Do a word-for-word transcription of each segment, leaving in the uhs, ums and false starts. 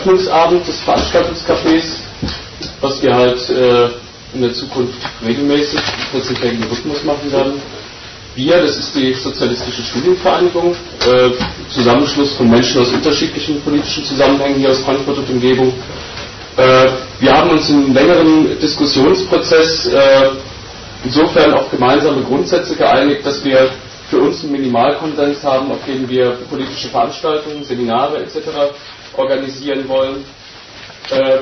Eröffnungsabend des Veranstaltungscafés, was wir halt äh, in der Zukunft regelmäßig im vierzigtägigen Rhythmus machen werden. Wir, das ist die Sozialistische Studienvereinigung, äh, Zusammenschluss von Menschen aus unterschiedlichen politischen Zusammenhängen hier aus Frankfurt und Umgebung. Äh, wir haben uns im längeren Diskussionsprozess äh, insofern auf gemeinsame Grundsätze geeinigt, dass wir für uns einen Minimalkonsens haben, auf dem wir politische Veranstaltungen, Seminare et cetera organisieren wollen. Äh,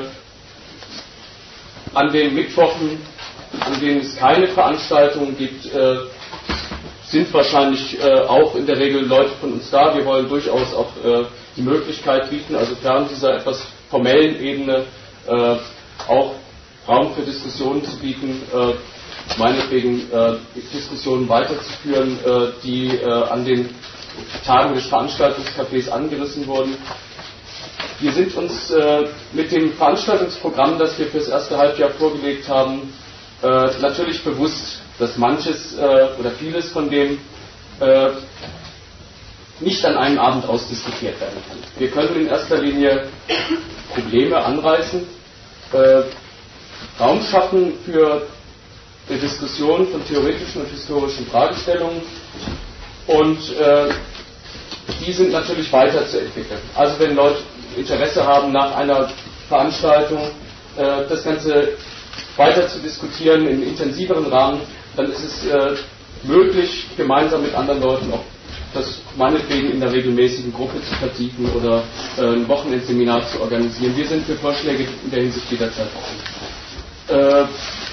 an den Mittwochen, an denen es keine Veranstaltungen gibt, äh, sind wahrscheinlich äh, auch in der Regel Leute von uns da. Wir wollen durchaus auch äh, die Möglichkeit bieten, also fern dieser etwas formellen Ebene, äh, auch Raum für Diskussionen zu bieten, äh, meinetwegen äh, Diskussionen weiterzuführen, äh, die äh, an den Tagen des Veranstaltungscafés angerissen wurden. Wir sind uns äh, mit dem Veranstaltungsprogramm, das wir für das erste Halbjahr vorgelegt haben, äh, natürlich bewusst, dass manches äh, oder vieles von dem äh, nicht an einem Abend ausdiskutiert werden kann. Wir können in erster Linie Probleme anreißen, äh, Raum schaffen für die Diskussion von theoretischen und historischen Fragestellungen und äh, die sind natürlich weiterzuentwickeln. Also wenn Leute Interesse haben, nach einer Veranstaltung äh, das Ganze weiter zu diskutieren im intensiveren Rahmen, dann ist es äh, möglich, gemeinsam mit anderen Leuten auch das meinetwegen in der regelmäßigen Gruppe zu vertiefen oder äh, ein Wochenendseminar zu organisieren. Wir sind für Vorschläge in der Hinsicht jederzeit offen. Äh,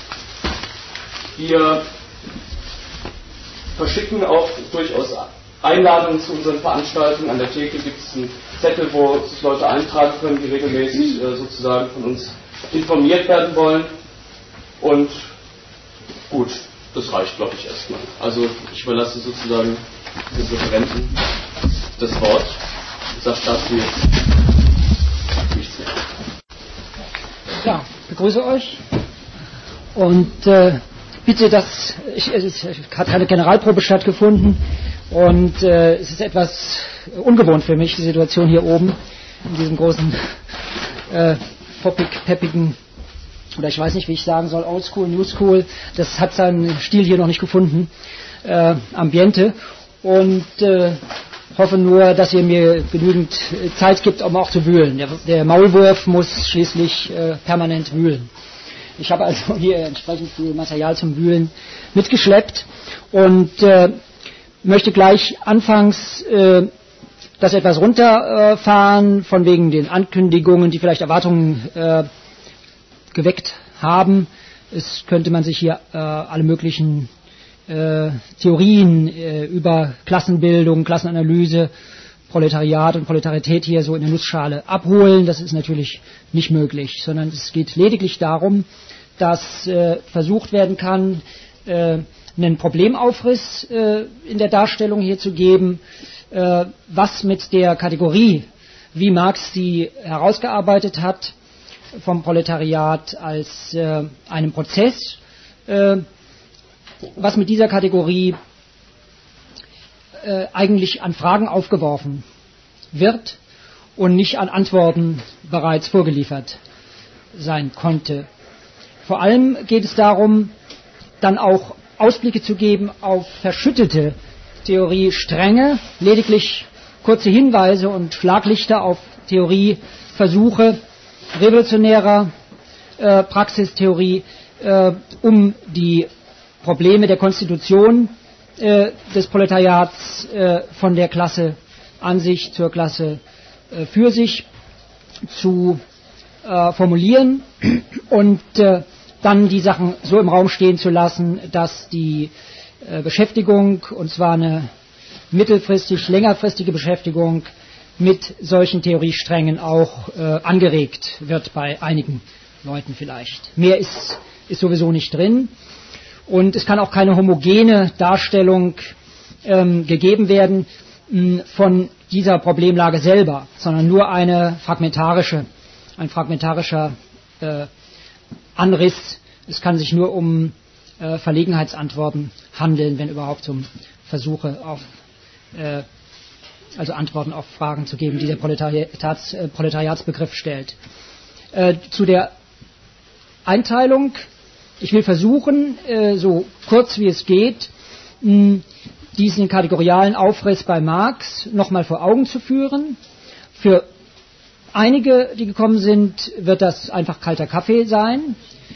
wir verschicken auch durchaus Einladungen zu unseren Veranstaltungen. An der Theke gibt es einen Zettel, wo sich Leute eintragen können, die regelmäßig äh, sozusagen von uns informiert werden wollen. Und gut, das reicht, glaube ich, erstmal. Also ich überlasse sozusagen den Referenten das Wort. Ich sage dazu jetzt nichts mehr. Ja, ich begrüße euch und äh, bitte, dass ich, es hat keine Generalprobe stattgefunden und äh, es ist etwas ungewohnt für mich, die Situation hier oben in diesem großen äh, poppig, peppigen, oder ich weiß nicht, wie ich sagen soll, Old School, New School, das hat seinen Stil hier noch nicht gefunden, äh, Ambiente, und äh, hoffe nur, dass ihr mir genügend Zeit gibt, um auch zu wühlen. Der, der Maulwurf muss schließlich äh, permanent wühlen. Ich habe also hier entsprechend viel Material zum Wühlen mitgeschleppt und äh, möchte gleich anfangs äh, das etwas runterfahren, äh, von wegen den Ankündigungen, die vielleicht Erwartungen äh, geweckt haben. Es könnte man sich hier äh, alle möglichen äh, Theorien äh, über Klassenbildung, Klassenanalyse, Proletariat und Proletarität hier so in der Nussschale abholen. Das ist natürlich nicht möglich, sondern es geht lediglich darum, dass äh, versucht werden kann, äh, einen Problemaufriss äh, in der Darstellung hier zu geben, äh, was mit der Kategorie, wie Marx sie herausgearbeitet hat, vom Proletariat als äh, einem Prozess, äh, was mit dieser Kategorie äh, eigentlich an Fragen aufgeworfen wird und nicht an Antworten bereits vorgeliefert sein konnte. Vor allem geht es darum, dann auch Ausblicke zu geben auf verschüttete Theoriestränge, lediglich kurze Hinweise und Schlaglichter auf Theorieversuche revolutionärer äh, Praxistheorie, äh, um die Probleme der Konstitution äh, des Proletariats äh, von der Klasse an sich zur Klasse äh, für sich zu äh, formulieren und äh, dann die Sachen so im Raum stehen zu lassen, dass die äh, Beschäftigung, und zwar eine mittelfristig, längerfristige Beschäftigung mit solchen Theoriesträngen auch äh, angeregt wird bei einigen Leuten vielleicht. Mehr ist, ist sowieso nicht drin und es kann auch keine homogene Darstellung ähm, gegeben werden mh, von dieser Problemlage selber, sondern nur eine fragmentarische, ein fragmentarischer äh, Anriss. Es kann sich nur um äh, Verlegenheitsantworten handeln, wenn überhaupt um Versuche auf äh, also Antworten auf Fragen zu geben, die der Proletariats, äh, Proletariatsbegriff stellt. Äh, zu der Einteilung, ich will versuchen, äh, so kurz wie es geht, mh, diesen kategorialen Aufriss bei Marx nochmal vor Augen zu führen. Für einige, die gekommen sind, wird das einfach kalter Kaffee sein.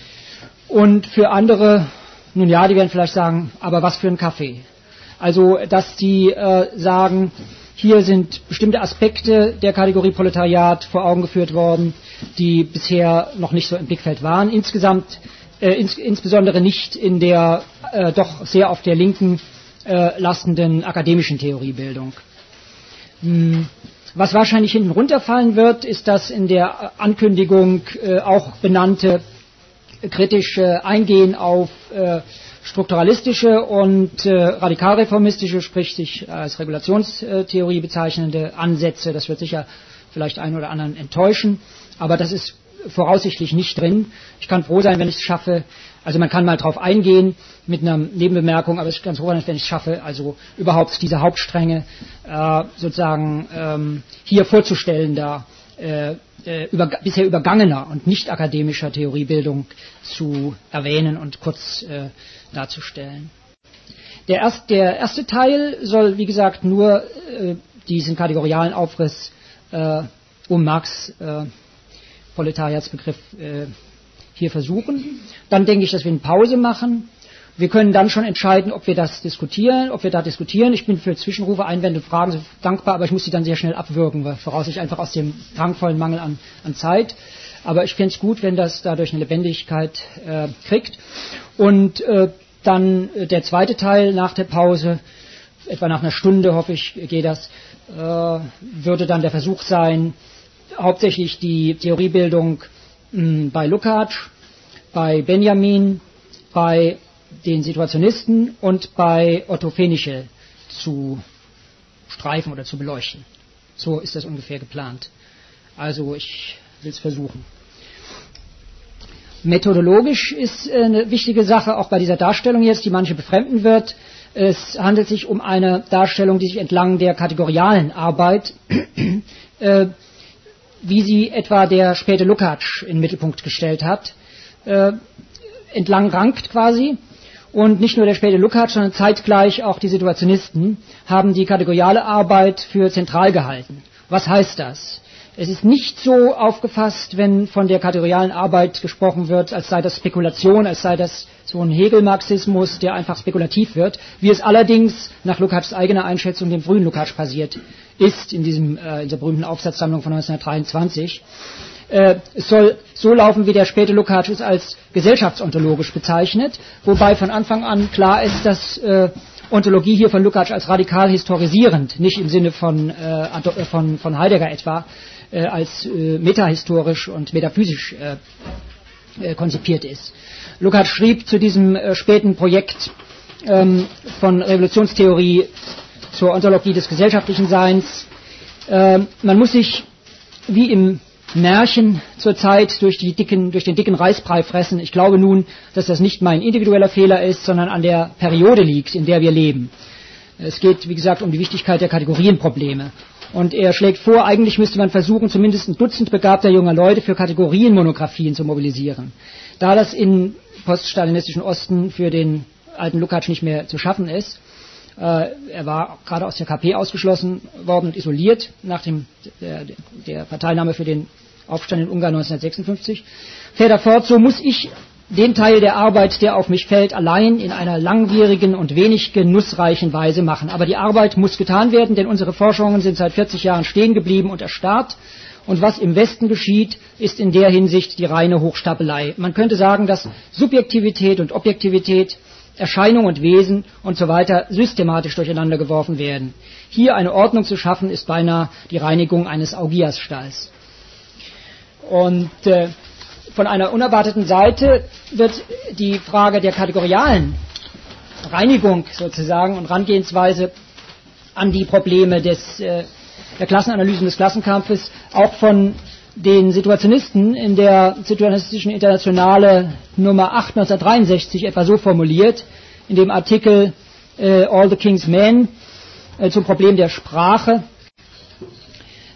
Und für andere, nun ja, die werden vielleicht sagen, aber was für ein Kaffee? Also, dass die äh, sagen, hier sind bestimmte Aspekte der Kategorie Proletariat vor Augen geführt worden, die bisher noch nicht so im Blickfeld waren. Insgesamt, äh, ins, insbesondere nicht in der äh, doch sehr auf der linken äh, lastenden akademischen Theoriebildung. Hm. Was wahrscheinlich hinten runterfallen wird, ist das in der Ankündigung äh, auch benannte kritische Eingehen auf äh, strukturalistische und äh, radikalreformistische, sprich sich als Regulationstheorie bezeichnende Ansätze. Das wird sicher vielleicht einen oder anderen enttäuschen, aber das ist voraussichtlich nicht drin. Ich kann froh sein, wenn ich es schaffe. Also man kann mal drauf eingehen mit einer Nebenbemerkung, aber ich kann froh sein, wenn ich es schaffe, also überhaupt diese Hauptstränge äh, sozusagen ähm, hier vorzustellen, da äh, äh, über, bisher übergangener und nicht akademischer Theoriebildung zu erwähnen und kurz äh, darzustellen. Der, erst, der erste Teil soll, wie gesagt, nur äh, diesen kategorialen Aufriss äh, um Marx äh, Proletariatsbegriff äh, hier versuchen. Dann denke ich, dass wir eine Pause machen. Wir können dann schon entscheiden, ob wir das diskutieren, ob wir da diskutieren. Ich bin für Zwischenrufe, Einwände, Fragen dankbar, aber ich muss sie dann sehr schnell abwürgen, weil voraussichtlich einfach aus dem drangvollen Mangel an, an Zeit. Aber ich fände es gut, wenn das dadurch eine Lebendigkeit äh, kriegt. Und äh, dann äh, der zweite Teil nach der Pause, etwa nach einer Stunde, hoffe ich, geht das, äh, würde dann der Versuch sein, hauptsächlich die Theoriebildung mh, bei Lukács, bei Benjamin, bei den Situationisten und bei Otto Pfennichel zu streifen oder zu beleuchten. So ist das ungefähr geplant. Also ich will es versuchen. Methodologisch ist eine wichtige Sache, auch bei dieser Darstellung jetzt, die manche befremden wird. Es handelt sich um eine Darstellung, die sich entlang der kategorialen Arbeit, äh, wie sie etwa der späte Lukács in den Mittelpunkt gestellt hat, äh, entlang rankt quasi. Und nicht nur der späte Lukács, sondern zeitgleich auch die Situationisten haben die kategoriale Arbeit für zentral gehalten. Was heißt das? Es ist nicht so aufgefasst, wenn von der kategorialen Arbeit gesprochen wird, als sei das Spekulation, als sei das so ein Hegel-Marxismus, der einfach spekulativ wird, wie es allerdings nach Lukács' eigener Einschätzung dem frühen Lukács passiert ist, in, diesem, äh, in dieser berühmten Aufsatzsammlung von neunzehnhundertdreiundzwanzig. Äh, es soll so laufen, wie der späte Lukács es als gesellschaftsontologisch bezeichnet, wobei von Anfang an klar ist, dass äh, Ontologie hier von Lukács als radikal historisierend, nicht im Sinne von, äh, von, von Heidegger etwa, äh, als äh, metahistorisch und metaphysisch äh, äh, konzipiert ist. Lukács schrieb zu diesem äh, späten Projekt ähm, von Revolutionstheorie zur Ontologie des gesellschaftlichen Seins, äh, man muss sich wie im Märchen zurzeit durch, die dicken, durch den dicken Reisbrei fressen. Ich glaube nun, dass das nicht mein individueller Fehler ist, sondern an der Periode liegt, in der wir leben. Es geht, wie gesagt, um die Wichtigkeit der Kategorienprobleme. Und er schlägt vor, eigentlich müsste man versuchen, zumindest ein Dutzend begabter junger Leute für Kategorienmonographien zu mobilisieren. Da das in poststalinistischen Osten für den alten Lukács nicht mehr zu schaffen ist, äh, er war gerade aus der K P ausgeschlossen worden und isoliert nach dem, der, der Parteinahme für den Aufstand in Ungarn neunzehnhundertsechsundfünfzig, fährt er fort, so muss ich den Teil der Arbeit, der auf mich fällt, allein in einer langwierigen und wenig genussreichen Weise machen. Aber die Arbeit muss getan werden, denn unsere Forschungen sind seit vierzig Jahren stehen geblieben und erstarrt. Und was im Westen geschieht, ist in der Hinsicht die reine Hochstapelei. Man könnte sagen, dass Subjektivität und Objektivität, Erscheinung und Wesen und so weiter systematisch durcheinander geworfen werden. Hier eine Ordnung zu schaffen, ist beinahe die Reinigung eines Augiasstalls. Und äh, von einer unerwarteten Seite wird die Frage der kategorialen Reinigung sozusagen und Herangehensweise an die Probleme des, äh, der Klassenanalysen des Klassenkampfes auch von den Situationisten in der Situationistischen Internationale Nummer acht neunzehnhundertdreiundsechzig etwa so formuliert, in dem Artikel äh, All the King's Men äh, zum Problem der Sprache.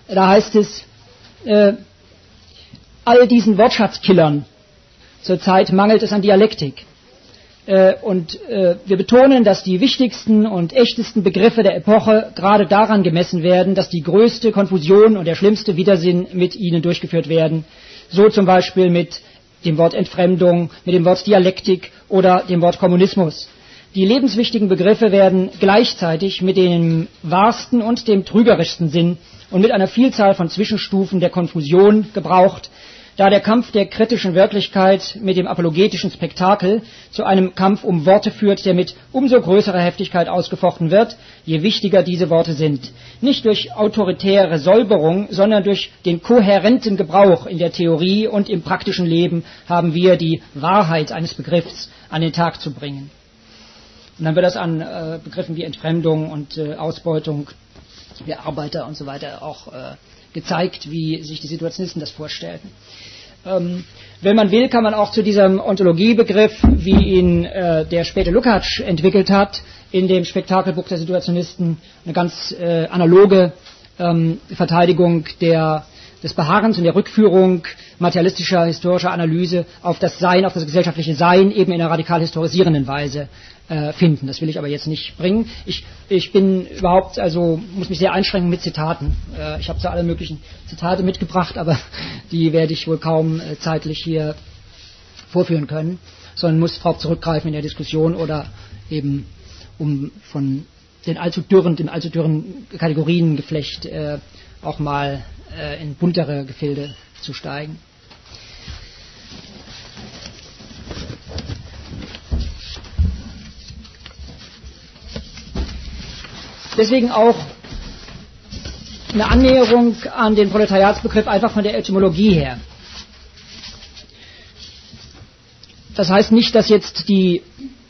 Da heißt es, äh, all diesen Wortschatzkillern zurzeit mangelt es an Dialektik. Äh, und äh, wir betonen, dass die wichtigsten und echtesten Begriffe der Epoche gerade daran gemessen werden, dass die größte Konfusion und der schlimmste Widersinn mit ihnen durchgeführt werden. So zum Beispiel mit dem Wort Entfremdung, mit dem Wort Dialektik oder dem Wort Kommunismus. Die lebenswichtigen Begriffe werden gleichzeitig mit dem wahrsten und dem trügerischsten Sinn und mit einer Vielzahl von Zwischenstufen der Konfusion gebraucht, da der Kampf der kritischen Wirklichkeit mit dem apologetischen Spektakel zu einem Kampf um Worte führt, der mit umso größerer Heftigkeit ausgefochten wird, je wichtiger diese Worte sind. Nicht durch autoritäre Säuberung, sondern durch den kohärenten Gebrauch in der Theorie und im praktischen Leben haben wir die Wahrheit eines Begriffs an den Tag zu bringen. Und dann wird das an äh, Begriffen wie Entfremdung und äh, Ausbeutung der Arbeiter und so weiter auch äh, gezeigt, wie sich die Situationisten das vorstellten. Ähm, wenn man will, kann man auch zu diesem Ontologiebegriff, wie ihn äh, der späte Lukács entwickelt hat, in dem Spektakelbuch der Situationisten eine ganz äh, analoge ähm, Verteidigung der, des Beharrens und der Rückführung materialistischer historischer Analyse auf das Sein, auf das gesellschaftliche Sein, eben in einer radikal historisierenden Weise äh, finden. Das will ich aber jetzt nicht bringen. Ich, ich bin überhaupt, also muss mich sehr einschränken mit Zitaten. Äh, ich habe zwar alle möglichen Zitate mitgebracht, aber die werde ich wohl kaum äh, zeitlich hier vorführen können, sondern muss darauf zurückgreifen in der Diskussion oder eben um von den allzu dürren, dem allzu dürren Kategoriengeflecht äh, auch mal äh, in buntere Gefilde zu steigen. Deswegen auch eine Annäherung an den Proletariatsbegriff einfach von der Etymologie her. Das heißt nicht, dass jetzt die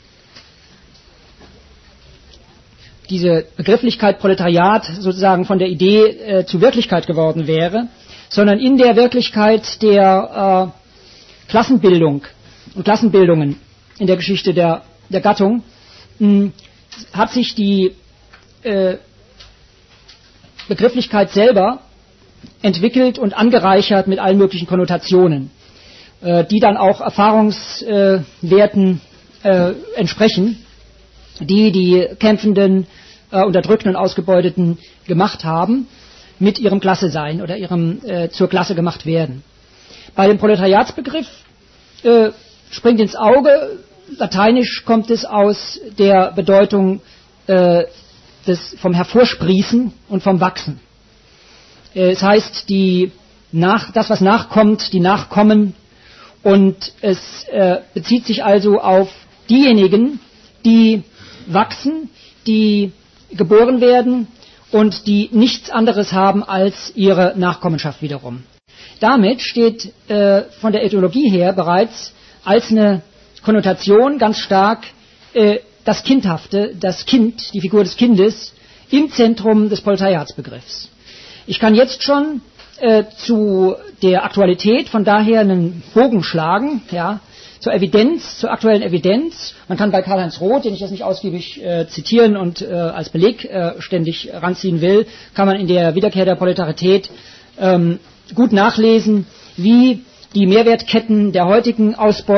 diese Begrifflichkeit Proletariat sozusagen von der Idee äh, zu Wirklichkeit geworden wäre, sondern in der Wirklichkeit der äh, Klassenbildung und Klassenbildungen in der Geschichte der, der Gattung mh, hat sich die äh, Begrifflichkeit selber entwickelt und angereichert mit allen möglichen Konnotationen, äh, die dann auch Erfahrungswerten äh, entsprechen, die die kämpfenden, äh, unterdrückten und ausgebeuteten gemacht haben, mit ihrem Klassesein oder ihrem äh, zur Klasse gemacht werden. Bei dem Proletariatsbegriff äh, springt ins Auge, lateinisch kommt es aus der Bedeutung äh, des, vom Hervorsprießen und vom Wachsen. Äh, es heißt, die nach, das, was nachkommt, die Nachkommen, und es äh, bezieht sich also auf diejenigen, die wachsen, die geboren werden und die nichts anderes haben als ihre Nachkommenschaft wiederum. Damit steht äh, von der Ethologie her bereits als eine Konnotation ganz stark äh, das Kindhafte, das Kind, die Figur des Kindes im Zentrum des Proletariatsbegriffs. Ich kann jetzt schon äh, zu der Aktualität von daher einen Bogen schlagen, ja, zur Evidenz, zur aktuellen Evidenz. Man kann bei Karl-Heinz Roth, den ich jetzt nicht ausgiebig äh, zitieren und äh, als Beleg äh, ständig ranziehen will, kann man in der Wiederkehr der Proletarität ähm, gut nachlesen, wie die Mehrwertketten der heutigen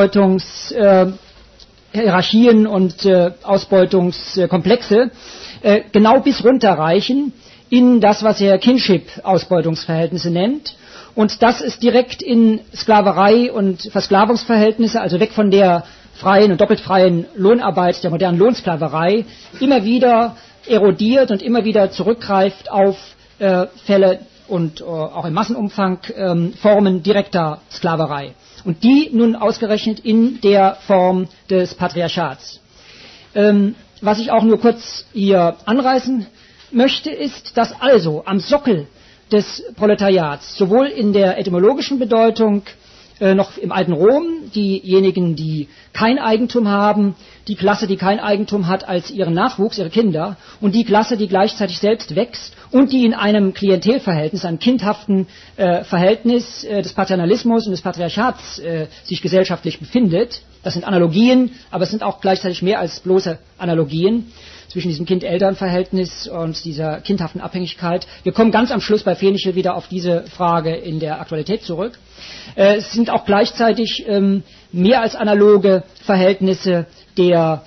Ausbeutungshierarchien äh, und äh, Ausbeutungskomplexe äh, genau bis runterreichen in das, was er Kinship-Ausbeutungsverhältnisse nennt. Und das ist direkt in Sklaverei und Versklavungsverhältnisse, also weg von der freien und doppelt freien Lohnarbeit der modernen Lohnsklaverei, immer wieder erodiert und immer wieder zurückgreift auf äh, Fälle und äh, auch im Massenumfang ähm, Formen direkter Sklaverei. Und die nun ausgerechnet in der Form des Patriarchats. Ähm, was ich auch nur kurz hier anreißen möchte, ist, dass also am Sockel des Proletariats, sowohl in der etymologischen Bedeutung äh, noch im alten Rom, diejenigen, die kein Eigentum haben, die Klasse, die kein Eigentum hat, als ihren Nachwuchs, ihre Kinder, und die Klasse, die gleichzeitig selbst wächst und die in einem Klientelverhältnis, einem kindhaften äh, Verhältnis äh, des Paternalismus und des Patriarchats äh, sich gesellschaftlich befindet. Das sind Analogien, aber es sind auch gleichzeitig mehr als bloße Analogien zwischen diesem Kind-Eltern-Verhältnis und dieser kindhaften Abhängigkeit. Wir kommen ganz am Schluss bei Fenichel wieder auf diese Frage in der Aktualität zurück. Äh, es sind auch gleichzeitig ähm, mehr als analoge Verhältnisse der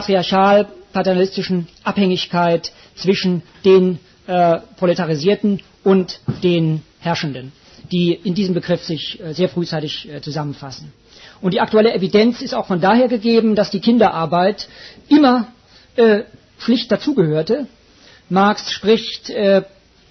patriarchal-paternalistischen Abhängigkeit zwischen den äh, Proletarisierten und den Herrschenden, die in diesem Begriff sich äh, sehr frühzeitig äh, zusammenfassen. Und die aktuelle Evidenz ist auch von daher gegeben, dass die Kinderarbeit immer äh, schlicht dazugehörte. Marx spricht äh,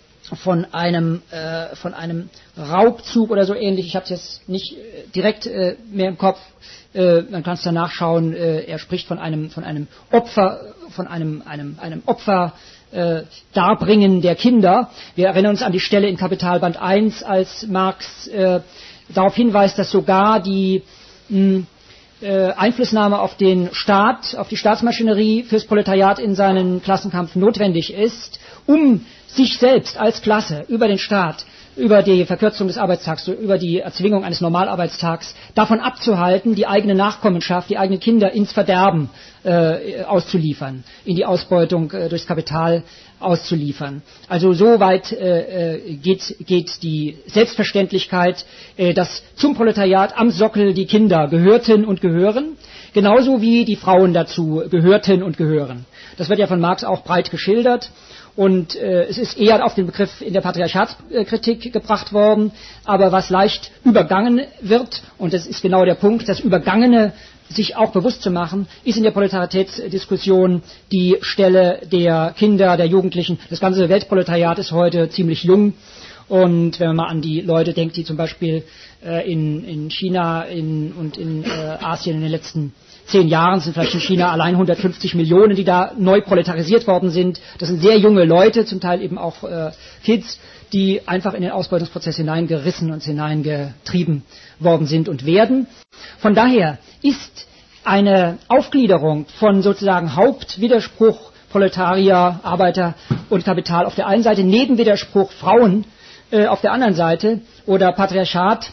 von einem äh, von einem Raubzug oder so ähnlich. Ich habe es jetzt nicht äh, direkt äh, mehr im Kopf. Äh, man kann es da nachschauen. Äh, er spricht von einem von einem Opfer von einem einem einem Opfer äh, Darbringen der Kinder. Wir erinnern uns an die Stelle in Kapitalband eins, als Marx äh, darauf hinweist, dass sogar die mh, Einflussnahme auf den Staat, auf die Staatsmaschinerie fürs Proletariat in seinen Klassenkampf notwendig ist, um sich selbst als Klasse über den Staat, über die Verkürzung des Arbeitstags, über die Erzwingung eines Normalarbeitstags davon abzuhalten, die eigene Nachkommenschaft, die eigenen Kinder ins Verderben äh, auszuliefern, in die Ausbeutung äh, durchs Kapital auszuliefern. Also so weit äh, geht, geht die Selbstverständlichkeit, äh, dass zum Proletariat am Sockel die Kinder gehörten und gehören, genauso wie die Frauen dazu gehörten und gehören. Das wird ja von Marx auch breit geschildert. Und äh, es ist eher auf den Begriff in der Patriarchatskritik gebracht worden, aber was leicht übergangen wird, und das ist genau der Punkt, das Übergangene sich auch bewusst zu machen, ist in der Proletaritätsdiskussion die Stelle der Kinder, der Jugendlichen. Das ganze Weltproletariat ist heute ziemlich jung. Und wenn man mal an die Leute denkt, die zum Beispiel äh, in, in China in, und in äh, Asien in den letzten zehn Jahren sind vielleicht in China allein hundertfünfzig Millionen, die da neu proletarisiert worden sind. Das sind sehr junge Leute, zum Teil eben auch äh, Kids, die einfach in den Ausbeutungsprozess hineingerissen und hineingetrieben worden sind und werden. Von daher ist eine Aufgliederung von sozusagen Hauptwiderspruch Proletarier, Arbeiter und Kapital auf der einen Seite, Nebenwiderspruch Frauen äh, auf der anderen Seite oder Patriarchat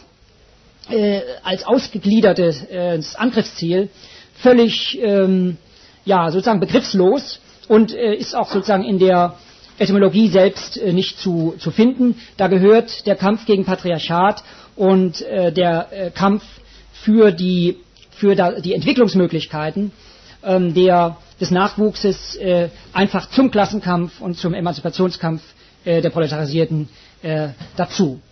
äh, als ausgegliedertes äh, Angriffsziel völlig ähm, ja, sozusagen begriffslos und äh, ist auch sozusagen in der Etymologie selbst äh, nicht zu, zu finden. Da gehört der Kampf gegen Patriarchat und äh, der äh, Kampf für die, für da, die Entwicklungsmöglichkeiten ähm, der, des Nachwuchses äh, einfach zum Klassenkampf und zum Emanzipationskampf äh, der Proletarisierten äh, dazu.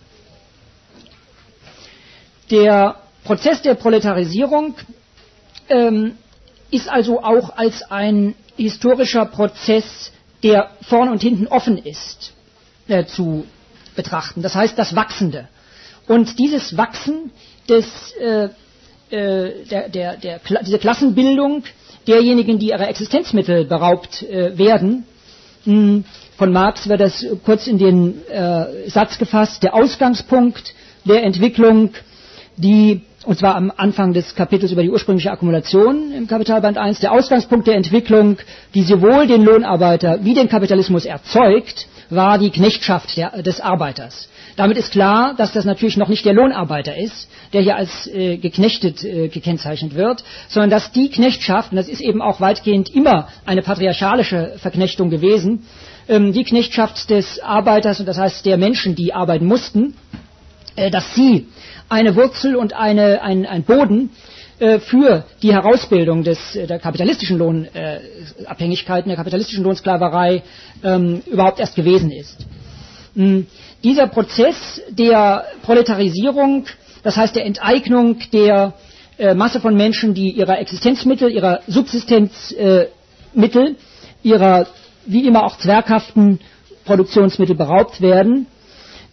Der Prozess der Proletarisierung ähm, ist also auch als ein historischer Prozess, der vorn und hinten offen ist, äh, zu betrachten. Das heißt, das Wachsende. Und dieses Wachsen des, äh, äh, der, der, der, diese Klassenbildung derjenigen, die ihrer Existenzmittel beraubt äh, werden, mh, von Marx wird das kurz in den äh, Satz gefasst, der Ausgangspunkt der Entwicklung, die, und zwar am Anfang des Kapitels über die ursprüngliche Akkumulation im Kapitalband eins, der Ausgangspunkt der Entwicklung, die sowohl den Lohnarbeiter wie den Kapitalismus erzeugt, war die Knechtschaft der, des Arbeiters. Damit ist klar, dass das natürlich noch nicht der Lohnarbeiter ist, der hier als äh, geknechtet äh, gekennzeichnet wird, sondern dass die Knechtschaft, und das ist eben auch weitgehend immer eine patriarchalische Verknechtung gewesen, ähm, die Knechtschaft des Arbeiters, und das heißt der Menschen, die arbeiten mussten, äh, dass sie eine Wurzel und eine, ein, ein Boden äh, für die Herausbildung des, der kapitalistischen Lohnabhängigkeiten, äh, der kapitalistischen Lohnsklaverei ähm, überhaupt erst gewesen ist. Ähm, dieser Prozess der Proletarisierung, das heißt der Enteignung der äh, Masse von Menschen, die ihrer Existenzmittel, ihrer Subsistenzmittel, äh, ihrer wie immer auch zwerghaften Produktionsmittel beraubt werden,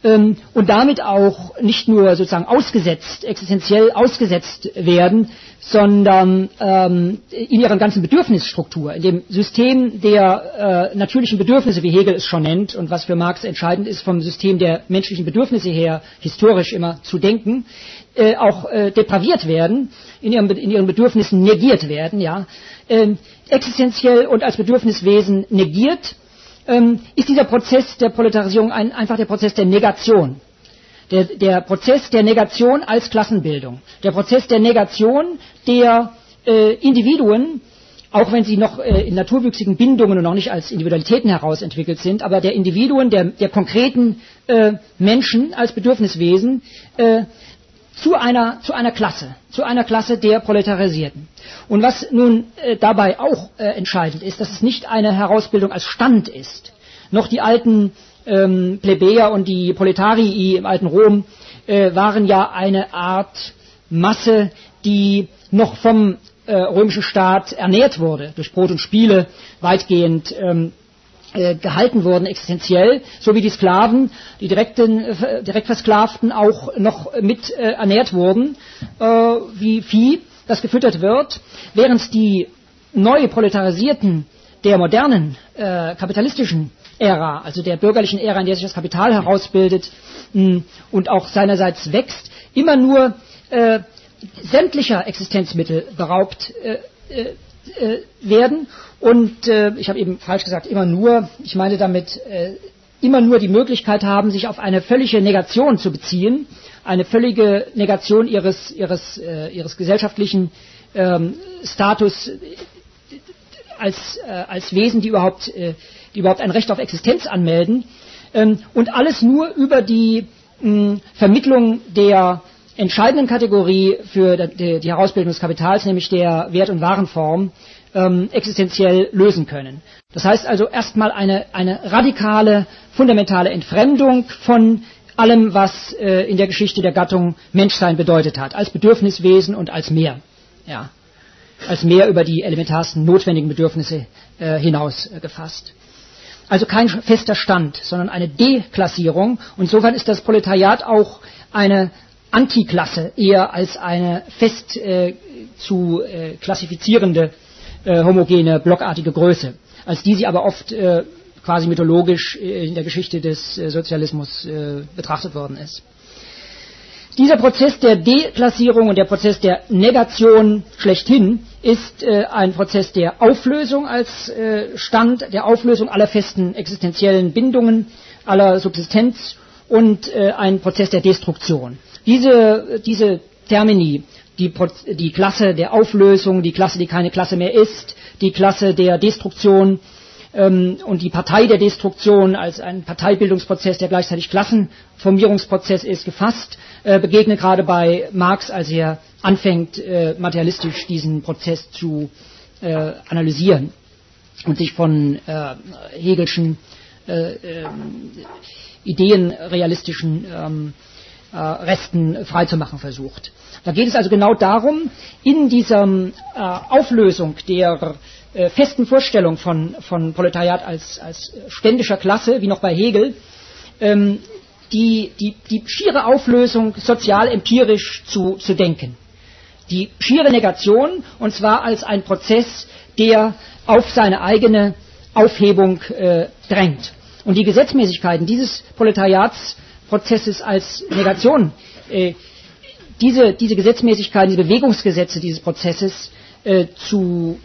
ähm, und damit auch nicht nur sozusagen ausgesetzt, existenziell ausgesetzt werden, sondern ähm, in ihrer ganzen Bedürfnisstruktur, in dem System der äh, natürlichen Bedürfnisse, wie Hegel es schon nennt, und was für Marx entscheidend ist, vom System der menschlichen Bedürfnisse her historisch immer zu denken, äh, auch äh, depraviert werden, in ihren, in ihren Bedürfnissen negiert werden, ja, äh, existenziell und als Bedürfniswesen negiert, ähm, ist dieser Prozess der Proletarisierung ein, einfach der Prozess der Negation. Der, der Prozess der Negation als Klassenbildung, der Prozess der Negation der äh, Individuen, auch wenn sie noch äh, in naturwüchsigen Bindungen und noch nicht als Individualitäten herausentwickelt sind, aber der Individuen, der, der konkreten äh, Menschen als Bedürfniswesen äh, zu einer, zu einer Klasse, zu einer Klasse der Proletarisierten. Und was nun äh, dabei auch äh, entscheidend ist, dass es nicht eine Herausbildung als Stand ist, noch die alten Ähm, Plebejer und die Proletarii im alten Rom äh, waren ja eine Art Masse, die noch vom äh, römischen Staat ernährt wurde, durch Brot und Spiele weitgehend ähm, äh, gehalten wurden, existenziell, so wie die Sklaven, die direkten, äh, direkt Versklavten auch noch mit äh, ernährt wurden, äh, wie Vieh, das gefüttert wird, während die neu Proletarisierten der modernen äh, kapitalistischen Ära, also der bürgerlichen Ära, in der sich das Kapital herausbildet mh, und auch seinerseits wächst, immer nur äh, sämtlicher Existenzmittel beraubt äh, äh, werden und äh, ich habe eben falsch gesagt, immer nur, ich meine damit äh, immer nur die Möglichkeit haben, sich auf eine völlige Negation zu beziehen, eine völlige Negation ihres, ihres, äh, ihres gesellschaftlichen ähm, Status als, äh, als Wesen, die überhaupt äh, die überhaupt ein Recht auf Existenz anmelden, ähm, und alles nur über die mh, Vermittlung der entscheidenden Kategorie für die, die Herausbildung des Kapitals, nämlich der Wert- und Warenform, ähm, existenziell lösen können. Das heißt also erstmal eine, eine radikale, fundamentale Entfremdung von allem, was äh, in der Geschichte der Gattung Menschsein bedeutet hat, als Bedürfniswesen und als mehr, ja, als mehr über die elementarsten notwendigen Bedürfnisse äh, hinaus äh, gefasst. Also kein fester Stand, sondern eine Deklassierung. Und insofern ist das Proletariat auch eine Antiklasse eher als eine fest äh, zu äh, klassifizierende, äh, homogene, blockartige Größe, als die sie aber oft äh, quasi mythologisch äh, in der Geschichte des äh, Sozialismus äh, betrachtet worden ist. Dieser Prozess der Deklassierung und der Prozess der Negation schlechthin ist äh, ein Prozess der Auflösung als äh, Stand, der Auflösung aller festen existenziellen Bindungen, aller Subsistenz und äh, ein Prozess der Destruktion. Diese, diese Termini, die, die Klasse der Auflösung, die Klasse, die keine Klasse mehr ist, die Klasse der Destruktion ähm, und die Partei der Destruktion als ein Parteibildungsprozess, der gleichzeitig Klassenformierungsprozess ist, gefasst, äh, begegnet gerade bei Marx, als er anfängt, äh, materialistisch diesen Prozess zu äh, analysieren und sich von äh, Hegelschen äh, äh, ideenrealistischen ähm, äh, Resten freizumachen versucht. Da geht es also genau darum, in dieser äh, Auflösung der äh, festen Vorstellung von, von Proletariat als, als ständischer Klasse, wie noch bei Hegel, ähm, die, die, die schiere Auflösung sozial empirisch zu, zu denken. Die schiere Negation, und zwar als ein Prozess, der auf seine eigene Aufhebung äh, drängt. Und die Gesetzmäßigkeiten dieses Proletariatsprozesses als Negation, äh, diese, diese Gesetzmäßigkeiten, diese Bewegungsgesetze dieses Prozesses äh, zu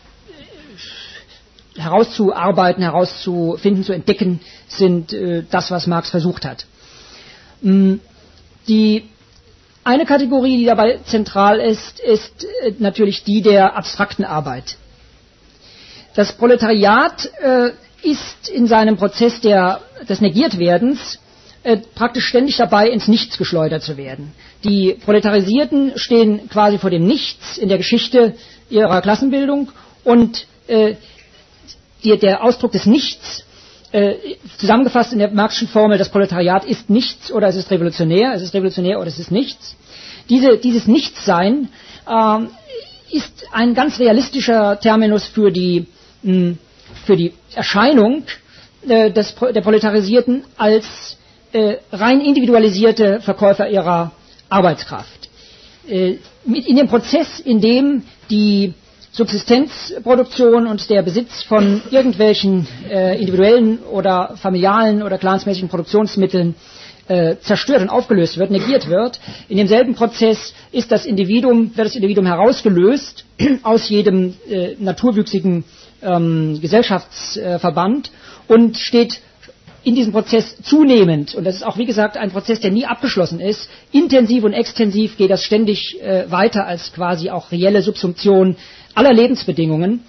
äh, herauszuarbeiten, herauszufinden, zu entdecken, sind äh, das, was Marx versucht hat. Mm, die eine Kategorie, die dabei zentral ist, ist äh, natürlich die der abstrakten Arbeit. Das Proletariat äh, ist in seinem Prozess der, des Negiertwerdens äh, praktisch ständig dabei, ins Nichts geschleudert zu werden. Die Proletarisierten stehen quasi vor dem Nichts in der Geschichte ihrer Klassenbildung und äh, die, der Ausdruck des Nichts, äh, zusammengefasst in der Marxischen Formel, das Proletariat ist nichts oder es ist revolutionär, es ist revolutionär oder es ist nichts. Diese, dieses Nichtssein äh, ist ein ganz realistischer Terminus für die, mh, für die Erscheinung äh, des, der Proletarisierten als äh, rein individualisierte Verkäufer ihrer Arbeitskraft. Äh, mit in dem Prozess, in dem die Subsistenzproduktion und der Besitz von irgendwelchen äh, individuellen oder familialen oder clansmäßigen Produktionsmitteln äh, zerstört und aufgelöst wird, negiert wird. In demselben Prozess ist das Individuum, wird das Individuum herausgelöst aus jedem äh, naturwüchsigen ähm, Gesellschaftsverband und steht in diesem Prozess zunehmend, und das ist auch wie gesagt ein Prozess, der nie abgeschlossen ist, intensiv und extensiv geht das ständig äh, weiter als quasi auch reelle Subsumption aller Lebensbedingungen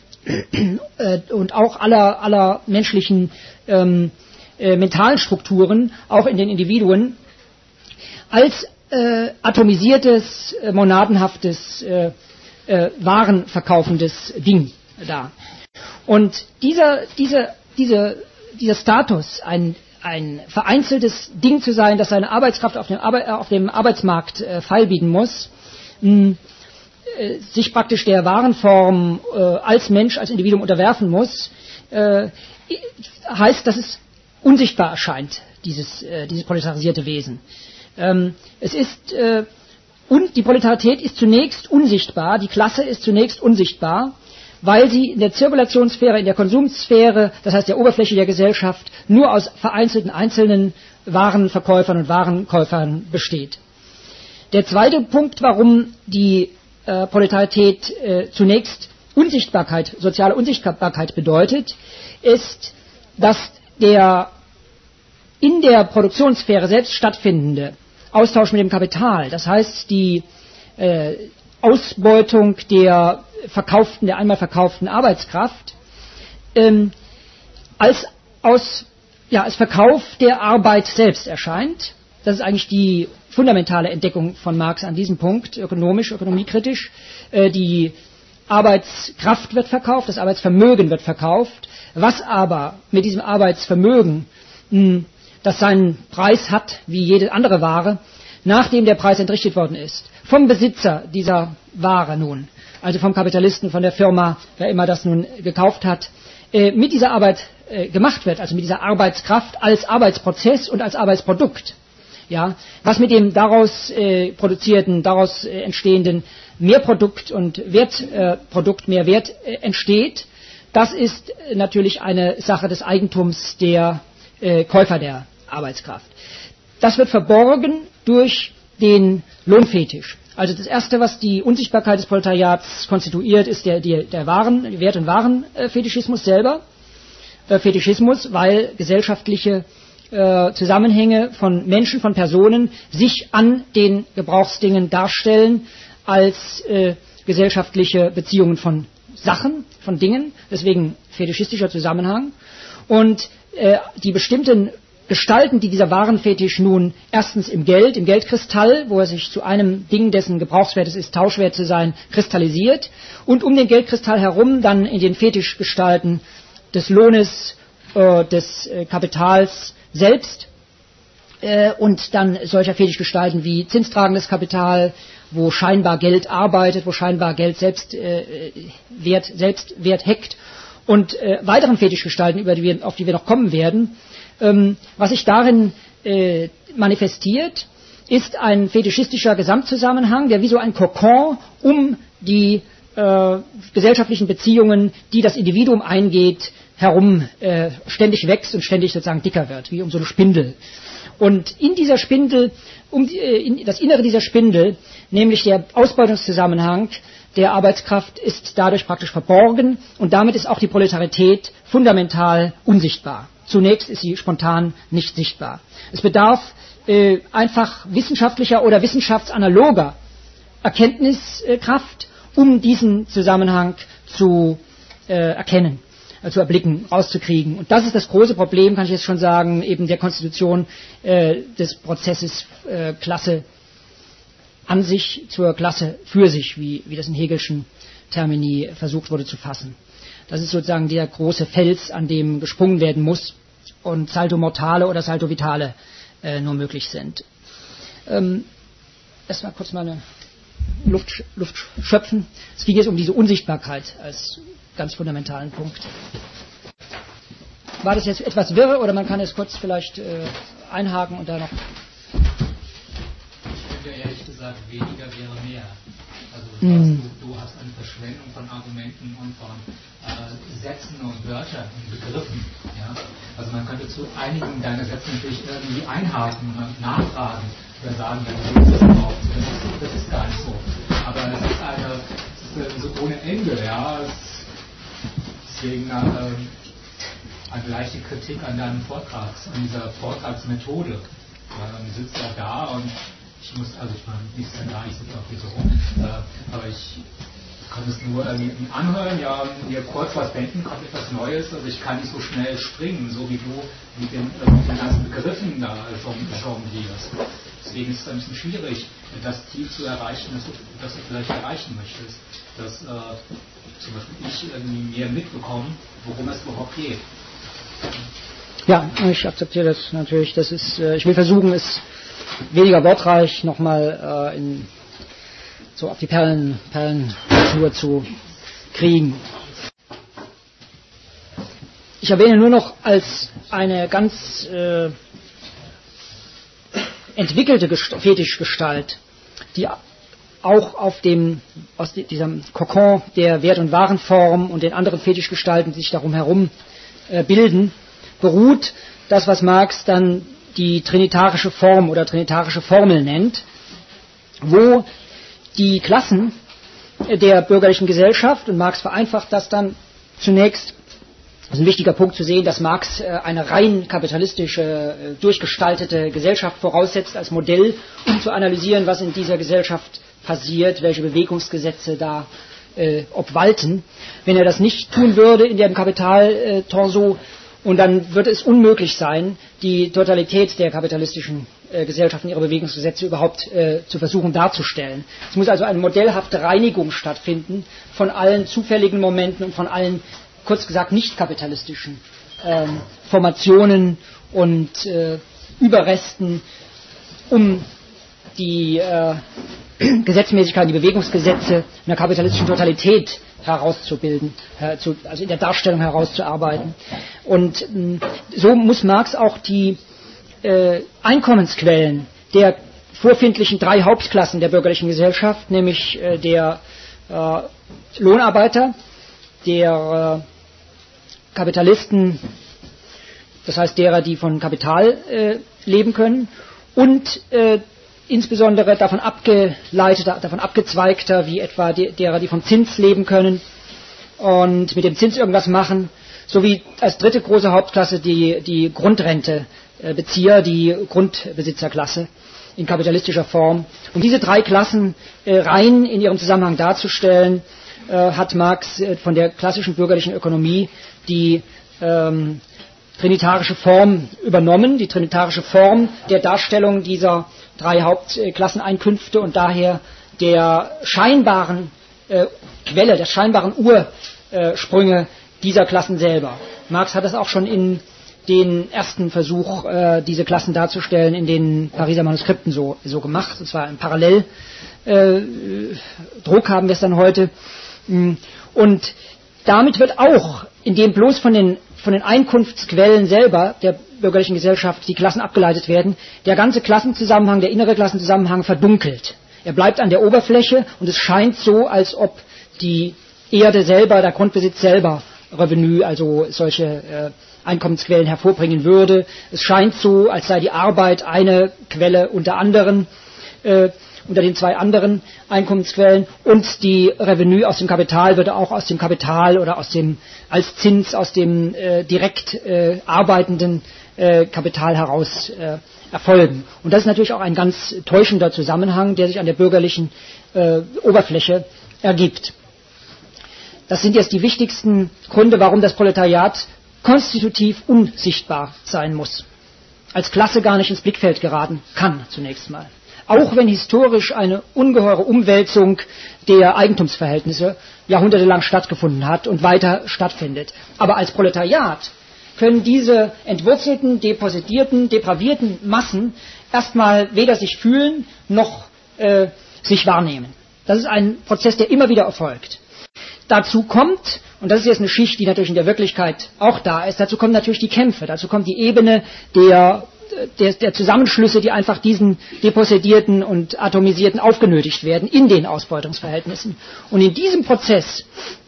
äh, und auch aller, aller menschlichen ähm, äh, mentalen Strukturen, auch in den Individuen, als äh, atomisiertes, äh, monadenhaftes, äh, äh, warenverkaufendes Ding da. Und dieser, diese, diese, dieser Status, ein, ein vereinzeltes Ding zu sein, das seine Arbeitskraft auf dem, Arbe- auf dem Arbeitsmarkt äh, feilbieten muss, mh, äh, sich praktisch der Warenform äh, als Mensch, als Individuum unterwerfen muss, äh, heißt, dass es unsichtbar erscheint, dieses, äh, dieses proletarisierte Wesen. Ähm, es ist, äh, und die Proletarität ist zunächst unsichtbar, die Klasse ist zunächst unsichtbar, weil sie in der Zirkulationssphäre, in der Konsumsphäre, das heißt der Oberfläche der Gesellschaft, nur aus vereinzelten einzelnen Warenverkäufern und Warenkäufern besteht. Der zweite Punkt, warum die äh, Proletarität äh, zunächst Unsichtbarkeit, soziale Unsichtbarkeit bedeutet, ist, dass der in der Produktionssphäre selbst stattfindende Austausch mit dem Kapital, das heißt die äh, Ausbeutung der verkauften, der einmal verkauften Arbeitskraft, ähm, als, aus, ja, als Verkauf der Arbeit selbst erscheint. Das ist eigentlich die fundamentale Entdeckung von Marx an diesem Punkt, ökonomisch, ökonomiekritisch. Äh, die Arbeitskraft wird verkauft, das Arbeitsvermögen wird verkauft. Was aber mit diesem Arbeitsvermögen, mh, das seinen Preis hat, wie jede andere Ware, nachdem der Preis entrichtet worden ist, vom Besitzer dieser Ware nun, also vom Kapitalisten, von der Firma, wer immer das nun gekauft hat, äh, mit dieser Arbeit äh, gemacht wird, also mit dieser Arbeitskraft als Arbeitsprozess und als Arbeitsprodukt. Ja, was mit dem daraus äh, produzierten, daraus äh, entstehenden Mehrprodukt und Wertprodukt, äh, Mehrwert äh, entsteht, das ist äh, natürlich eine Sache des Eigentums der äh, Käufer der Arbeitskraft. Das wird verborgen durch den Lohnfetisch. Also das Erste, was die Unsichtbarkeit des Proletariats konstituiert, ist der, der, der Waren, Wert- und Warenfetischismus selber. Äh, Fetischismus, weil gesellschaftliche äh, Zusammenhänge von Menschen, von Personen sich an den Gebrauchsdingen darstellen als äh, gesellschaftliche Beziehungen von Sachen, von Dingen, deswegen fetischistischer Zusammenhang. Und äh, die bestimmten Gestalten, die dieser Warenfetisch nun erstens im Geld, im Geldkristall, wo er sich zu einem Ding, dessen Gebrauchswert es ist, tauschwert zu sein, kristallisiert, und um den Geldkristall herum dann in den Fetischgestalten des Lohnes, äh, des äh, Kapitals selbst äh, und dann solcher Fetischgestalten wie zinstragendes Kapital, wo scheinbar Geld arbeitet, wo scheinbar Geld selbst äh, Wert, selbst Wert heckt, und äh, weiteren Fetischgestalten, über die wir, auf die wir noch kommen werden. Ähm, was sich darin äh, manifestiert, ist ein fetischistischer Gesamtzusammenhang, der wie so ein Kokon um die äh, gesellschaftlichen Beziehungen, die das Individuum eingeht, herum äh, ständig wächst und ständig sozusagen dicker wird, wie um so eine Spindel. Und in dieser Spindel, um die, äh, in das Innere dieser Spindel, nämlich der Ausbeutungszusammenhang der Arbeitskraft, ist dadurch praktisch verborgen, und damit ist auch die Proletarität fundamental unsichtbar. Zunächst ist sie spontan nicht sichtbar. Es bedarf äh, einfach wissenschaftlicher oder wissenschaftsanaloger Erkenntniskraft, um diesen Zusammenhang zu äh, erkennen, äh, zu erblicken, rauszukriegen. Und das ist das große Problem, kann ich jetzt schon sagen, eben der Konstitution äh, des Prozesses äh, Klasse an sich zur Klasse für sich, wie, wie das in Hegelschen Termini versucht wurde zu fassen. Das ist sozusagen der große Fels, an dem gesprungen werden muss und Salto Mortale oder Salto Vitale äh, nur möglich sind. Ähm, Erstmal kurz mal eine Luft, Luft schöpfen. Es ging jetzt um diese Unsichtbarkeit als ganz fundamentalen Punkt. War das jetzt etwas wirr, oder man kann es kurz vielleicht äh, einhaken und da noch... Ich finde ehrlich gesagt, weniger wäre mehr. Also du, mm. hast, du, du hast eine Verschwendung von Argumenten und von äh, Sätzen und Wörtern und Begriffen. Ja? Also man könnte zu einigen deiner Sätze natürlich irgendwie einhaken und nachfragen oder sagen, wenn du das brauchst. Das ist, das ist gar nicht so. Aber es ist eine, es ist so ohne Ende. Ja? Es, deswegen äh, eine leichte Kritik an deinem Vortrags, an dieser Vortragsmethode. Ähm, sitzt ja da und ich muss, also ich meine, nicht dann da, ich sitze auch hier so rum, äh, aber ich kann es nur irgendwie anhören, ja, mir kurz was denken, kommt etwas Neues, also ich kann nicht so schnell springen, so wie du mit den, äh, mit den ganzen Begriffen da jonglierst. Deswegen ist es ein bisschen schwierig, das Ziel zu erreichen, das du, das du vielleicht erreichen möchtest, dass äh, zum Beispiel ich irgendwie mehr mitbekomme, worum es überhaupt geht. Ja, ich akzeptiere das natürlich. Das ist, äh, ich will versuchen, es weniger wortreich nochmal äh, in, so auf die Perlen, Perlentour zu kriegen. Ich erwähne nur noch als eine ganz äh, entwickelte Gest- Fetischgestalt, die auch auf dem, aus diesem Kokon der Wert- und Warenform und den anderen Fetischgestalten, die sich darum herum äh, bilden, beruht das, was Marx dann die trinitarische Form oder trinitarische Formel nennt, wo die Klassen der bürgerlichen Gesellschaft, und Marx vereinfacht das dann zunächst, das ist ein wichtiger Punkt zu sehen, dass Marx eine rein kapitalistische, durchgestaltete Gesellschaft voraussetzt als Modell, um zu analysieren, was in dieser Gesellschaft passiert, welche Bewegungsgesetze da äh, obwalten. Wenn er das nicht tun würde in dem Kapitaltorso, und dann würde es unmöglich sein, die Totalität der kapitalistischen äh, Gesellschaften, ihre Bewegungsgesetze überhaupt äh, zu versuchen darzustellen. Es muss also eine modellhafte Reinigung stattfinden von allen zufälligen Momenten und von allen, kurz gesagt, nicht kapitalistischen ähm, Formationen und äh, Überresten, um die äh, Gesetzmäßigkeit, die Bewegungsgesetze einer kapitalistischen Totalität herauszubilden, äh, zu, also in der Darstellung herauszuarbeiten. Und mh, so muss Marx auch die äh, Einkommensquellen der vorfindlichen drei Hauptklassen der bürgerlichen Gesellschaft, nämlich äh, der äh, Lohnarbeiter, der äh, Kapitalisten, das heißt derer, die von Kapital äh, leben können, und äh, insbesondere davon abgeleiteter, davon abgezweigter, wie etwa die, derer, die vom Zins leben können und mit dem Zins irgendwas machen, sowie als dritte große Hauptklasse die, die Grundrentebezieher, die Grundbesitzerklasse in kapitalistischer Form. Um diese drei Klassen äh, rein in ihrem Zusammenhang darzustellen, äh, hat Marx äh, von der klassischen bürgerlichen Ökonomie die ähm, trinitarische Form übernommen, die trinitarische Form der Darstellung dieser drei Hauptklasseneinkünfte und daher der scheinbaren äh, Quelle, der scheinbaren Ursprünge dieser Klassen selber. Marx hat das auch schon in den ersten Versuch, äh, diese Klassen darzustellen, in den Pariser Manuskripten so, so gemacht. Es war ein Paralleldruck, äh, haben wir es dann heute. Und damit wird auch, indem bloß von den von den Einkunftsquellen selber der bürgerlichen Gesellschaft die Klassen abgeleitet werden, der ganze Klassenzusammenhang, der innere Klassenzusammenhang verdunkelt. Er bleibt an der Oberfläche und es scheint so, als ob die Erde selber, der Grundbesitz selber Revenue, also solche äh, Einkommensquellen hervorbringen würde. Es scheint so, als sei die Arbeit eine Quelle unter anderen, äh, unter den zwei anderen Einkommensquellen, und die Revenue aus dem Kapital würde auch aus dem Kapital oder aus dem als Zins aus dem äh, direkt äh, arbeitenden äh, Kapital heraus äh, erfolgen. Und das ist natürlich auch ein ganz täuschender Zusammenhang, der sich an der bürgerlichen äh, Oberfläche ergibt. Das sind jetzt die wichtigsten Gründe, warum das Proletariat konstitutiv unsichtbar sein muss, als Klasse gar nicht ins Blickfeld geraten kann zunächst mal. Auch wenn historisch eine ungeheure Umwälzung der Eigentumsverhältnisse jahrhundertelang stattgefunden hat und weiter stattfindet. Aber als Proletariat können diese entwurzelten, depositierten, depravierten Massen erstmal weder sich fühlen noch äh, sich wahrnehmen. Das ist ein Prozess, der immer wieder erfolgt. Dazu kommt, und das ist jetzt eine Schicht, die natürlich in der Wirklichkeit auch da ist, dazu kommen natürlich die Kämpfe, dazu kommt die Ebene der der, der Zusammenschlüsse, die einfach diesen depossedierten und atomisierten aufgenötigt werden in den Ausbeutungsverhältnissen. Und in diesem Prozess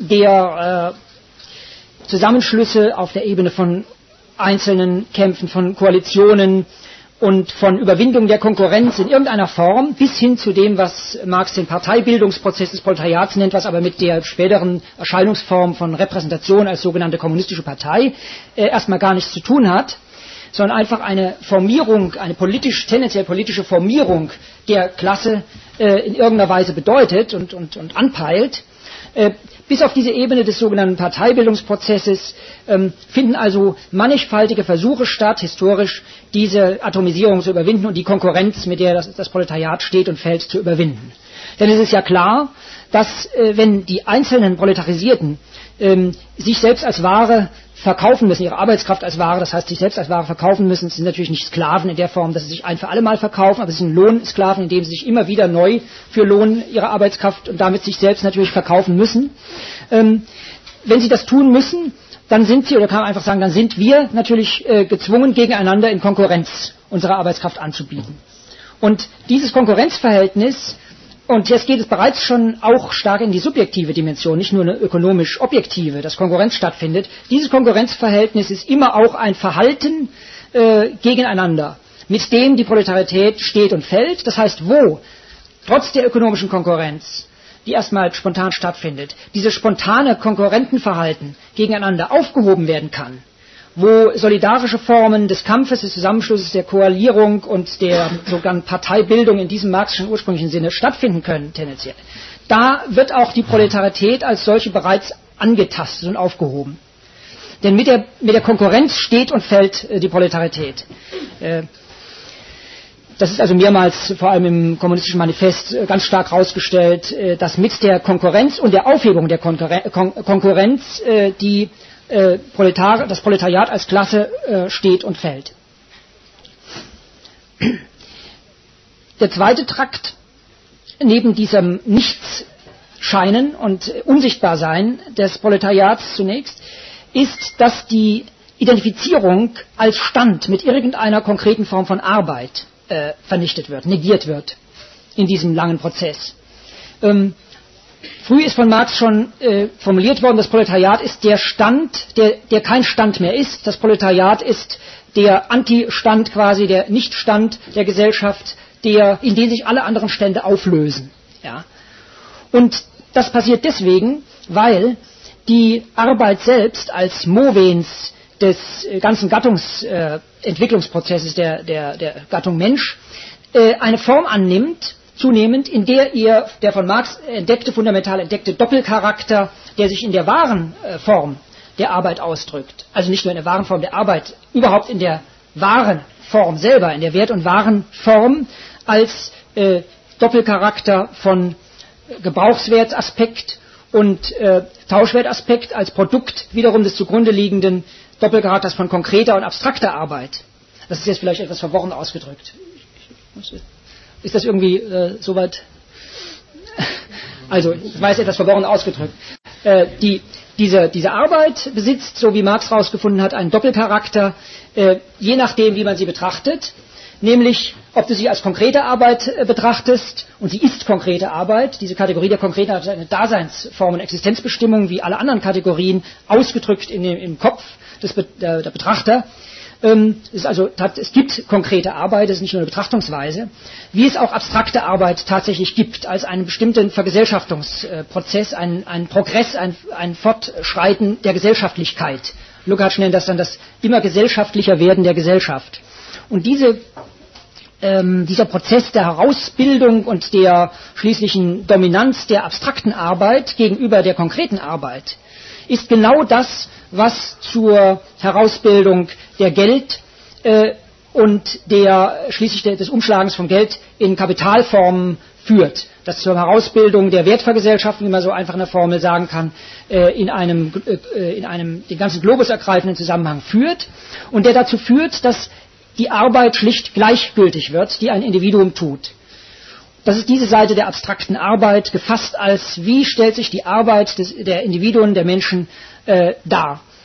der äh, Zusammenschlüsse auf der Ebene von einzelnen Kämpfen, von Koalitionen und von Überwindung der Konkurrenz in irgendeiner Form, bis hin zu dem, was Marx den Parteibildungsprozess des Proletariats nennt, was aber mit der späteren Erscheinungsform von Repräsentation als sogenannte kommunistische Partei äh, erstmal gar nichts zu tun hat, sondern einfach eine Formierung, eine politisch, tendenziell politische Formierung der Klasse äh, in irgendeiner Weise bedeutet und, und, und anpeilt. Äh, bis auf diese Ebene des sogenannten Parteibildungsprozesses ähm, finden also mannigfaltige Versuche statt, historisch diese Atomisierung zu überwinden und die Konkurrenz, mit der das, das Proletariat steht und fällt, zu überwinden. Denn es ist ja klar, dass äh, wenn die einzelnen Proletarisierten ähm, sich selbst als Ware verkaufen müssen, ihre Arbeitskraft als Ware, das heißt sich selbst als Ware verkaufen müssen, es sind natürlich nicht Sklaven in der Form, dass sie sich ein für alle Mal verkaufen, aber es sind Lohnsklaven, indem sie sich immer wieder neu für Lohn ihre Arbeitskraft und damit sich selbst natürlich verkaufen müssen. Ähm, wenn sie das tun müssen, dann sind sie, oder kann man einfach sagen, dann sind wir natürlich äh, gezwungen, gegeneinander in Konkurrenz unsere Arbeitskraft anzubieten. Und dieses Konkurrenzverhältnis, und jetzt geht es bereits schon auch stark in die subjektive Dimension, nicht nur eine ökonomisch objektive, dass Konkurrenz stattfindet. Dieses Konkurrenzverhältnis ist immer auch ein Verhalten äh, gegeneinander, mit dem die Proletarität steht und fällt. Das heißt, wo trotz der ökonomischen Konkurrenz, die erstmal spontan stattfindet, dieses spontane Konkurrentenverhalten gegeneinander aufgehoben werden kann, wo solidarische Formen des Kampfes, des Zusammenschlusses, der Koalierung und der sogenannten Parteibildung in diesem marxischen ursprünglichen Sinne stattfinden können, tendenziell, da wird auch die Proletarität als solche bereits angetastet und aufgehoben. Denn mit der, mit der Konkurrenz steht und fällt äh, die Proletarität. Äh, Das ist also mehrmals, vor allem im kommunistischen Manifest, ganz stark herausgestellt, äh, dass mit der Konkurrenz und der Aufhebung der Konkurren- Kon- Konkurrenz äh, die Äh, Proletar- das Proletariat als Klasse äh, steht und fällt. Der zweite Trakt, neben diesem Nichtsscheinen und Unsichtbarsein des Proletariats zunächst, ist, dass die Identifizierung als Stand mit irgendeiner konkreten Form von Arbeit äh, vernichtet wird, negiert wird in diesem langen Prozess. Ähm, Früh ist von Marx schon äh, formuliert worden, das Proletariat ist der Stand, der, der kein Stand mehr ist. Das Proletariat ist der Antistand quasi, der Nichtstand der Gesellschaft, der, in den sich alle anderen Stände auflösen. Ja. Und das passiert deswegen, weil die Arbeit selbst als Movens des äh, ganzen Gattungsentwicklungsprozesses äh, der, der, der Gattung Mensch äh, eine Form annimmt, zunehmend, in der ihr der von Marx entdeckte, fundamental entdeckte Doppelcharakter, der sich in der wahren äh, Form der Arbeit ausdrückt, also nicht nur in der wahren Form der Arbeit, überhaupt in der wahren Form selber, in der Wert- und wahren Form, als äh, Doppelcharakter von Gebrauchswertaspekt und äh, Tauschwertaspekt, als Produkt wiederum des zugrunde liegenden Doppelcharakters von konkreter und abstrakter Arbeit. Das ist jetzt vielleicht etwas verworren ausgedrückt. Ich, ich, Ist das irgendwie äh, soweit? Also, ich weiß, etwas verworren ausgedrückt. Äh, die, diese, diese Arbeit besitzt, so wie Marx herausgefunden hat, einen Doppelcharakter, äh, je nachdem, wie man sie betrachtet. Nämlich, ob du sie als konkrete Arbeit äh, betrachtest, und sie ist konkrete Arbeit. Diese Kategorie der Konkreten hat eine Daseinsform und Existenzbestimmung, wie alle anderen Kategorien, ausgedrückt in dem, im Kopf des, der, der Betrachter. Ähm, es, ist also, es gibt konkrete Arbeit, es ist nicht nur eine Betrachtungsweise, wie es auch abstrakte Arbeit tatsächlich gibt, als einen bestimmten Vergesellschaftungsprozess, einen, einen Progress, ein, ein Fortschreiten der Gesellschaftlichkeit. Lukács nennt das dann das immer gesellschaftlicher Werden der Gesellschaft. Und diese, ähm, dieser Prozess der Herausbildung und der schließlichen Dominanz der abstrakten Arbeit gegenüber der konkreten Arbeit ist genau das, was zur Herausbildung der Geld äh, und der schließlich der, des Umschlagens von Geld in Kapitalformen führt. Das zur Herausbildung der Wertvergesellschaftung, wie man so einfach in der Formel sagen kann, äh, in einem, äh, in einem den ganzen Globus ergreifenden Zusammenhang führt und der dazu führt, dass die Arbeit schlicht gleichgültig wird, die ein Individuum tut. Das ist diese Seite der abstrakten Arbeit, gefasst als, wie stellt sich die Arbeit des, der Individuen, der Menschen äh, dar.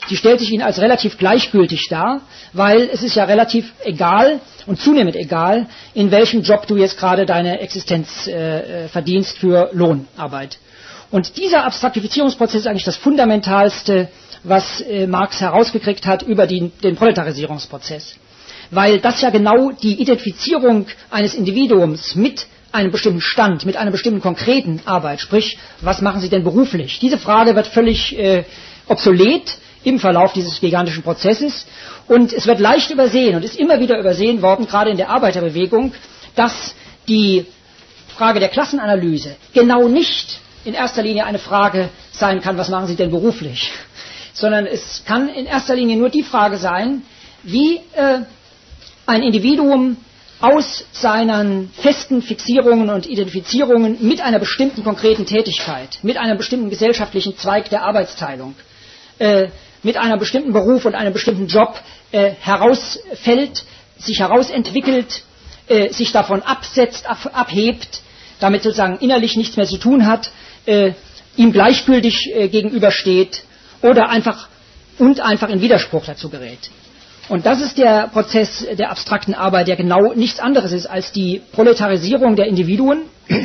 die stellt sich ihnen als relativ gleichgültig dar, weil es ist ja relativ egal und zunehmend egal, in welchem Job du jetzt gerade deine Existenz äh, verdienst für Lohnarbeit. Und dieser Abstraktifizierungsprozess ist eigentlich das Fundamentalste, was äh, Marx herausgekriegt hat über die, den Proletarisierungsprozess. Weil das ja genau die Identifizierung eines Individuums mit einem bestimmten Stand, mit einer bestimmten konkreten Arbeit, sprich, was machen Sie denn beruflich? Diese Frage wird völlig äh, obsolet im Verlauf dieses gigantischen Prozesses und es wird leicht übersehen und ist immer wieder übersehen worden, gerade in der Arbeiterbewegung, dass die Frage der Klassenanalyse genau nicht in erster Linie eine Frage sein kann, was machen Sie denn beruflich, sondern es kann in erster Linie nur die Frage sein, wie äh, ein Individuum aus seinen festen Fixierungen und Identifizierungen mit einer bestimmten konkreten Tätigkeit, mit einem bestimmten gesellschaftlichen Zweig der Arbeitsteilung, äh, mit einem bestimmten Beruf und einem bestimmten Job äh, herausfällt, sich herausentwickelt, äh, sich davon absetzt, ab, abhebt, damit sozusagen innerlich nichts mehr zu tun hat, äh, ihm gleichgültig äh, gegenübersteht oder einfach und einfach in Widerspruch dazu gerät. Und das ist der Prozess der abstrakten Arbeit, der genau nichts anderes ist als die Proletarisierung der Individuen,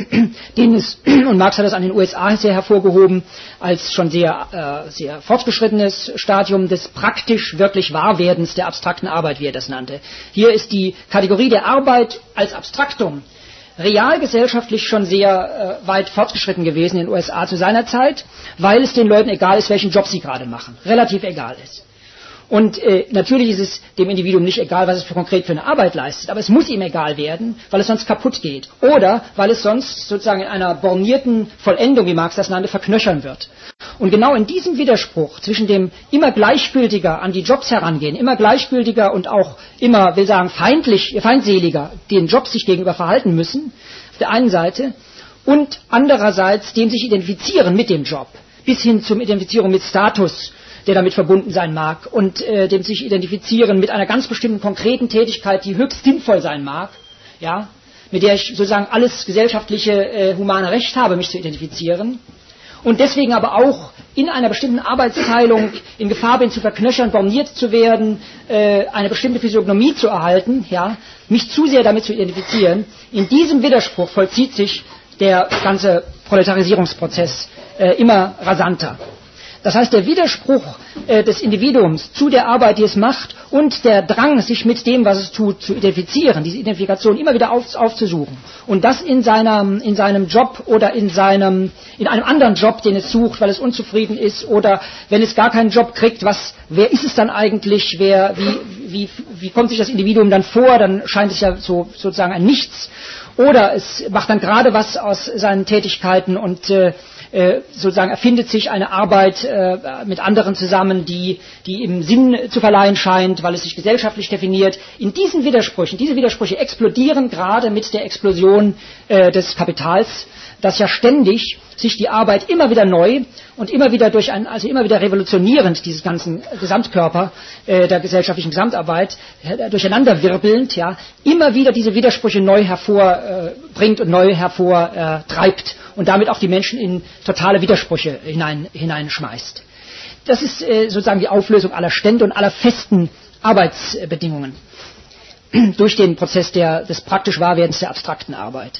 den es, und Marx hat das an den U S A sehr hervorgehoben, als schon sehr, äh, sehr fortgeschrittenes Stadium des praktisch wirklich Wahrwerdens der abstrakten Arbeit, wie er das nannte. Hier ist die Kategorie der Arbeit als Abstraktum realgesellschaftlich schon sehr äh, weit fortgeschritten gewesen in den U S A zu seiner Zeit, weil es den Leuten egal ist, welchen Job sie gerade machen. Relativ egal ist. Und äh, natürlich ist es dem Individuum nicht egal, was es für konkret für eine Arbeit leistet, aber es muss ihm egal werden, weil es sonst kaputt geht. Oder weil es sonst sozusagen in einer bornierten Vollendung, wie Marx das nannte, verknöchern wird. Und genau in diesem Widerspruch zwischen dem immer gleichgültiger an die Jobs herangehen, immer gleichgültiger und auch immer, will sagen, feindlich, feindseliger den Jobs sich gegenüber verhalten müssen, auf der einen Seite, und andererseits dem sich identifizieren mit dem Job, bis hin zum Identifizierung mit Status, der damit verbunden sein mag, und äh, dem sich identifizieren mit einer ganz bestimmten konkreten Tätigkeit, die höchst sinnvoll sein mag, ja, mit der ich sozusagen alles gesellschaftliche, äh, humane Recht habe, mich zu identifizieren, und deswegen aber auch in einer bestimmten Arbeitsteilung in Gefahr bin, zu verknöchern, borniert zu werden, äh, eine bestimmte Physiognomie zu erhalten, ja, mich zu sehr damit zu identifizieren. In diesem Widerspruch vollzieht sich der ganze Proletarisierungsprozess äh, immer rasanter. Das heißt, der Widerspruch äh, des Individuums zu der Arbeit, die es macht, und der Drang, sich mit dem, was es tut, zu identifizieren, diese Identifikation immer wieder auf, aufzusuchen. Und das in seinem, in seinem Job oder in, seinem, in einem anderen Job, den es sucht, weil es unzufrieden ist, oder wenn es gar keinen Job kriegt, was, wer ist es dann eigentlich, wer, wie, wie, wie kommt sich das Individuum dann vor, dann scheint es ja so, sozusagen ein Nichts. Oder es macht dann gerade was aus seinen Tätigkeiten und äh, sozusagen erfindet sich eine Arbeit äh, mit anderen zusammen, die, die ihm Sinn zu verleihen scheint, weil es sich gesellschaftlich definiert. In diesen Widersprüchen, diese Widersprüche explodieren gerade mit der Explosion äh, des Kapitals, das ja ständig sich die Arbeit immer wieder neu und immer wieder durch ein, also immer wieder revolutionierend dieses ganzen Gesamtkörper äh, der gesellschaftlichen Gesamtarbeit äh, durcheinanderwirbelnd, ja, immer wieder diese Widersprüche neu hervorbringt äh, und neu hervortreibt und damit auch die Menschen in totale Widersprüche hinein, hineinschmeißt. Das ist äh, sozusagen die Auflösung aller Stände und aller festen Arbeitsbedingungen durch den Prozess der, des praktisch Wahrwerdens der abstrakten Arbeit.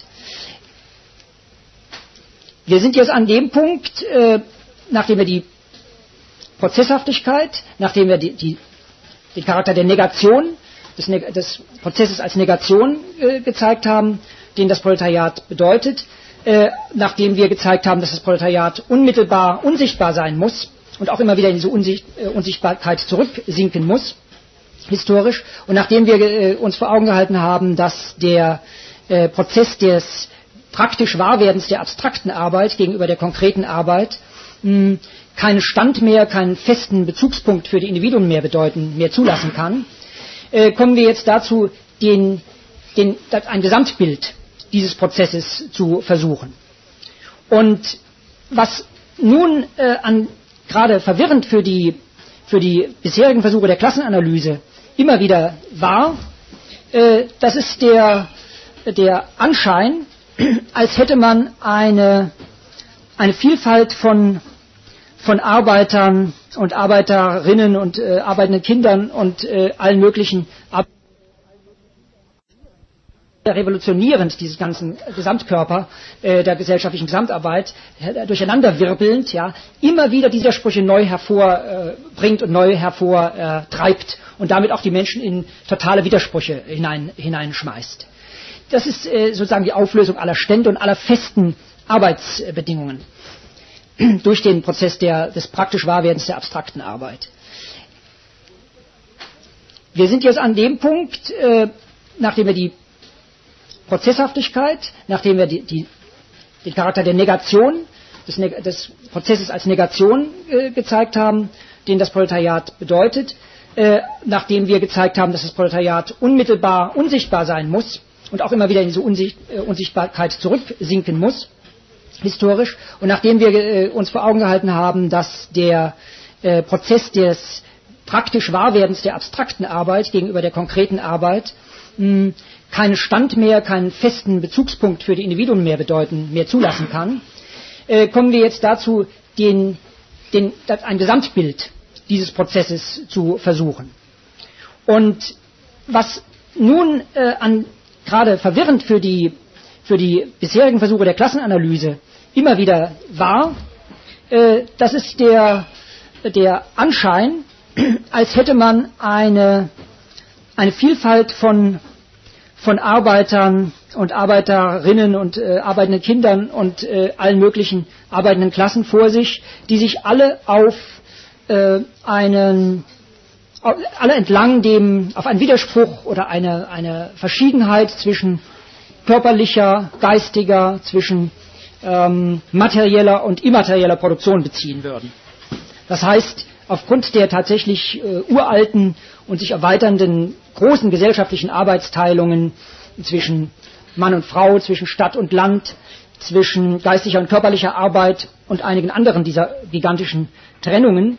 Wir sind jetzt an dem Punkt, äh, nachdem wir die Prozesshaftigkeit, nachdem wir die, die, den Charakter der Negation, des, Neg- des Prozesses als Negation äh, gezeigt haben, den das Proletariat bedeutet, äh, nachdem wir gezeigt haben, dass das Proletariat unmittelbar unsichtbar sein muss und auch immer wieder in diese Unsicht, äh, Unsichtbarkeit zurücksinken muss, historisch, und nachdem wir äh, uns vor Augen gehalten haben, dass der äh, Prozess des praktisch Wahrwerdens der abstrakten Arbeit gegenüber der konkreten Arbeit mh, keinen Stand mehr, keinen festen Bezugspunkt für die Individuen mehr bedeuten, mehr zulassen kann, äh, kommen wir jetzt dazu, den, den, ein Gesamtbild dieses Prozesses zu versuchen. Und was nun äh, an, gerade verwirrend für die, für die bisherigen Versuche der Klassenanalyse immer wieder war, äh, das ist der, der Anschein, als hätte man eine, eine Vielfalt von, von Arbeitern und Arbeiterinnen und äh, arbeitenden Kindern und äh, allen möglichen Ab revolutionierend, dieses ganzen Gesamtkörper äh, der gesellschaftlichen Gesamtarbeit, äh, durcheinanderwirbelnd, ja, immer wieder diese Widersprüche neu hervorbringt äh, und neu hervortreibt äh, und damit auch die Menschen in totale Widersprüche hinein, hineinschmeißt. Das ist äh, sozusagen die Auflösung aller Stände und aller festen Arbeitsbedingungen durch den Prozess der, des praktisch Wahrwerdens der abstrakten Arbeit. Wir sind jetzt an dem Punkt, äh, nachdem wir die Prozesshaftigkeit, nachdem wir die, die, den Charakter der Negation, des, des Prozesses als Negation äh, gezeigt haben, den das Proletariat bedeutet, äh, nachdem wir gezeigt haben, dass das Proletariat unmittelbar unsichtbar sein muss und auch immer wieder in diese Unsicht, äh, Unsichtbarkeit zurücksinken muss, historisch, und nachdem wir äh, uns vor Augen gehalten haben, dass der äh, Prozess des praktisch Wahrwerdens der abstrakten Arbeit gegenüber der konkreten Arbeit mh, keinen Stand mehr, keinen festen Bezugspunkt für die Individuen mehr bedeuten, mehr zulassen kann, äh, kommen wir jetzt dazu, den, den, ein Gesamtbild dieses Prozesses zu versuchen. Und was nun äh, an, gerade verwirrend für die, für die bisherigen Versuche der Klassenanalyse immer wieder war, äh, das ist der, der Anschein, als hätte man eine, eine Vielfalt von von Arbeitern und Arbeiterinnen und äh, arbeitenden Kindern und äh, allen möglichen arbeitenden Klassen vor sich, die sich alle auf äh, einen, auf, alle entlang dem, auf einen Widerspruch oder eine, eine Verschiedenheit zwischen körperlicher, geistiger, zwischen ähm, materieller und immaterieller Produktion beziehen würden. Das heißt, aufgrund der tatsächlich äh, uralten und sich erweiternden großen gesellschaftlichen Arbeitsteilungen zwischen Mann und Frau, zwischen Stadt und Land, zwischen geistiger und körperlicher Arbeit und einigen anderen dieser gigantischen Trennungen,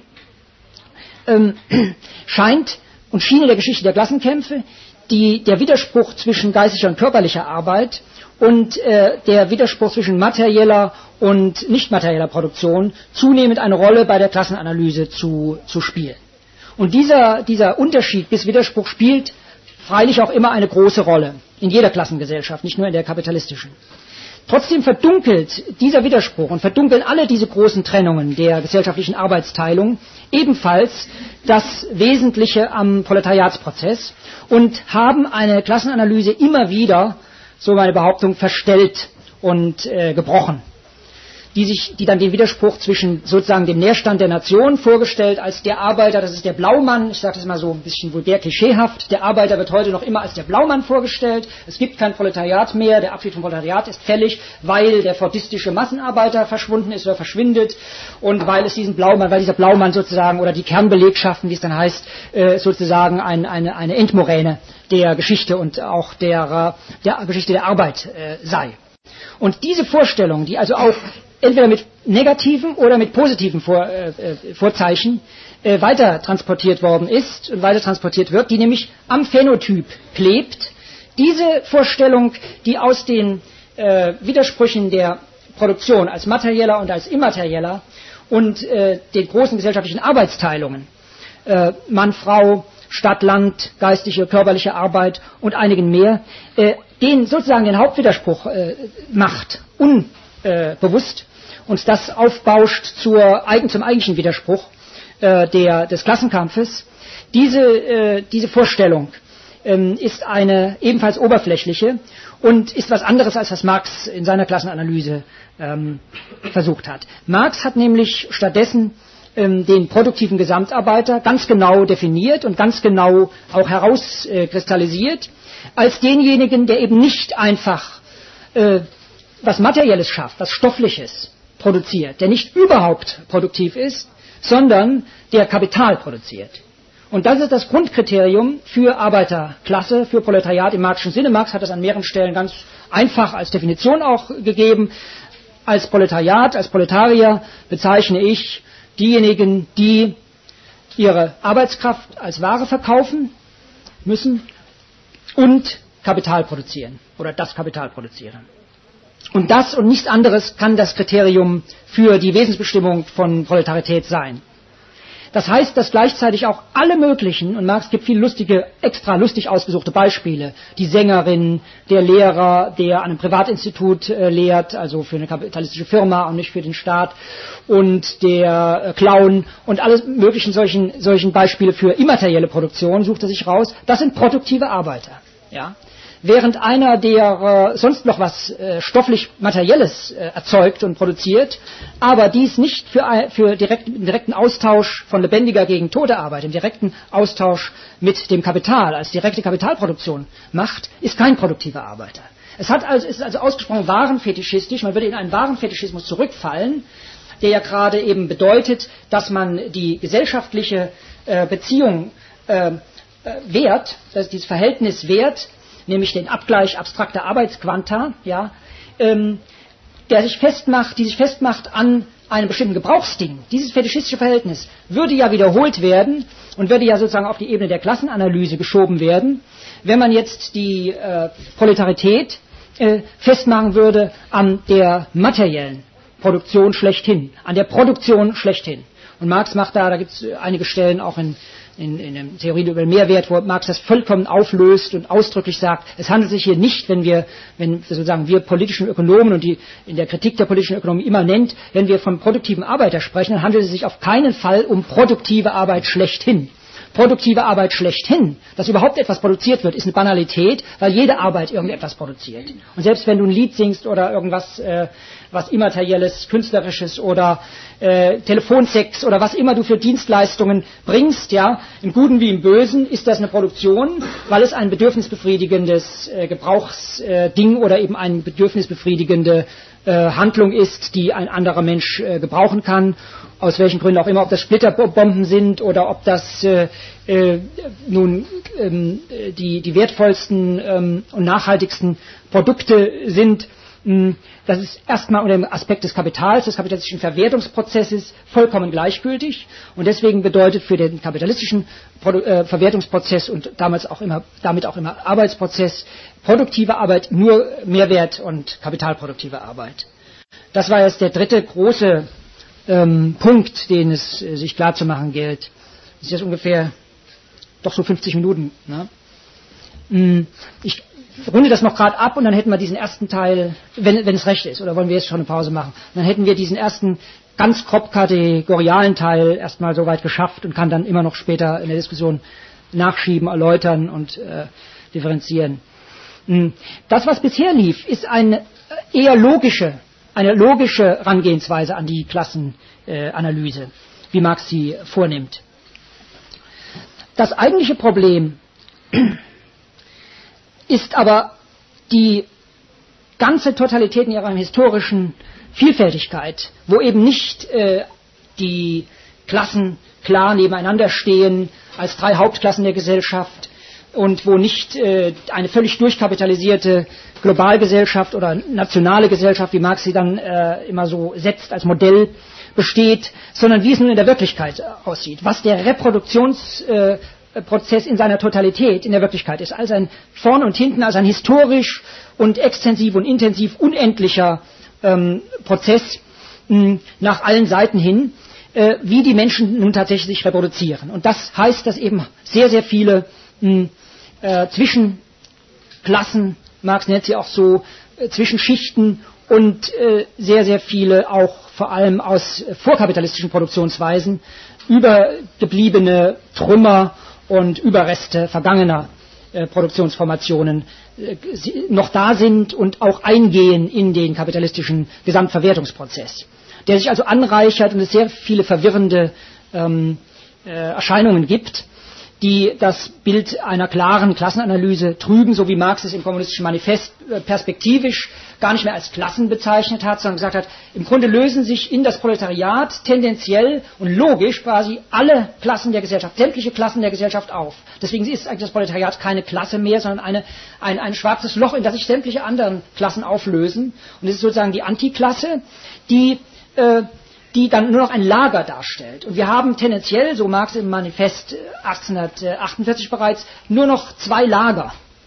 ähm, scheint und schien in der Geschichte der Klassenkämpfe die, der Widerspruch zwischen geistiger und körperlicher Arbeit und äh, der Widerspruch zwischen materieller und nicht materieller Produktion zunehmend eine Rolle bei der Klassenanalyse zu, zu spielen. Und dieser, dieser Unterschied bis Widerspruch spielt freilich auch immer eine große Rolle in jeder Klassengesellschaft, nicht nur in der kapitalistischen. Trotzdem verdunkelt dieser Widerspruch und verdunkeln alle diese großen Trennungen der gesellschaftlichen Arbeitsteilung ebenfalls das Wesentliche am Proletariatsprozess und haben eine Klassenanalyse immer wieder, so meine Behauptung, verstellt und äh, gebrochen, die sich, die dann den Widerspruch zwischen sozusagen dem Nährstand der Nation vorgestellt als der Arbeiter, das ist der Blaumann, ich sage das mal so ein bisschen vulgär klischeehaft, der Arbeiter wird heute noch immer als der Blaumann vorgestellt, es gibt kein Proletariat mehr, der Abschied vom Proletariat ist fällig, weil der fordistische Massenarbeiter verschwunden ist oder verschwindet und weil es diesen Blaumann, weil dieser Blaumann sozusagen oder die Kernbelegschaften, wie es dann heißt, äh, sozusagen ein, eine, eine Endmoräne der Geschichte und auch der, der Geschichte der Arbeit äh, sei. Und diese Vorstellung, die also auch entweder mit negativen oder mit positiven Vor, äh, Vorzeichen äh, weiter transportiert worden ist und weiter transportiert wird, die nämlich am Phänotyp klebt. Diese Vorstellung, die aus den äh, Widersprüchen der Produktion als materieller und als immaterieller und äh, den großen gesellschaftlichen Arbeitsteilungen, äh, Mann, Frau, Stadt, Land, geistige, körperliche Arbeit und einigen mehr, äh, den sozusagen den Hauptwiderspruch äh, macht, unbewusst, und das aufbauscht zur, zum eigentlichen Widerspruch äh, der, des Klassenkampfes. Diese, äh, diese Vorstellung ähm, ist eine ebenfalls oberflächliche und ist was anderes, als was Marx in seiner Klassenanalyse ähm, versucht hat. Marx hat nämlich stattdessen ähm, den produktiven Gesamtarbeiter ganz genau definiert und ganz genau auch herauskristallisiert als denjenigen, der eben nicht einfach äh, was Materielles schafft, was Stoffliches produziert, der nicht überhaupt produktiv ist, sondern der Kapital produziert. Und das ist das Grundkriterium für Arbeiterklasse, für Proletariat im marxischen Sinne. Marx hat das an mehreren Stellen ganz einfach als Definition auch gegeben. Als Proletariat, als Proletarier bezeichne ich diejenigen, die ihre Arbeitskraft als Ware verkaufen müssen und Kapital produzieren oder das Kapital produzieren. Und das und nichts anderes kann das Kriterium für die Wesensbestimmung von Proletarität sein. Das heißt, dass gleichzeitig auch alle möglichen, und Marx gibt viele lustige, extra lustig ausgesuchte Beispiele, die Sängerin, der Lehrer, der an einem Privatinstitut äh, lehrt, also für eine kapitalistische Firma und nicht für den Staat, und der äh, Clown und alle möglichen solchen, solchen Beispiele für immaterielle Produktion sucht er sich raus. Das sind produktive Arbeiter. Ja? Während einer, der äh, sonst noch was äh, stofflich Materielles äh, erzeugt und produziert, aber dies nicht für, für direkt, im direkten Austausch von lebendiger gegen tote Arbeit, im direkten Austausch mit dem Kapital, als direkte Kapitalproduktion macht, ist kein produktiver Arbeiter. Es hat also, es ist also ausgesprochen warenfetischistisch, man würde in einen Warenfetischismus zurückfallen, der ja gerade eben bedeutet, dass man die gesellschaftliche äh, Beziehung äh, äh, Wert, dass dieses Verhältnis Wert, nämlich den Abgleich abstrakter Arbeitsquanta, ja, ähm, der sich festmacht, die sich festmacht an einem bestimmten Gebrauchsding. Dieses fetischistische Verhältnis würde ja wiederholt werden und würde ja sozusagen auf die Ebene der Klassenanalyse geschoben werden, wenn man jetzt die äh, Proletarität äh, festmachen würde an der materiellen Produktion schlechthin, an der Produktion schlechthin. Und Marx macht da, da gibt es einige Stellen auch in In, in der Theorie über den Mehrwert, wo Marx das vollkommen auflöst und ausdrücklich sagt, es handelt sich hier nicht, wenn wir, wenn sozusagen wir politischen Ökonomen und die in der Kritik der politischen Ökonomie immer nennt, wenn wir vom produktiven Arbeiter sprechen, dann handelt es sich auf keinen Fall um produktive Arbeit schlechthin. Produktive Arbeit schlechthin, dass überhaupt etwas produziert wird, ist eine Banalität, weil jede Arbeit irgendetwas produziert. Und selbst wenn du ein Lied singst oder irgendwas, äh, was Immaterielles, Künstlerisches oder äh, Telefonsex oder was immer du für Dienstleistungen bringst, ja, im Guten wie im Bösen, ist das eine Produktion, weil es ein bedürfnisbefriedigendes äh, Gebrauchsding äh, oder eben eine bedürfnisbefriedigende äh, Handlung ist, die ein anderer Mensch äh, gebrauchen kann, aus welchen Gründen auch immer, ob das Splitterbomben sind oder ob das äh, äh, nun ähm, die, die wertvollsten ähm, und nachhaltigsten Produkte sind. Das ist erstmal unter dem Aspekt des Kapitals, des kapitalistischen Verwertungsprozesses vollkommen gleichgültig und deswegen bedeutet für den kapitalistischen Produ- äh, Verwertungsprozess und damals auch immer, damit auch immer Arbeitsprozess produktive Arbeit nur Mehrwert und kapitalproduktive Arbeit. Das war jetzt der dritte große ähm, Punkt, den es äh, sich klar zu machen gilt. Das ist jetzt ungefähr doch so fünfzig Minuten. Ne? Ich runde das noch gerade ab und dann hätten wir diesen ersten Teil, wenn, wenn es recht ist, oder wollen wir jetzt schon eine Pause machen, dann hätten wir diesen ersten ganz grob kategorialen Teil erstmal soweit geschafft und kann dann immer noch später in der Diskussion nachschieben, erläutern und äh, differenzieren. Das, was bisher lief, ist eine eher logische, eine logische Herangehensweise an die Klassenanalyse, äh, wie Marx sie vornimmt. Das eigentliche Problem ist aber die ganze Totalität in ihrer historischen Vielfältigkeit, wo eben nicht äh, die Klassen klar nebeneinander stehen als drei Hauptklassen der Gesellschaft und wo nicht äh, eine völlig durchkapitalisierte Globalgesellschaft oder nationale Gesellschaft, wie Marx sie dann äh, immer so setzt als Modell, besteht, sondern wie es nun in der Wirklichkeit aussieht, was der Reproduktions äh, Prozess in seiner Totalität in der Wirklichkeit ist, als ein vorn und hinten, als ein historisch und extensiv und intensiv unendlicher ähm, Prozess mh, nach allen Seiten hin, äh, wie die Menschen nun tatsächlich sich reproduzieren. Und das heißt, dass eben sehr, sehr viele mh, äh, Zwischenklassen, Marx nennt sie auch so, äh, Zwischenschichten und äh, sehr, sehr viele auch vor allem aus äh, vorkapitalistischen Produktionsweisen übergebliebene Trümmer und Überreste vergangener äh, Produktionsformationen äh, noch da sind und auch eingehen in den kapitalistischen Gesamtverwertungsprozess, der sich also anreichert und es sehr viele verwirrende ähm, äh, Erscheinungen gibt, die das Bild einer klaren Klassenanalyse trüben, so wie Marx es im Kommunistischen Manifest äh, perspektivisch gar nicht mehr als Klassen bezeichnet hat, sondern gesagt hat, im Grunde lösen sich in das Proletariat tendenziell und logisch quasi alle Klassen der Gesellschaft, sämtliche Klassen der Gesellschaft auf. Deswegen ist eigentlich das Proletariat keine Klasse mehr, sondern eine, ein, ein schwarzes Loch, in das sich sämtliche anderen Klassen auflösen. Und es ist sozusagen die Antiklasse, die, äh, die dann nur noch ein Lager darstellt. Und wir haben tendenziell, so Marx im Manifest achtzehnhundertachtundvierzig bereits, nur noch zwei Lager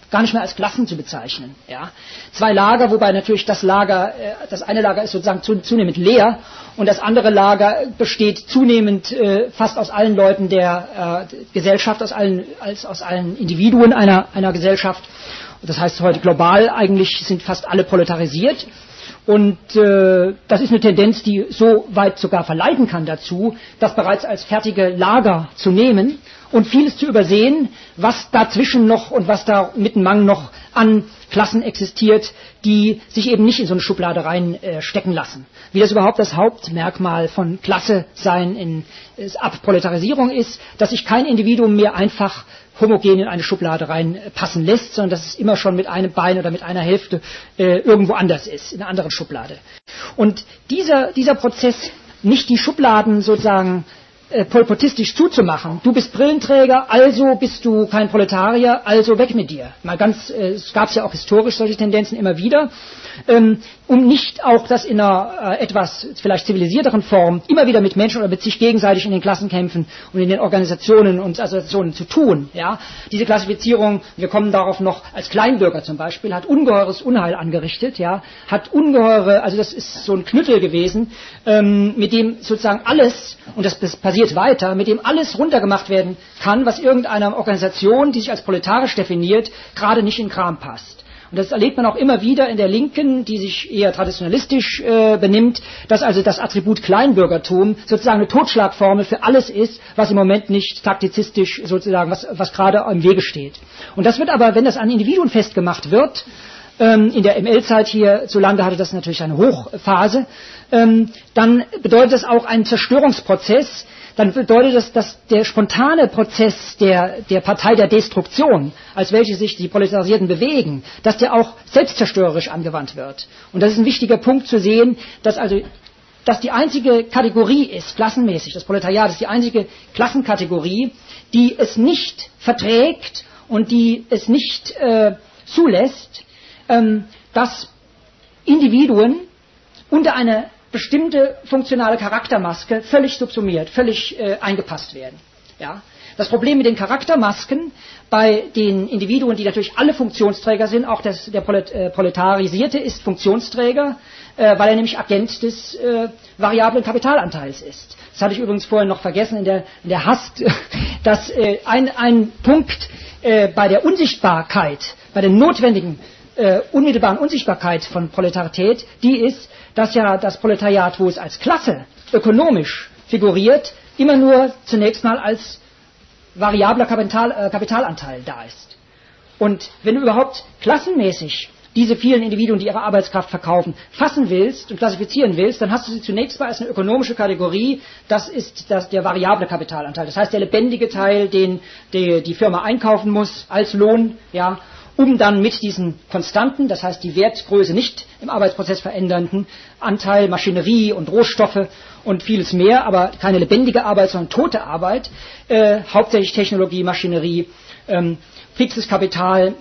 gar nicht mehr als Klassen zu bezeichnen. Ja. Zwei Lager, wobei natürlich das Lager, das eine Lager ist sozusagen zunehmend leer und das andere Lager besteht zunehmend äh, fast aus allen Leuten der äh, Gesellschaft, aus allen, als, aus allen Individuen einer, einer Gesellschaft. Das heißt heute global eigentlich sind fast alle proletarisiert. Und äh, das ist eine Tendenz, die so weit sogar verleiten kann dazu, das bereits als fertige Lager zu nehmen und vieles zu übersehen, was dazwischen noch und was da mittenmang noch an Klassen existiert, die sich eben nicht in so eine Schublade reinstecken äh, lassen. Wie das überhaupt das Hauptmerkmal von Klasse sein in äh, Abproletarisierung ist, dass sich kein Individuum mehr einfach homogen in eine Schublade reinpassen lässt, sondern dass es immer schon mit einem Bein oder mit einer Hälfte äh, irgendwo anders ist, in einer anderen Schublade. Und dieser, dieser Prozess, nicht die Schubladen sozusagen äh, polpotistisch zuzumachen, du bist Brillenträger, also bist du kein Proletarier, also weg mit dir. Mal ganz, äh, es gab ja auch historisch solche Tendenzen immer wieder, ähm, um nicht auch das in einer äh, etwas vielleicht zivilisierteren Form immer wieder mit Menschen oder mit sich gegenseitig in den Klassenkämpfen und in den Organisationen und Assoziationen zu tun. Ja? Diese Klassifizierung, wir kommen darauf noch, als Kleinbürger zum Beispiel, hat ungeheures Unheil angerichtet, ja? Hat ungeheure, also das ist so ein Knüttel gewesen, ähm, mit dem sozusagen alles, und das, das passiert weiter, mit dem alles runtergemacht werden kann, was irgendeiner Organisation, die sich als proletarisch definiert, gerade nicht in den Kram passt. Und das erlebt man auch immer wieder in der Linken, die sich eher traditionalistisch äh, benimmt, dass also das Attribut Kleinbürgertum sozusagen eine Totschlagformel für alles ist, was im Moment nicht taktizistisch sozusagen, was, was gerade im Wege steht. Und das wird aber, wenn das an Individuen festgemacht wird, ähm, in der M L-Zeit hierzulande hatte das natürlich eine Hochphase, ähm, dann bedeutet das auch einen Zerstörungsprozess. Dann bedeutet das, dass der spontane Prozess der, der Partei der Destruktion, als welche sich die Proletarisierten bewegen, dass der auch selbstzerstörerisch angewandt wird. Und das ist ein wichtiger Punkt zu sehen, dass also dass die einzige Kategorie ist, klassenmäßig, das Proletariat ist die einzige Klassenkategorie, die es nicht verträgt und die es nicht äh, zulässt, ähm, dass Individuen unter eine bestimmte funktionale Charaktermaske völlig subsumiert, völlig äh, eingepasst werden. Ja? Das Problem mit den Charaktermasken bei den Individuen, die natürlich alle Funktionsträger sind, auch das, der Prolet, äh, Proletarisierte ist Funktionsträger, äh, weil er nämlich Agent des äh, variablen Kapitalanteils ist. Das hatte ich übrigens vorhin noch vergessen in der, in der Hast, dass äh, ein, ein Punkt äh, bei der Unsichtbarkeit, bei der notwendigen äh, unmittelbaren Unsichtbarkeit von Proletarität, die ist, dass ja das Proletariat, wo es als Klasse ökonomisch figuriert, immer nur zunächst mal als variabler Kapital, äh, Kapitalanteil da ist. Und wenn du überhaupt klassenmäßig diese vielen Individuen, die ihre Arbeitskraft verkaufen, fassen willst und klassifizieren willst, dann hast du sie zunächst mal als eine ökonomische Kategorie, das ist das, der variable Kapitalanteil. Das heißt, der lebendige Teil, den die, die Firma einkaufen muss als Lohn, ja, um dann mit diesen konstanten, das heißt die Wertgröße nicht im Arbeitsprozess verändernden Anteil, Maschinerie und Rohstoffe und vieles mehr, aber keine lebendige Arbeit, sondern tote Arbeit, äh, hauptsächlich Technologie, Maschinerie, ähm, fixes Kapital,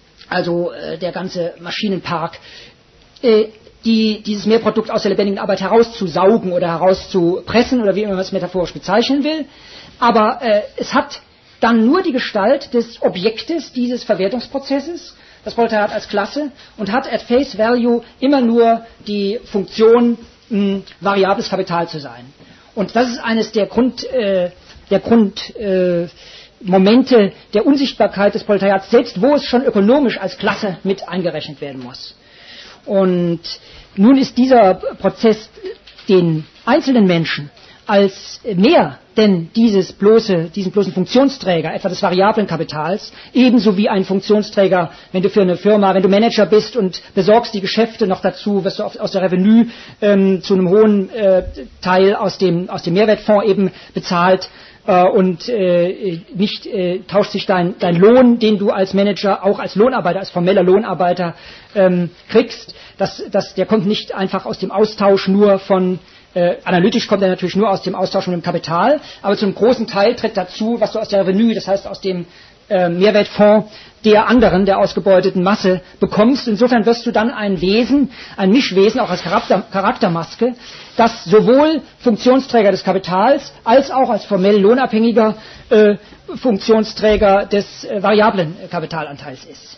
also äh, der ganze Maschinenpark, äh, die, dieses Mehrprodukt aus der lebendigen Arbeit herauszusaugen oder herauszupressen oder wie man es metaphorisch bezeichnen will. Aber äh, es hat dann nur die Gestalt des Objektes dieses Verwertungsprozesses, das Proletariat als Klasse, und hat at face value immer nur die Funktion, mh, variables Kapital zu sein. Und das ist eines der Grund, äh, der Grund äh, Momente der Unsichtbarkeit des Proletariats, selbst wo es schon ökonomisch als Klasse mit eingerechnet werden muss. Und nun ist dieser Prozess den einzelnen Menschen als mehr denn dieses bloße, diesen bloßen Funktionsträger, etwa des variablen Kapitals, ebenso wie ein Funktionsträger, wenn du für eine Firma, wenn du Manager bist und besorgst die Geschäfte noch dazu, wirst du auf, aus der Revenue ähm, zu einem hohen äh, Teil aus dem, aus dem Mehrwertfonds eben bezahlt, äh, und äh, nicht äh, tauscht sich dein, dein Lohn, den du als Manager, auch als Lohnarbeiter, als formeller Lohnarbeiter ähm, kriegst, das, das, der kommt nicht einfach aus dem Austausch nur von Äh, analytisch kommt er natürlich nur aus dem Austausch mit dem Kapital, aber zum großen Teil tritt dazu, was du aus der Revenue, das heißt aus dem äh, Mehrwertfonds der anderen, der ausgebeuteten Masse bekommst. Insofern wirst du dann ein Wesen, ein Mischwesen, auch als Charakter, Charaktermaske, das sowohl Funktionsträger des Kapitals als auch als formell lohnabhängiger äh, Funktionsträger des äh, variablen Kapitalanteils ist.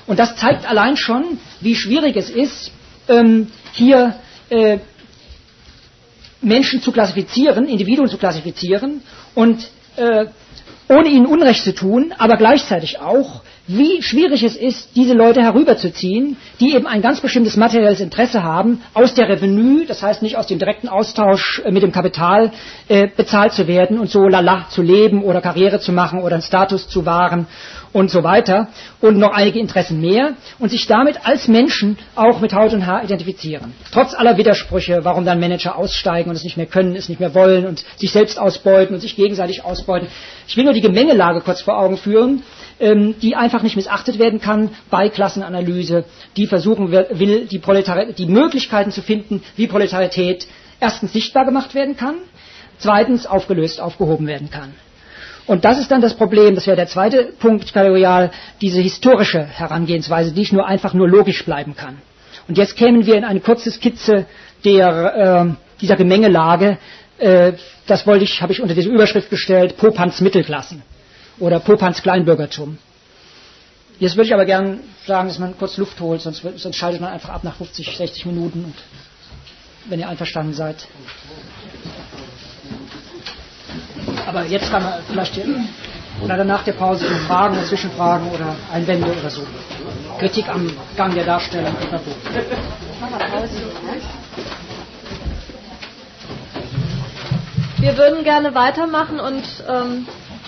Und das zeigt allein schon, wie schwierig es ist, ähm, hier äh, Menschen zu klassifizieren, Individuen zu klassifizieren und äh, ohne ihnen Unrecht zu tun, aber gleichzeitig auch, wie schwierig es ist, diese Leute herüberzuziehen, die eben ein ganz bestimmtes materielles Interesse haben, aus der Revenue, das heißt nicht aus dem direkten Austausch mit dem Kapital, äh, bezahlt zu werden und so lala zu leben oder Karriere zu machen oder einen Status zu wahren und so weiter und noch einige Interessen mehr und sich damit als Menschen auch mit Haut und Haar identifizieren. Trotz aller Widersprüche, warum dann Manager aussteigen und es nicht mehr können, es nicht mehr wollen und sich selbst ausbeuten und sich gegenseitig ausbeuten. Ich will nur die Gemengelage kurz vor Augen führen, die einfach nicht missachtet werden kann bei Klassenanalyse, die versuchen will, die, Proletari- die Möglichkeiten zu finden, wie Proletarität erstens sichtbar gemacht werden kann, zweitens aufgelöst, aufgehoben werden kann. Und das ist dann das Problem, das wäre der zweite Punkt kategorial, diese historische Herangehensweise, die nicht nur einfach nur logisch bleiben kann. Und jetzt kämen wir in eine kurze Skizze der, äh, dieser Gemengelage, äh, das wollte ich, habe ich unter diese Überschrift gestellt, Popans Mittelklassen. Oder Popans Kleinbürgertum. Jetzt würde ich aber gerne sagen, dass man kurz Luft holt, sonst, sonst schaltet man einfach ab nach fünfzig, sechzig Minuten, und wenn ihr einverstanden seid. Aber jetzt kann man vielleicht hier, oder danach der Pause Fragen, Zwischenfragen oder Einwände oder so. Kritik am Gang der Darstellung. Wir würden gerne weitermachen und ähm,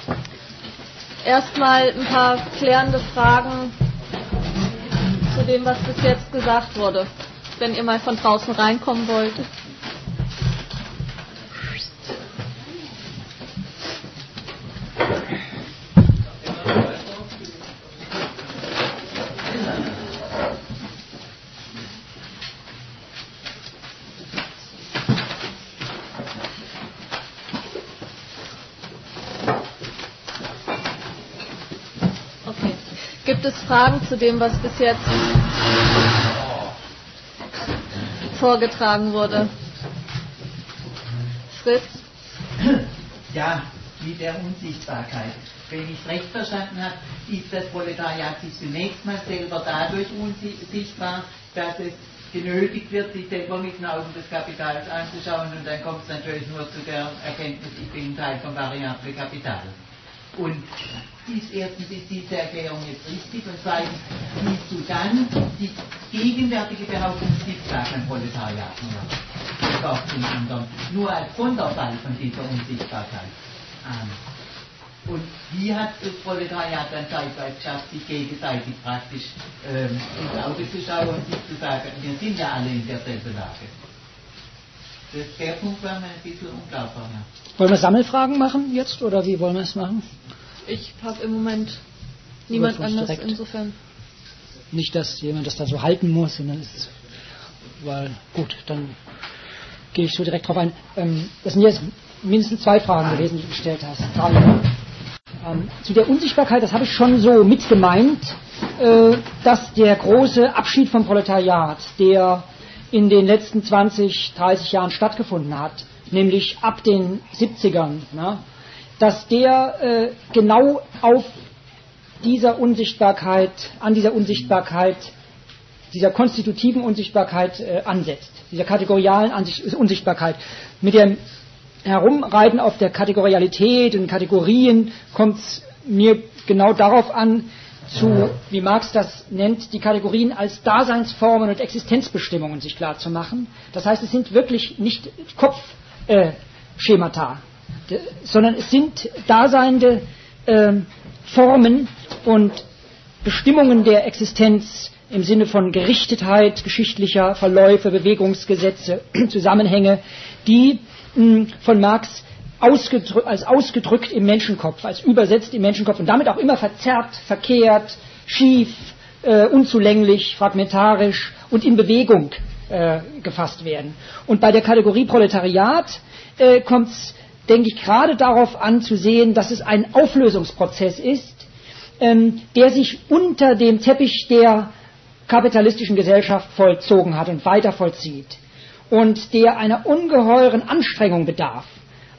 erstmal ein paar klärende Fragen zu dem, was bis jetzt gesagt wurde, wenn ihr mal von draußen reinkommen wollt. Gibt es Fragen zu dem, was bis jetzt vorgetragen wurde? Fritz? Ja, mit der Unsichtbarkeit. Wenn ich es recht verstanden habe, ist das Proletariat sich zunächst mal selber dadurch unsichtbar, dass es genötigt wird, sich selber mit den Augen des Kapitals anzuschauen, und dann kommt es natürlich nur zu der Erkenntnis, ich bin Teil vom variable Kapital. Und ist erstens ist diese Erklärung jetzt richtig, und zweitens siehst du dann die gegenwärtige Behauptung, es gibt gar kein Proletariat mehr. Doch zum anderen. Nur als Sonderfall von dieser Unsichtbarkeit. Und wie hat das Proletariat dann zeitweise geschafft, sich gegenseitig praktisch ähm, ins Auge zu schauen und sich zu sagen, wir sind ja alle in derselben Lage. Das, der Punkt war mir ein bisschen unklarbar. Ja. Wollen wir Sammelfragen machen jetzt, oder wie wollen wir es machen? Ich habe im Moment niemand anders, direkt. Insofern. Nicht, dass jemand das da so halten muss, sondern es ist, weil, gut, dann gehe ich so direkt drauf ein. Ähm, das sind jetzt mindestens zwei Fragen gewesen, die du gestellt hast. Ähm, zu der Unsichtbarkeit, das habe ich schon so mitgemeint, äh, dass der große Abschied vom Proletariat, der in den letzten zwanzig, dreißig Jahren stattgefunden hat, nämlich ab den siebzigern, na, dass der äh, genau auf dieser Unsichtbarkeit, an dieser Unsichtbarkeit, dieser konstitutiven Unsichtbarkeit äh, ansetzt, dieser kategorialen Ansicht, Unsichtbarkeit. Mit dem Herumreiten auf der Kategorialität und Kategorien kommt es mir genau darauf an, zu, wie Marx das nennt, die Kategorien als Daseinsformen und Existenzbestimmungen sich klar zu machen. Das heißt, es sind wirklich nicht Kopfschemata, äh, sondern es sind daseinende äh, Formen und Bestimmungen der Existenz im Sinne von Gerichtetheit geschichtlicher Verläufe, Bewegungsgesetze, Zusammenhänge, die mh, von Marx Ausgedrückt, als ausgedrückt im Menschenkopf, als übersetzt im Menschenkopf und damit auch immer verzerrt, verkehrt, schief, äh, unzulänglich, fragmentarisch und in Bewegung äh, gefasst werden. Und bei der Kategorie Proletariat äh, kommt es, denke ich, gerade darauf an zu sehen, dass es ein Auflösungsprozess ist, ähm, der sich unter dem Teppich der kapitalistischen Gesellschaft vollzogen hat und weiter vollzieht und der einer ungeheuren Anstrengung bedarf,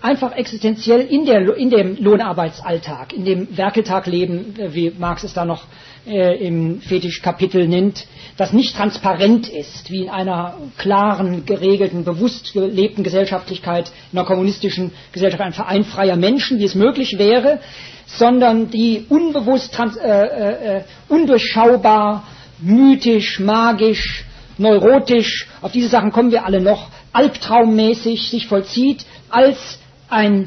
einfach existenziell in, der, in dem Lohnarbeitsalltag, in dem Werkeltagleben, wie Marx es da noch äh, im Fetischkapitel nennt, das nicht transparent ist, wie in einer klaren, geregelten, bewusst gelebten Gesellschaftlichkeit, in einer kommunistischen Gesellschaft, ein Verein freier Menschen, wie es möglich wäre, sondern die unbewusst, trans, äh, äh, undurchschaubar, mythisch, magisch, neurotisch, auf diese Sachen kommen wir alle noch, albtraummäßig sich vollzieht, als ein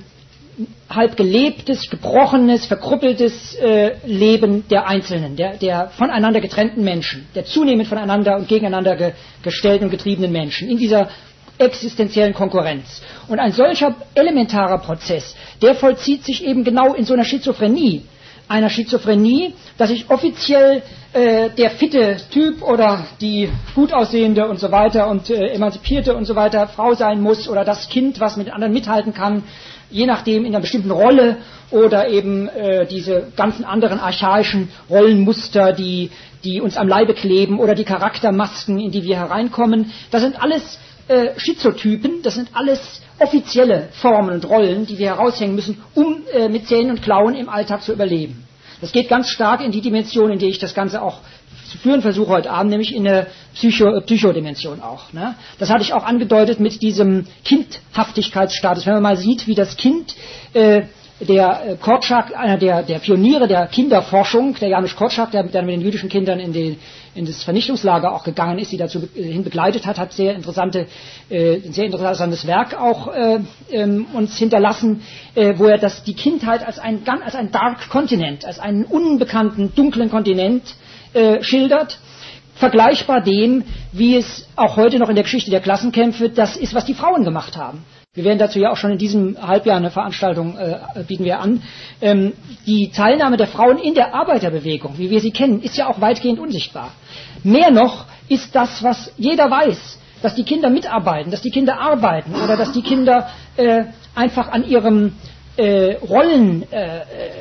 halb gelebtes, gebrochenes, verkrüppeltes äh, Leben der Einzelnen, der, der voneinander getrennten Menschen, der zunehmend voneinander und gegeneinander ge, gestellten und getriebenen Menschen, in dieser existenziellen Konkurrenz. Und ein solcher elementarer Prozess, der vollzieht sich eben genau in so einer Schizophrenie, einer Schizophrenie, dass ich offiziell äh, der fitte Typ oder die gut aussehende und so weiter und äh, emanzipierte und so weiter Frau sein muss oder das Kind, was mit anderen mithalten kann, je nachdem in einer bestimmten Rolle oder eben äh, diese ganzen anderen archaischen Rollenmuster, die, die uns am Leibe kleben oder die Charaktermasken, in die wir hereinkommen. Das sind alles äh, Schizotypen, das sind alles offizielle Formen und Rollen, die wir heraushängen müssen, um äh, mit Zähnen und Klauen im Alltag zu überleben. Das geht ganz stark in die Dimension, in die ich das Ganze auch zu führen versuche heute Abend, nämlich in eine Psycho, Psychodimension auch. Ne? Das hatte ich auch angedeutet mit diesem Kindhaftigkeitsstatus. Wenn man mal sieht, wie das Kind, äh, der äh, Korczak, einer der, der Pioniere der Kinderforschung, der Janusz Korczak, der dann mit den jüdischen Kindern in, die, in das Vernichtungslager auch gegangen ist, die dazu äh, hin begleitet hat, hat sehr interessante, äh, ein sehr interessantes Werk auch äh, ähm, uns hinterlassen, äh, wo er das, die Kindheit als ein, als ein Dark Continent, als einen unbekannten, dunklen Kontinent äh, schildert, vergleichbar dem, wie es auch heute noch in der Geschichte der Klassenkämpfe das ist, was die Frauen gemacht haben. Wir werden dazu ja auch schon in diesem Halbjahr eine Veranstaltung äh, bieten wir an. Ähm, die Teilnahme der Frauen in der Arbeiterbewegung, wie wir sie kennen, ist ja auch weitgehend unsichtbar. Mehr noch ist das, was jeder weiß, dass die Kinder mitarbeiten, dass die Kinder arbeiten oder dass die Kinder äh, einfach an ihrem äh, Rollen, äh,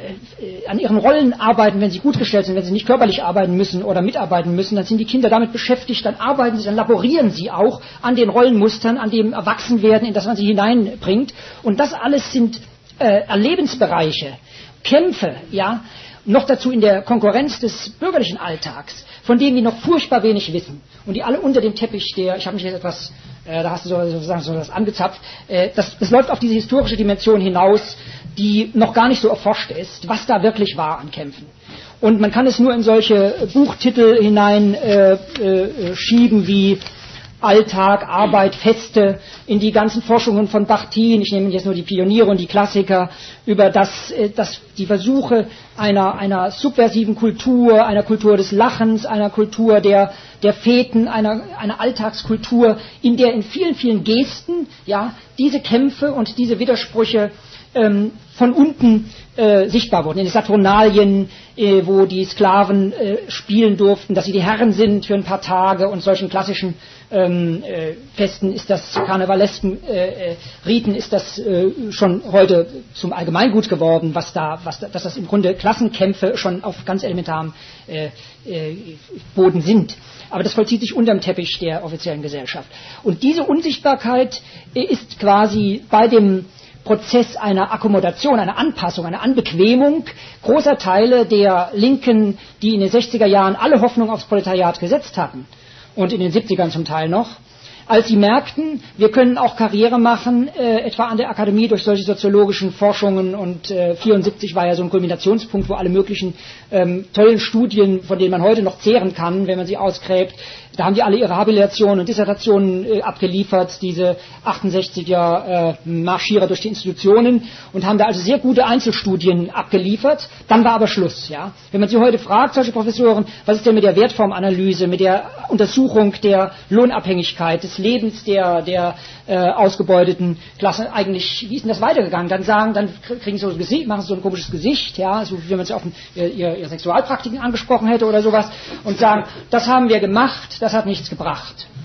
äh, an ihren Rollen arbeiten, wenn sie gut gestellt sind, wenn sie nicht körperlich arbeiten müssen oder mitarbeiten müssen, dann sind die Kinder damit beschäftigt, dann arbeiten sie, dann laborieren sie auch an den Rollenmustern, an dem Erwachsenwerden, in das man sie hineinbringt. Und das alles sind äh, Erlebensbereiche, Kämpfe, ja, noch dazu in der Konkurrenz des bürgerlichen Alltags, von denen wir noch furchtbar wenig wissen und die alle unter dem Teppich der, ich habe mich jetzt etwas, äh, da hast du sozusagen so das angezapft, äh, das, das läuft auf diese historische Dimension hinaus, die noch gar nicht so erforscht ist, was da wirklich war an Kämpfen. Und man kann es nur in solche Buchtitel hinein äh, äh, schieben wie Alltag, Arbeit, Feste, in die ganzen Forschungen von Bakhtin, ich nehme jetzt nur die Pioniere und die Klassiker, über das, das, die Versuche einer, einer subversiven Kultur, einer Kultur des Lachens, einer Kultur der, der Feten, einer, einer Alltagskultur, in der in vielen, vielen Gesten, ja, diese Kämpfe und diese Widersprüche ähm, von unten äh, sichtbar wurden. In den Saturnalien, äh, wo die Sklaven äh, spielen durften, dass sie die Herren sind für ein paar Tage und solchen klassischen ähm, äh, Festen ist das, karnevalesken äh, äh, Riten ist das äh, schon heute zum Allgemeingut geworden, was da, was da, dass das im Grunde Klassenkämpfe schon auf ganz elementarem äh, äh, Boden sind. Aber das vollzieht sich unterm Teppich der offiziellen Gesellschaft. Und diese Unsichtbarkeit äh, ist quasi bei dem Prozess einer Akkommodation, einer Anpassung, einer Anbequemung großer Teile der Linken, die in den sechziger Jahren alle Hoffnung aufs Proletariat gesetzt hatten und in den siebzigern zum Teil noch, als sie merkten, wir können auch Karriere machen, äh, etwa an der Akademie durch solche soziologischen Forschungen und äh, vierundsiebzig war ja so ein Kulminationspunkt, wo alle möglichen ähm, tollen Studien, von denen man heute noch zehren kann, wenn man sie ausgräbt, da haben die alle ihre Habilitationen und Dissertationen äh, abgeliefert, diese achtundsechziger äh, Marschierer durch die Institutionen und haben da also sehr gute Einzelstudien abgeliefert. Dann war aber Schluss. Ja? Wenn man sie heute fragt, solche Professoren, was ist denn mit der Wertformanalyse, mit der Untersuchung der Lohnabhängigkeit, des Lebens der, der äh, ausgebeuteten Klasse, eigentlich, wie ist denn das weitergegangen? Dann sagen, dann kriegen sie so ein Gesicht, machen sie so ein komisches Gesicht, ja, so wie wenn man sie auf ein, ihr, ihr Sexualpraktiken angesprochen hätte oder sowas und sagen, das haben wir gemacht, das hat nichts gebracht.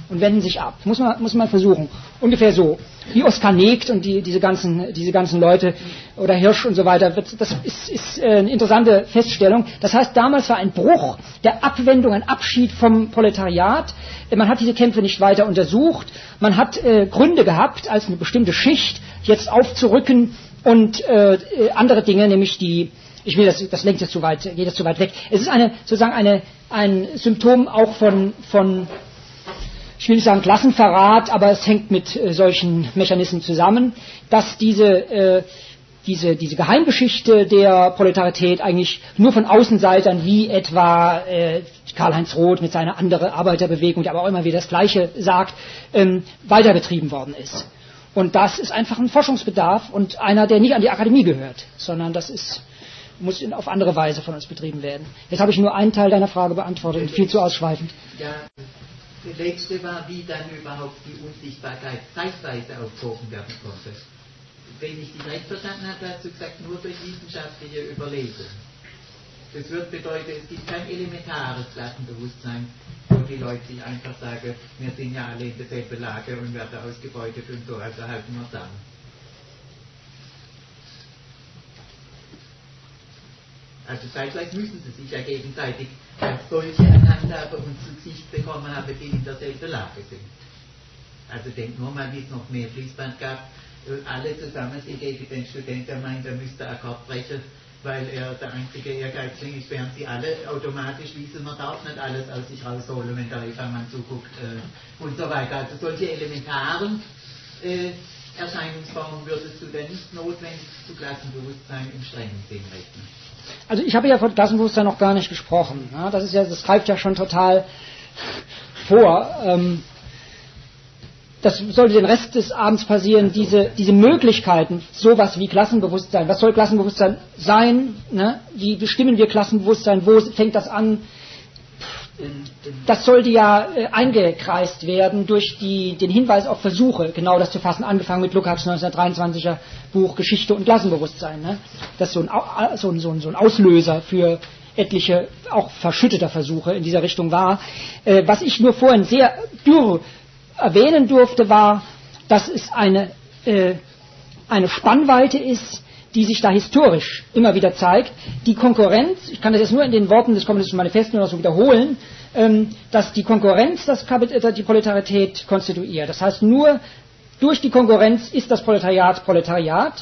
und wenden sich ab. Muss man, muss man versuchen. Ungefähr so. Wie Oskar Negt und die, diese ganzen, diese ganzen Leute oder Hirsch und so weiter. Das ist, ist eine interessante Feststellung. Das heißt, damals war ein Bruch der Abwendung, ein Abschied vom Proletariat. Man hat diese Kämpfe nicht weiter untersucht. Man hat äh, Gründe gehabt, als eine bestimmte Schicht jetzt aufzurücken und äh, andere Dinge, nämlich die, ich will das, das lenkt jetzt zu weit, geht jetzt zu weit weg. Es ist eine, sozusagen eine, ein Symptom auch von, von, ich will nicht sagen Klassenverrat, aber es hängt mit äh, solchen Mechanismen zusammen, dass diese, äh, diese, diese Geheimgeschichte der Proletarität eigentlich nur von Außenseitern wie etwa äh, Karl-Heinz Roth mit seiner anderen Arbeiterbewegung, der aber auch immer wieder das Gleiche sagt, ähm, weiterbetrieben worden ist. Und das ist einfach ein Forschungsbedarf und einer, der nicht an die Akademie gehört, sondern das ist, muss in, auf andere Weise von uns betrieben werden. Jetzt habe ich nur einen Teil deiner Frage beantwortet und viel zu ausschweifend. Ja, das letzte war, wie dann überhaupt die Unsichtbarkeit zeitweise aufgehoben werden konnte. Wenn ich dich recht verstanden habe, hast du gesagt, nur durch wissenschaftliche Überlegung. Das würde bedeuten, es gibt kein elementares Klassenbewusstsein, wo die Leute sich einfach sagen, wir sind ja alle in derselben Lage und werden ausgebeutet und so, also halten wir zusammen. Also zeitgleich müssen sie sich ja gegenseitig als solche erkannt haben und zu Gesicht bekommen haben, die in derselben Lage sind. Also denkt nur mal, wie es noch mehr Fließband gab, alle zusammen sind gegen den Studenten, der meint, er müsste Akkord brechen, weil er der einzige Ehrgeizling ist, während sie alle automatisch wissen, man darf nicht alles aus sich rausholen, wenn der Refermann zuguckt äh, und so weiter. Also solche elementaren äh, Erscheinungsformen würdest du denn nicht notwendig zu Klassenbewusstsein im strengen Sinn rechnen? Also ich habe ja von Klassenbewusstsein noch gar nicht gesprochen. Ja, das ist ja, das greift ja schon total vor. Ähm, das sollte den Rest des Abends passieren, diese, diese Möglichkeiten, sowas wie Klassenbewusstsein. Was soll Klassenbewusstsein sein? Ne? Wie bestimmen wir Klassenbewusstsein? Wo fängt das an? Das sollte ja äh, eingekreist werden durch die, den Hinweis auf Versuche, genau das zu fassen, angefangen mit Lukács neunzehnhundertdreiundzwanziger Buch Geschichte und Klassenbewusstsein. Ne? Das ist so ein, so, ein, so ein Auslöser für etliche, auch verschütteter Versuche in dieser Richtung war. Äh, was ich nur vorhin sehr dürr erwähnen durfte, war, dass es eine, äh, eine Spannweite ist, die sich da historisch immer wieder zeigt. Die Konkurrenz, ich kann das jetzt nur in den Worten des Kommunistischen Manifestes nur noch so wiederholen, ähm, dass die Konkurrenz das Kapit- die Proletarität konstituiert. Das heißt, nur durch die Konkurrenz ist das Proletariat Proletariat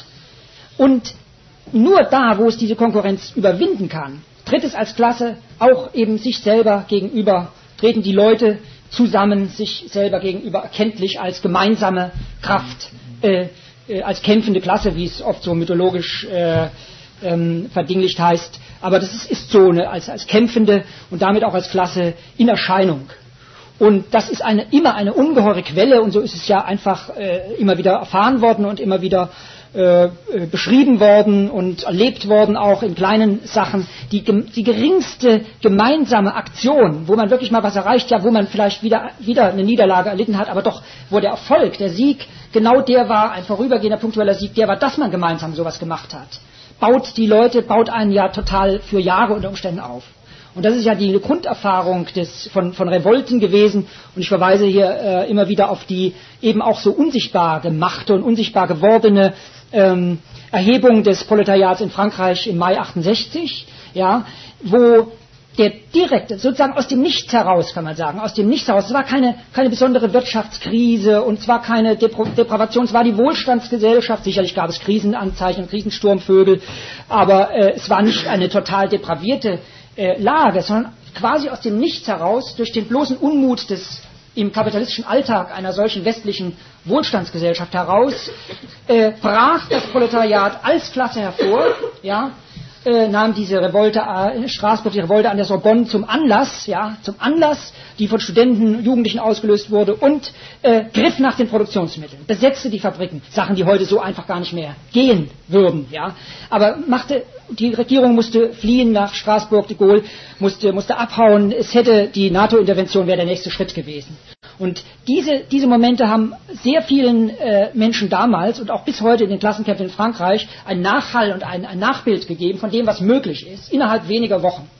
und nur da, wo es diese Konkurrenz überwinden kann, tritt es als Klasse auch eben sich selber gegenüber, treten die Leute zusammen sich selber gegenüber erkenntlich als gemeinsame Kraft, äh, äh, als kämpfende Klasse, wie es oft so mythologisch äh, ähm, verdinglicht heißt. Aber das ist, ist so eine, als, als kämpfende und damit auch als Klasse in Erscheinung. Und das ist eine, immer eine ungeheure Quelle und so ist es ja einfach äh, immer wieder erfahren worden und immer wieder äh, beschrieben worden und erlebt worden, auch in kleinen Sachen. Die, die geringste gemeinsame Aktion, wo man wirklich mal was erreicht, ja, wo man vielleicht wieder, wieder eine Niederlage erlitten hat, aber doch, wo der Erfolg, der Sieg, genau der war, ein vorübergehender punktueller Sieg, der war, dass man gemeinsam sowas gemacht hat. Baut die Leute, baut einen ja total für Jahre unter Umständen auf. Und das ist ja die Grunderfahrung des, von, von Revolten gewesen. Und ich verweise hier äh, immer wieder auf die eben auch so unsichtbar gemachte und unsichtbar gewordene ähm, Erhebung des Proletariats in Frankreich im Mai achtundsechzig, ja, wo der direkte, sozusagen aus dem Nichts heraus, kann man sagen, aus dem Nichts heraus, es war keine, keine besondere Wirtschaftskrise und es war keine Depra- Depravation, es war die Wohlstandsgesellschaft, sicherlich gab es Krisenanzeichen, Krisensturmvögel, aber äh, es war nicht eine total depravierte äh, Lage, sondern quasi aus dem Nichts heraus, durch den bloßen Unmut des im kapitalistischen Alltag einer solchen westlichen Wohlstandsgesellschaft heraus, äh, brach das Proletariat als Klasse hervor, ja, äh, nahm diese Revolte in Straßburg, die Revolte an der Sorbonne zum Anlass, ja, zum Anlass, die von Studenten, Jugendlichen ausgelöst wurde und äh, griff nach den Produktionsmitteln, besetzte die Fabriken, Sachen, die heute so einfach gar nicht mehr gehen würden, ja, aber machte, die Regierung musste fliehen nach Straßburg, de Gaulle musste, musste abhauen, es hätte, die NATO-Intervention wäre der nächste Schritt gewesen. Und diese, diese Momente haben sehr vielen äh, Menschen damals und auch bis heute in den Klassenkämpfen in Frankreich einen Nachhall und ein, ein Nachbild gegeben von dem, was möglich ist, innerhalb weniger Wochen.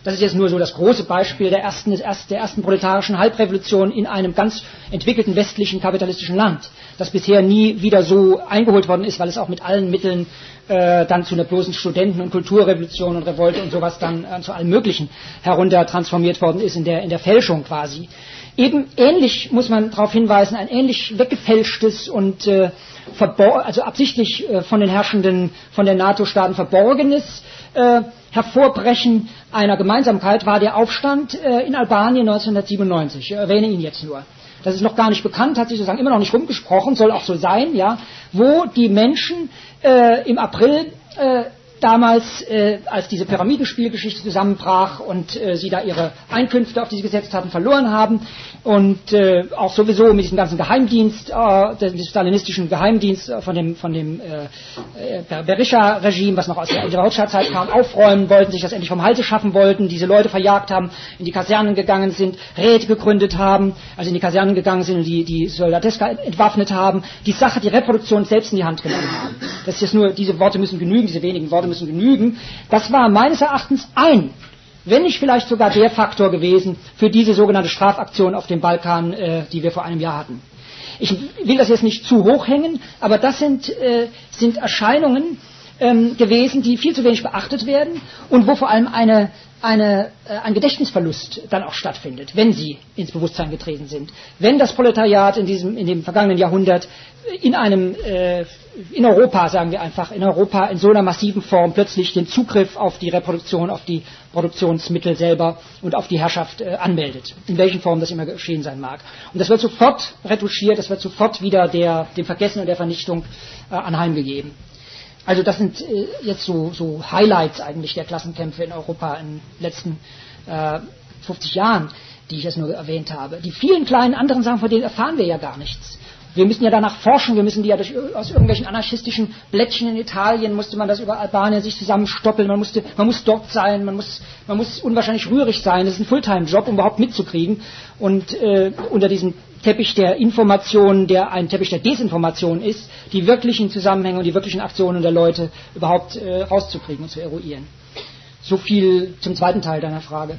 Das ist jetzt nur so das große Beispiel der ersten, des ersten, der ersten proletarischen Halbrevolution in einem ganz entwickelten westlichen kapitalistischen Land, das bisher nie wieder so eingeholt worden ist, weil es auch mit allen Mitteln äh, dann zu einer bloßen Studenten- und Kulturrevolution und Revolte und sowas dann äh, zu allem Möglichen herunter transformiert worden ist, in der, in der Fälschung quasi. Eben ähnlich muss man darauf hinweisen, ein ähnlich weggefälschtes und äh, also absichtlich äh, von den Herrschenden, von den NATO-Staaten verborgenes äh, Hervorbrechen einer Gemeinsamkeit war der Aufstand äh, in Albanien neunzehnhundertsiebenundneunzig. Ich erwähne ihn jetzt nur. Das ist noch gar nicht bekannt, hat sich sozusagen immer noch nicht rumgesprochen, soll auch so sein, ja, wo die Menschen äh, im April äh, damals, äh, als diese Pyramidenspielgeschichte zusammenbrach und äh, sie da ihre Einkünfte, auf die sie gesetzt hatten, verloren haben und äh, auch sowieso mit diesem ganzen Geheimdienst, äh, dem stalinistischen Geheimdienst äh, von dem, von dem äh, äh, Berisha-Regime, was noch aus der Hoxha-Zeit kam, aufräumen wollten, sich das endlich vom Halse schaffen wollten, diese Leute verjagt haben, in die Kasernen gegangen sind, Räte gegründet haben, also in die Kasernen gegangen sind und die, die Soldateska entwaffnet haben, die Sache, die Reproduktion selbst in die Hand genommen haben. Das ist jetzt nur, diese Worte müssen genügen, diese wenigen Worte müssen genügen. Das war meines Erachtens ein, wenn nicht vielleicht sogar der Faktor gewesen für diese sogenannte Strafaktion auf dem Balkan, äh, die wir vor einem Jahr hatten. Ich will das jetzt nicht zu hoch hängen, aber das sind, äh, sind Erscheinungen ähm, gewesen, die viel zu wenig beachtet werden und wo vor allem eine, eine, äh, ein Gedächtnisverlust dann auch stattfindet, wenn sie ins Bewusstsein getreten sind. Wenn das Proletariat in, diesem, in dem vergangenen Jahrhundert in einem, äh, in Europa, sagen wir einfach, in Europa in so einer massiven Form plötzlich den Zugriff auf die Reproduktion, auf die Produktionsmittel selber und auf die Herrschaft äh, anmeldet, in welchen Formen das immer geschehen sein mag. Und das wird sofort retuschiert, das wird sofort wieder der, dem Vergessen und der Vernichtung äh, anheimgegeben. Also das sind äh, jetzt so, so Highlights eigentlich der Klassenkämpfe in Europa in den letzten äh, fünfzig Jahren, die ich jetzt nur erwähnt habe. Die vielen kleinen anderen Sachen, von denen erfahren wir ja gar nichts. Wir müssen ja danach forschen, wir müssen die ja durch, aus irgendwelchen anarchistischen Blättchen in Italien musste man das über Albanien sich zusammenstoppeln, man musste, man muss dort sein, man muss, man muss unwahrscheinlich rührig sein, das ist ein Fulltime-Job, um überhaupt mitzukriegen und äh, unter diesem Teppich der Information, der ein Teppich der Desinformation ist, die wirklichen Zusammenhänge und die wirklichen Aktionen der Leute überhaupt äh, rauszukriegen und zu eruieren. So viel zum zweiten Teil deiner Frage.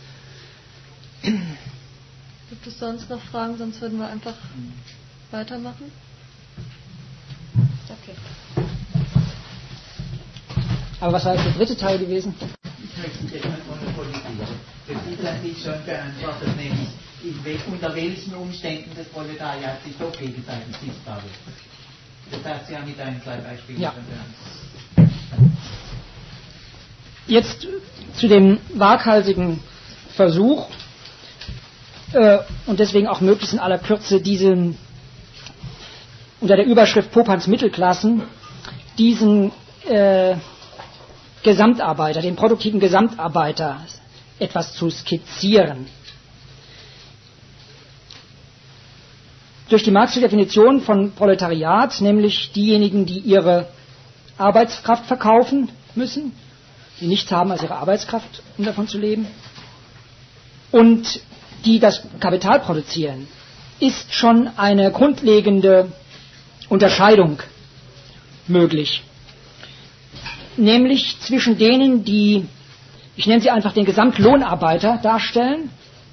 Gibt es sonst noch Fragen, sonst würden wir einfach weitermachen? Okay. Aber was war jetzt der dritte Teil gewesen? Ich möchte jetzt mal monopolisieren. Das ist an sich schon beantwortet, nämlich in wel, unter welchen Umständen das Proletariat sich doch gegenseitig sichtbar wird. Das hast du ja mit ein, zwei Beispielen ja. schon beantwortet. Jetzt zu dem waghalsigen Versuch äh, und deswegen auch möglichst in aller Kürze diesen unter der Überschrift Popans Mittelklassen diesen äh, Gesamtarbeiter, den produktiven Gesamtarbeiter etwas zu skizzieren. Durch die Marxische Definition von Proletariat, nämlich diejenigen, die ihre Arbeitskraft verkaufen müssen, die nichts haben als ihre Arbeitskraft, um davon zu leben, und die das Kapital produzieren, ist schon eine grundlegende Unterscheidung möglich. Nämlich zwischen denen, die, ich nenne sie einfach den Gesamtlohnarbeiter darstellen,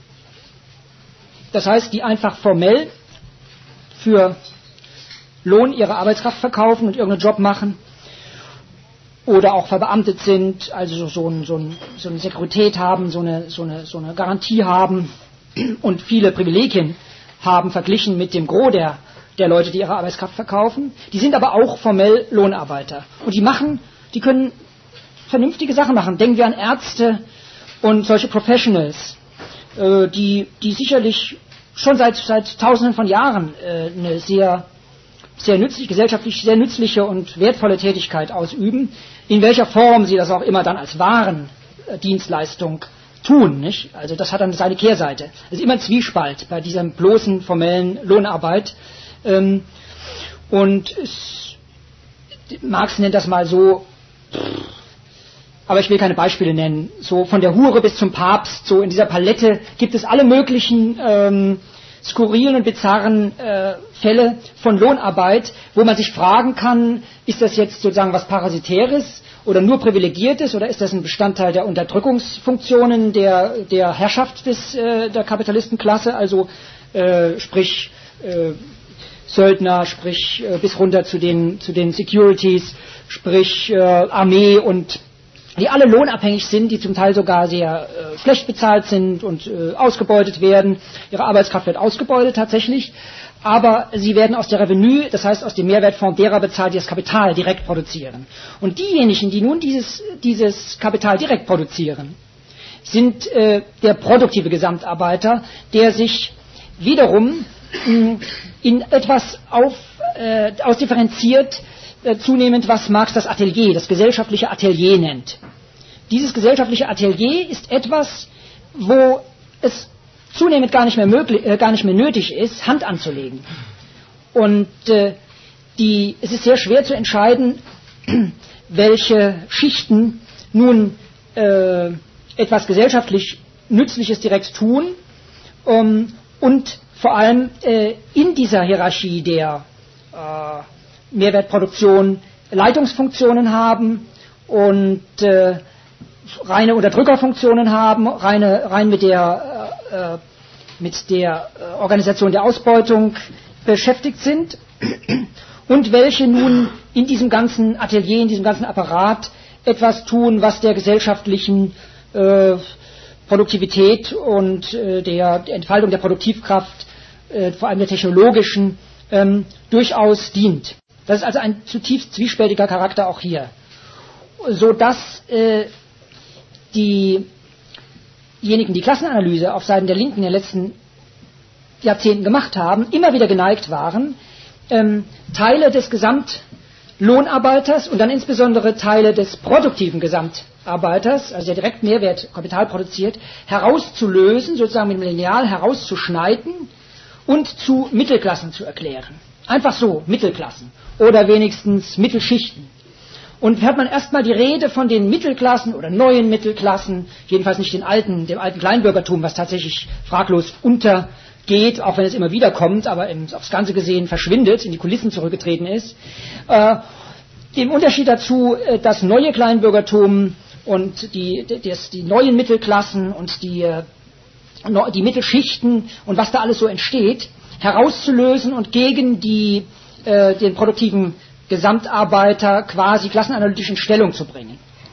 das heißt, die einfach formell für Lohn ihre Arbeitskraft verkaufen und irgendeinen Job machen oder auch verbeamtet sind, also so, ein, so, ein, so eine Sekurität haben, so eine, so, eine, so eine Garantie haben und viele Privilegien haben verglichen mit dem Gros der, der Leute, die ihre Arbeitskraft verkaufen. Die sind aber auch formell Lohnarbeiter. Und die machen, die können vernünftige Sachen machen. Denken wir an Ärzte und solche Professionals, äh, die, die sicherlich schon seit, seit Tausenden von Jahren äh, eine sehr, sehr nützlich, gesellschaftlich sehr nützliche und wertvolle Tätigkeit ausüben, in welcher Form sie das auch immer dann als Warendienstleistung tun, nicht? Also das hat dann seine Kehrseite. Es ist immer ein Zwiespalt bei dieser bloßen formellen Lohnarbeit. Ähm, und es, Marx nennt das mal so, aber ich will keine Beispiele nennen, so von der Hure bis zum Papst, so in dieser Palette gibt es alle möglichen ähm, skurrilen und bizarren äh, Fälle von Lohnarbeit, wo man sich fragen kann, ist das jetzt sozusagen was Parasitäres oder nur Privilegiertes oder ist das ein Bestandteil der Unterdrückungsfunktionen der, der Herrschaft des, äh, der Kapitalistenklasse, also äh, sprich äh, Söldner, sprich äh, bis runter zu den, zu den Securities, sprich äh, Armee und die alle lohnabhängig sind, die zum Teil sogar sehr äh, schlecht bezahlt sind und äh, ausgebeutet werden. Ihre Arbeitskraft wird ausgebeutet tatsächlich, aber sie werden aus der Revenue, das heißt aus dem Mehrwertfonds derer bezahlt, die das Kapital direkt produzieren. Und diejenigen, die nun dieses, dieses Kapital direkt produzieren, sind äh, der produktive Gesamtarbeiter, der sich wiederum mh, in etwas auf, äh, ausdifferenziert, zunehmend, was Marx das Atelier, das gesellschaftliche Atelier nennt. Dieses gesellschaftliche Atelier ist etwas, wo es zunehmend gar nicht mehr, möglich, äh, gar nicht mehr nötig ist, Hand anzulegen. Und äh, die, es ist sehr schwer zu entscheiden, welche Schichten nun äh, etwas gesellschaftlich Nützliches direkt tun um, und vor allem äh, in dieser Hierarchie der äh, Mehrwertproduktion Leitungsfunktionen haben und äh, reine Unterdrückerfunktionen haben, reine, rein mit der, äh, mit der äh, Organisation der Ausbeutung beschäftigt sind und welche nun in diesem ganzen Atelier, in diesem ganzen Apparat etwas tun, was der gesellschaftlichen äh, Produktivität und äh, der, der Entfaltung der Produktivkraft, äh, vor allem der technologischen, ähm, durchaus dient. Das ist also ein zutiefst zwiespältiger Charakter auch hier, so dass äh, diejenigen, die Klassenanalyse auf Seiten der Linken in den letzten Jahrzehnten gemacht haben, immer wieder geneigt waren, ähm, Teile des Gesamtlohnarbeiters und dann insbesondere Teile des produktiven Gesamtarbeiters, also der direkt Mehrwert Kapital produziert, herauszulösen, sozusagen mit dem Lineal herauszuschneiden und zu Mittelklassen zu erklären. Einfach so, Mittelklassen oder wenigstens Mittelschichten. Und hört man erstmal die Rede von den Mittelklassen oder neuen Mittelklassen, jedenfalls nicht den alten, dem alten Kleinbürgertum, was tatsächlich fraglos untergeht, auch wenn es immer wieder kommt, aber im, aufs Ganze gesehen verschwindet, in die Kulissen zurückgetreten ist. Äh, dem Unterschied dazu, äh, das neue Kleinbürgertum und die, das, die neuen Mittelklassen und die, äh, die Mittelschichten und was da alles so entsteht, herauszulösen und gegen die, äh, den produktiven Gesamtarbeiter quasi klassenanalytisch in Stellung zu bringen.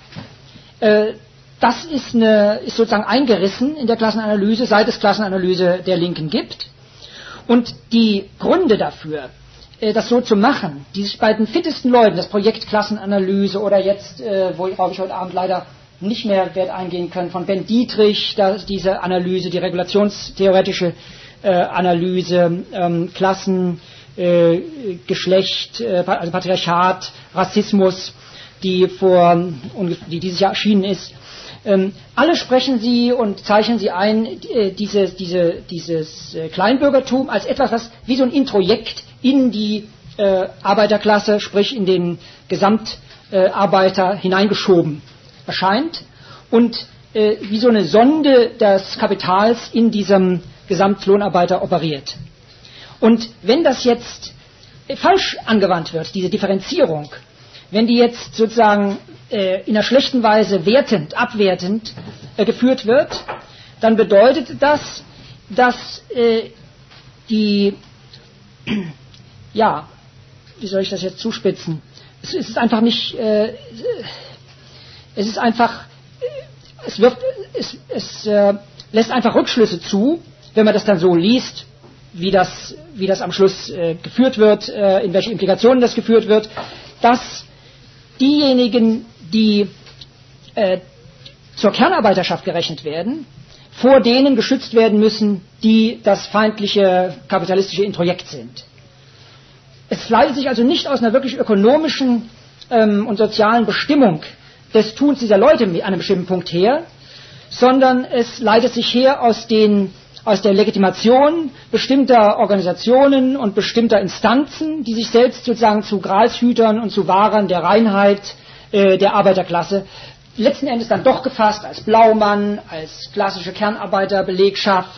Äh, das ist, eine, ist sozusagen eingerissen in der Klassenanalyse, seit es Klassenanalyse der Linken gibt. Und die Gründe dafür, äh, das so zu machen, die sich bei den fittesten Leuten, das Projekt Klassenanalyse oder jetzt, äh, worauf ich heute Abend leider nicht mehr werde eingehen können, von Ben Dietrich, da, diese Analyse, die regulationstheoretische äh, Analyse, ähm, Klassen, äh, Geschlecht, äh, also Patriarchat, Rassismus, die vor die dieses Jahr erschienen ist. Ähm, alle sprechen sie und zeichnen sie ein, äh, diese, diese, dieses äh, Kleinbürgertum als etwas, was wie so ein Introjekt in die äh, Arbeiterklasse, sprich in den Gesamtarbeiter äh, hineingeschoben erscheint und äh, wie so eine Sonde des Kapitals in diesem Gesamtlohnarbeiter operiert. Und wenn das jetzt falsch angewandt wird, diese Differenzierung, wenn die jetzt sozusagen äh, in einer schlechten Weise wertend, abwertend äh, geführt wird, dann bedeutet das, dass äh, die, ja, wie soll ich das jetzt zuspitzen? Es, es ist einfach nicht, äh, es ist einfach, es, wirft, es, es äh, lässt einfach Rückschlüsse zu, wenn man das dann so liest, wie das, wie das am Schluss äh, geführt wird, äh, in welche Implikationen das geführt wird, dass diejenigen, die äh, zur Kernarbeiterschaft gerechnet werden, vor denen geschützt werden müssen, die das feindliche kapitalistische Introjekt sind. Es leitet sich also nicht aus einer wirklich ökonomischen ähm, und sozialen Bestimmung des Tuns dieser Leute an einem bestimmten Punkt her, sondern es leitet sich her aus den aus der Legitimation bestimmter Organisationen und bestimmter Instanzen, die sich selbst sozusagen zu Gralshütern und zu Wahrern der Reinheit äh, der Arbeiterklasse letzten Endes dann doch gefasst als Blaumann, als klassische Kernarbeiterbelegschaft,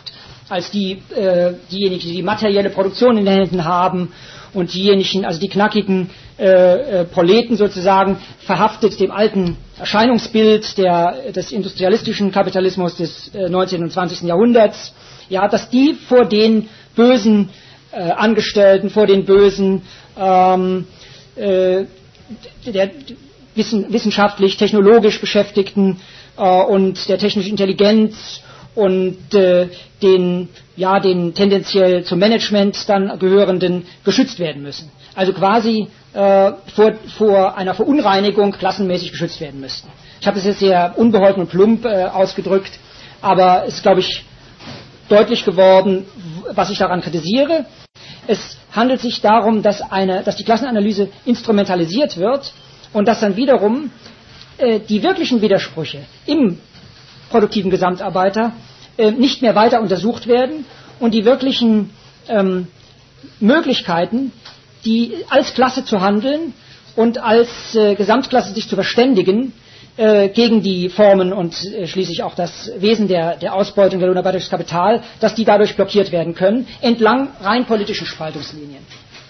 als die, äh, diejenigen, die die materielle Produktion in den Händen haben und diejenigen, also die knackigen äh, äh, Proleten sozusagen, verhaftet dem alten Erscheinungsbild der, des industrialistischen Kapitalismus des äh, neunzehnten und zwanzigsten Jahrhunderts, ja, dass die vor den bösen äh, Angestellten, vor den bösen ähm, äh, der wissen, wissenschaftlich, technologisch Beschäftigten äh, und der technischen Intelligenz und äh, den, ja, den tendenziell zum Management dann gehörenden geschützt werden müssen. Also quasi äh, vor, vor einer Verunreinigung klassenmäßig geschützt werden müssten. Ich habe das jetzt sehr unbeholfen und plump äh, ausgedrückt, aber es ist, glaube ich, deutlich geworden, was ich daran kritisiere. Es handelt sich darum, dass, eine, dass die Klassenanalyse instrumentalisiert wird und dass dann wiederum äh, die wirklichen Widersprüche im produktiven Gesamtarbeiter äh, nicht mehr weiter untersucht werden und die wirklichen ähm, Möglichkeiten, die als Klasse zu handeln und als äh, Gesamtklasse sich zu verständigen äh, gegen die Formen und äh, schließlich auch das Wesen der, der Ausbeutung der Lohnarbeit durchs Kapital, dass die dadurch blockiert werden können, entlang rein politischen Spaltungslinien.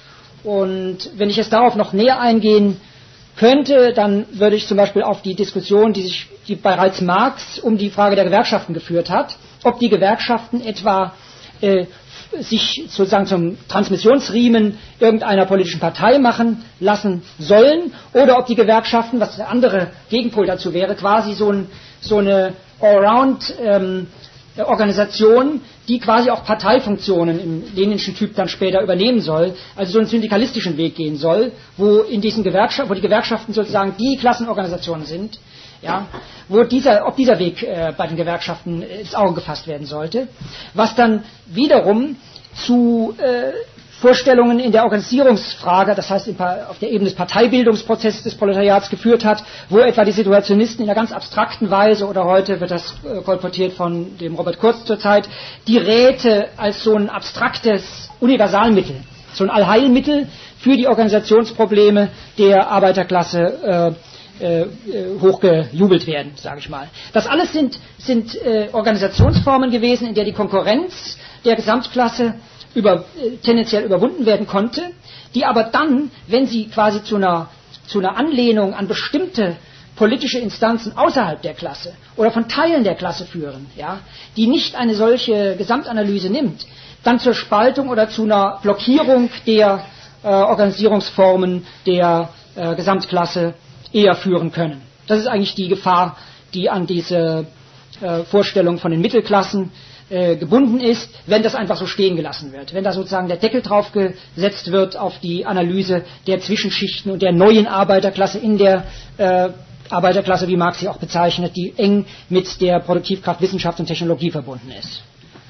Und wenn ich jetzt darauf noch näher eingehen könnte, dann würde ich zum Beispiel auf die Diskussion, die sich die bereits Marx um die Frage der Gewerkschaften geführt hat, ob die Gewerkschaften etwa äh, sich sozusagen zum Transmissionsriemen irgendeiner politischen Partei machen lassen sollen oder ob die Gewerkschaften, was der andere Gegenpol dazu wäre, quasi so, ein, so eine Allround ähm, Organisation, die quasi auch Parteifunktionen im leninschen Typ dann später übernehmen soll, also so einen syndikalistischen Weg gehen soll, wo in diesen Gewerkschaften, wo die Gewerkschaften sozusagen die Klassenorganisationen sind, ja, wo dieser, ob dieser Weg äh, bei den Gewerkschaften ins Auge gefasst werden sollte, was dann wiederum zu äh, Vorstellungen in der Organisierungsfrage, das heißt auf der Ebene des Parteibildungsprozesses des Proletariats geführt hat, wo etwa die Situationisten in einer ganz abstrakten Weise, oder heute wird das äh, kolportiert von dem Robert Kurz zurzeit, die Räte als so ein abstraktes Universalmittel, so ein Allheilmittel für die Organisationsprobleme der Arbeiterklasse äh, äh, hochgejubelt werden, sage ich mal. Das alles sind, sind äh, Organisationsformen gewesen, in der die Konkurrenz der Gesamtklasse über, äh, tendenziell überwunden werden konnte, die aber dann, wenn sie quasi zu einer, zu einer Anlehnung an bestimmte politische Instanzen außerhalb der Klasse oder von Teilen der Klasse führen, ja, die nicht eine solche Gesamtanalyse nimmt, dann zur Spaltung oder zu einer Blockierung der äh, Organisierungsformen der äh, Gesamtklasse eher führen können. Das ist eigentlich die Gefahr, die an diese äh, Vorstellung von den Mittelklassen äh, gebunden ist, wenn das einfach so stehen gelassen wird. Wenn da sozusagen der Deckel drauf gesetzt wird auf die Analyse der Zwischenschichten und der neuen Arbeiterklasse in der äh, Arbeiterklasse, wie Marx sie auch bezeichnet, die eng mit der Produktivkraft, Wissenschaft und Technologie verbunden ist.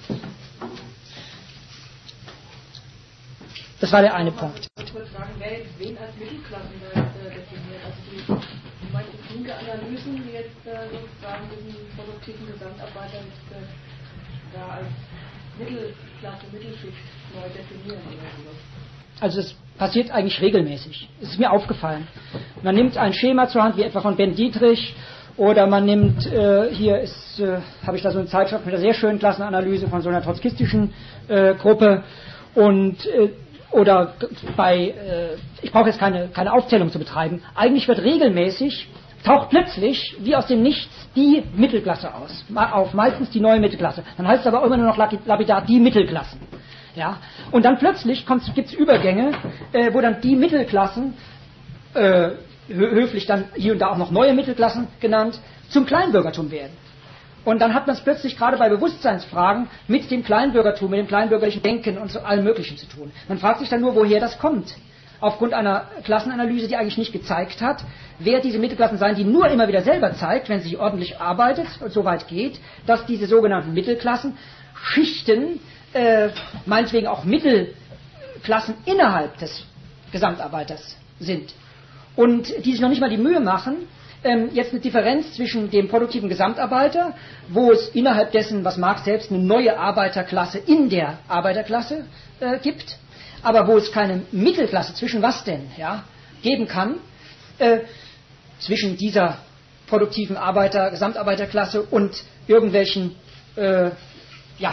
Das war der eine Punkt. Ich wollte fragen, wer jetzt wen als Mittelklassen äh, definiert. Also die, die manche linke Analysen, die jetzt äh, sozusagen diesen produktiven Gesamtarbeiter jetzt, äh, da als Mittelklasse, Mittelschicht neu definieren oder sowas. Also das passiert eigentlich regelmäßig. Es ist mir aufgefallen. Man nimmt ein Schema zur Hand, wie etwa von Ben Dietrich, oder man nimmt, äh, hier ist, äh, habe ich da so eine Zeitschrift mit einer sehr schönen Klassenanalyse von so einer trotzkistischen äh, Gruppe, und äh, oder bei, äh, ich brauche jetzt keine, keine Aufzählung zu betreiben, eigentlich wird regelmäßig, taucht plötzlich wie aus dem Nichts die Mittelklasse aus, auf, meistens die neue Mittelklasse. Dann heißt es aber immer nur noch lapidar die Mittelklassen. Ja? Und dann plötzlich gibt es Übergänge, äh, wo dann die Mittelklassen, äh, höflich dann hier und da auch noch neue Mittelklassen genannt, zum Kleinbürgertum werden. Und dann hat man es plötzlich gerade bei Bewusstseinsfragen mit dem Kleinbürgertum, mit dem kleinbürgerlichen Denken und so allem Möglichen zu tun. Man fragt sich dann nur, woher das kommt. Aufgrund einer Klassenanalyse, die eigentlich nicht gezeigt hat, wer diese Mittelklassen seien, die nur immer wieder selber zeigt, wenn sie ordentlich arbeitet und so weit geht, dass diese sogenannten Mittelklassen Schichten, äh, meinetwegen auch Mittelklassen innerhalb des Gesamtarbeiters sind. Und die sich noch nicht mal die Mühe machen, ähm, jetzt eine Differenz zwischen dem produktiven Gesamtarbeiter, wo es innerhalb dessen, was Marx selbst, eine neue Arbeiterklasse in der Arbeiterklasse äh, gibt, aber wo es keine Mittelklasse, zwischen was denn, ja, geben kann, äh, zwischen dieser produktiven Arbeiter, Gesamtarbeiterklasse und irgendwelchen, äh, ja,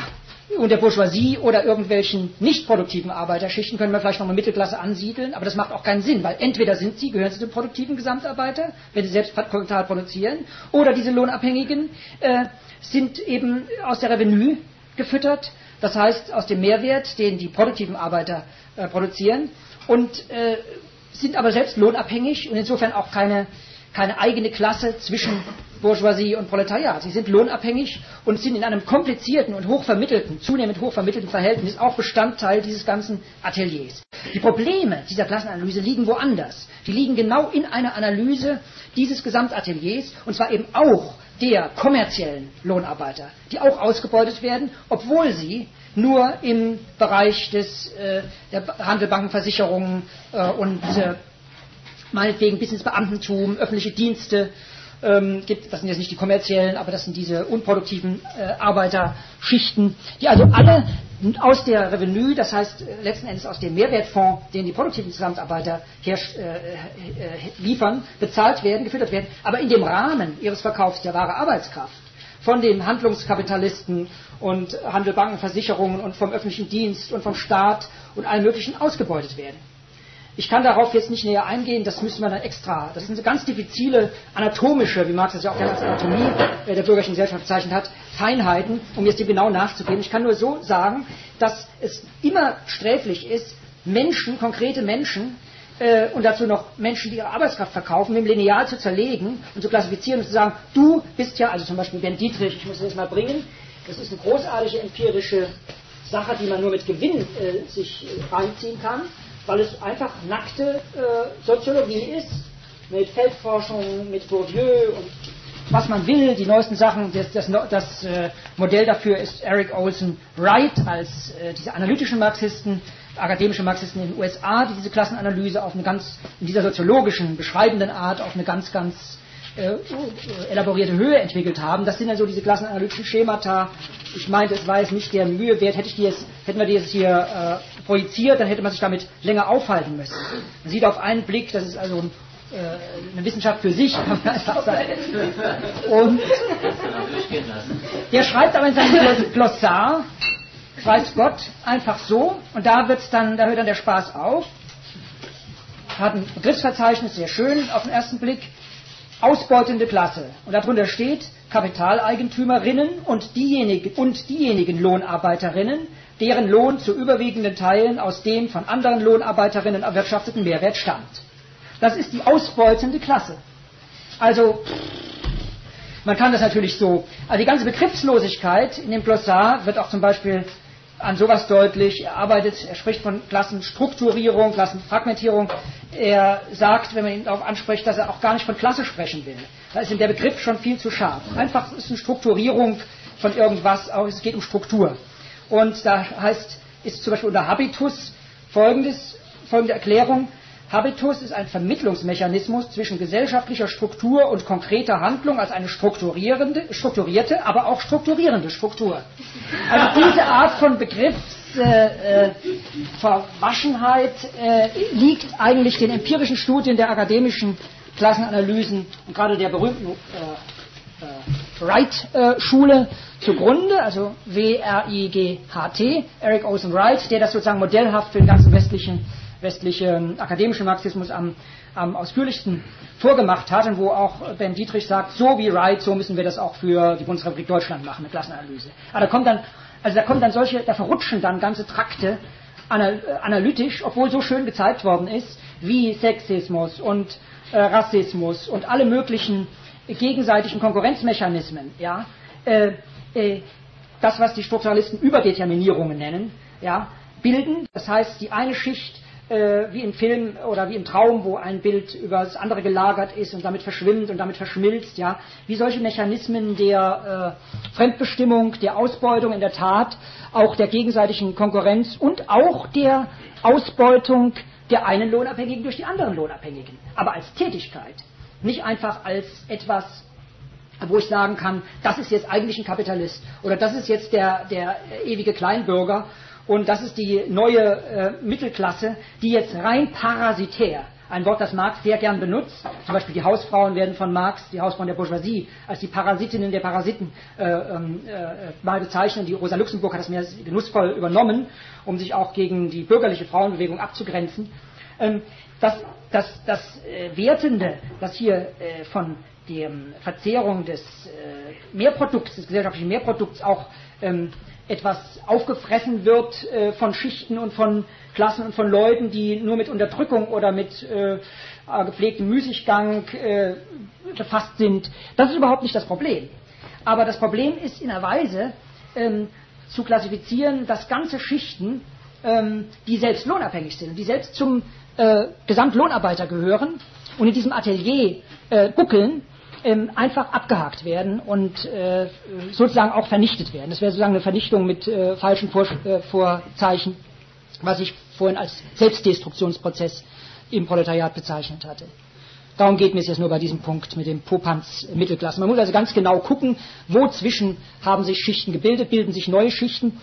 und der Bourgeoisie oder irgendwelchen nicht produktiven Arbeiterschichten können wir vielleicht noch eine Mittelklasse ansiedeln, aber das macht auch keinen Sinn, weil entweder sind sie, gehören sie zum produktiven Gesamtarbeiter, wenn sie selbst Kapital produzieren, oder diese Lohnabhängigen äh, sind eben aus der Revenue gefüttert, das heißt aus dem Mehrwert, den die produktiven Arbeiter äh, produzieren, und äh, sind aber selbst lohnabhängig und insofern auch keine, keine eigene Klasse zwischen Bourgeoisie und Proletariat. Sie sind lohnabhängig und sind in einem komplizierten und hochvermittelten, zunehmend hochvermittelten Verhältnis auch Bestandteil dieses ganzen Ateliers. Die Probleme dieser Klassenanalyse liegen woanders. Die liegen genau in einer Analyse dieses Gesamtateliers, und zwar eben auch der kommerziellen Lohnarbeiter, die auch ausgebeutet werden, obwohl sie nur im Bereich des äh, der Handel, Banken, Versicherungen äh, und äh, meinetwegen bis ins Beamtentum, öffentliche Dienste ähm, gibt. Das sind jetzt nicht die kommerziellen, aber das sind diese unproduktiven äh, Arbeiterschichten, die also alle aus der Revenue, das heißt äh, letzten Endes aus dem Mehrwertfonds, den die produktiven Gesamtarbeiter her, äh, äh, liefern, bezahlt werden, gefüttert werden, aber in dem Rahmen ihres Verkaufs der wahre Arbeitskraft von den Handlungskapitalisten und Handel, Banken, Versicherungen und vom öffentlichen Dienst und vom Staat und allen möglichen ausgebeutet werden. Ich kann darauf jetzt nicht näher eingehen, das müssen wir dann extra, das sind so ganz diffizile anatomische, wie Marx das ja auch gerne als Anatomie der bürgerlichen Gesellschaft bezeichnet hat, Feinheiten, um jetzt dem genau nachzugehen. Ich kann nur so sagen, dass es immer sträflich ist, Menschen, konkrete Menschen, äh, und dazu noch Menschen, die ihre Arbeitskraft verkaufen, mit dem Lineal zu zerlegen und zu klassifizieren und zu sagen, du bist ja, also zum Beispiel Ben Dietrich, ich muss das jetzt mal bringen, das ist eine großartige empirische Sache, die man nur mit Gewinn äh, sich äh, reinziehen kann, weil es einfach nackte äh, Soziologie ist, mit Feldforschung, mit Bourdieu und was man will, die neuesten Sachen. Das, das, das äh, Modell dafür ist Eric Olson Wright als äh, diese analytischen Marxisten, akademische Marxisten in den U S A, die diese Klassenanalyse auf eine ganz, in dieser soziologischen, beschreibenden Art auf eine ganz, ganz äh, elaborierte Höhe entwickelt haben. Das sind ja so diese klassenanalytischen Schemata. Ich meinte, es war jetzt nicht der Mühe wert, hätte ich die jetzt, hätten wir die jetzt hier äh, projiziert, dann hätte man sich damit länger aufhalten müssen. Man sieht auf einen Blick, das ist also ein, äh, eine Wissenschaft für sich, kann man einfach sagen. Und der schreibt aber in seinem Glossar, weiß Gott, einfach so, und da wird's dann, da hört dann der Spaß auf. Hat ein Begriffsverzeichnis, sehr schön auf den ersten Blick. Ausbeutende Klasse. Und darunter steht Kapitaleigentümerinnen und diejenigen, und diejenigen Lohnarbeiterinnen, deren Lohn zu überwiegenden Teilen aus dem von anderen Lohnarbeiterinnen erwirtschafteten Mehrwert stammt. Das ist die ausbeutende Klasse. Also, man kann das natürlich so, also die ganze Begriffslosigkeit in dem Glossar wird auch zum Beispiel an sowas deutlich. Er arbeitet, er spricht von Klassenstrukturierung, Klassenfragmentierung. Er sagt, wenn man ihn darauf anspricht, dass er auch gar nicht von Klasse sprechen will. Da ist ihm der Begriff schon viel zu scharf. Einfach ist eine Strukturierung von irgendwas, auch es geht um Struktur. Und da heißt, ist zum Beispiel unter Habitus folgendes, folgende Erklärung: Habitus ist ein Vermittlungsmechanismus zwischen gesellschaftlicher Struktur und konkreter Handlung als eine strukturierende, strukturierte, aber auch strukturierende Struktur. Also diese Art von Begriffsverwaschenheit äh, äh, liegt eigentlich den empirischen Studien der akademischen Klassenanalysen und gerade der berühmten äh, äh, Wright-Schule zugrunde, also W R I G H T, Eric Olson Wright, der das sozusagen modellhaft für den ganzen westlichen westlichen akademischen Marxismus am, am ausführlichsten vorgemacht hat und wo auch Ben Dietrich sagt, so wie Wright, so müssen wir das auch für die Bundesrepublik Deutschland machen, eine Klassenanalyse. Aber da kommt dann, also da kommt dann solche, da verrutschen dann ganze Trakte anal, analytisch, obwohl so schön gezeigt worden ist, wie Sexismus und äh, Rassismus und alle möglichen gegenseitigen Konkurrenzmechanismen, ja, äh, äh, das, was die Strukturalisten Überdeterminierungen nennen, ja, bilden. Das heißt, die eine Schicht Äh, wie im Film oder wie im Traum, wo ein Bild über das andere gelagert ist und damit verschwimmt und damit verschmilzt, ja, wie solche Mechanismen der äh, Fremdbestimmung, der Ausbeutung in der Tat, auch der gegenseitigen Konkurrenz und auch der Ausbeutung der einen Lohnabhängigen durch die anderen Lohnabhängigen, aber als Tätigkeit, nicht einfach als etwas, wo ich sagen kann, das ist jetzt eigentlich ein Kapitalist oder das ist jetzt der, der ewige Kleinbürger. Und das ist die neue äh, Mittelklasse, die jetzt rein parasitär ein Wort, das Marx sehr gern benutzt. Zum Beispiel die Hausfrauen werden von Marx, die Hausfrauen der Bourgeoisie, als die Parasitinnen der Parasiten äh, äh, mal bezeichnet. Die Rosa Luxemburg hat das mehr genussvoll übernommen, um sich auch gegen die bürgerliche Frauenbewegung abzugrenzen. Ähm, das das, das äh, Wertende, das hier äh, von der Verzehrung des äh, Mehrprodukts, des gesellschaftlichen Mehrprodukts auch ähm, etwas aufgefressen wird äh, von Schichten und von Klassen und von Leuten, die nur mit Unterdrückung oder mit äh, gepflegtem Müßiggang äh, befasst sind. Das ist überhaupt nicht das Problem. Aber das Problem ist in einer Weise ähm, zu klassifizieren, dass ganze Schichten, ähm, die selbst lohnabhängig sind und die selbst zum äh, Gesamtlohnarbeiter gehören und in diesem Atelier äh, buckeln, Ähm, einfach abgehakt werden und äh, sozusagen auch vernichtet werden. Das wäre sozusagen eine Vernichtung mit äh, falschen Vor äh, Vorzeichen, was ich vorhin als Selbstdestruktionsprozess im Proletariat bezeichnet hatte. Darum geht mir es jetzt nur bei diesem Punkt mit dem Popanz Mittelklasse. Man muss also ganz genau gucken, wo zwischen haben sich Schichten gebildet, bilden sich neue Schichten,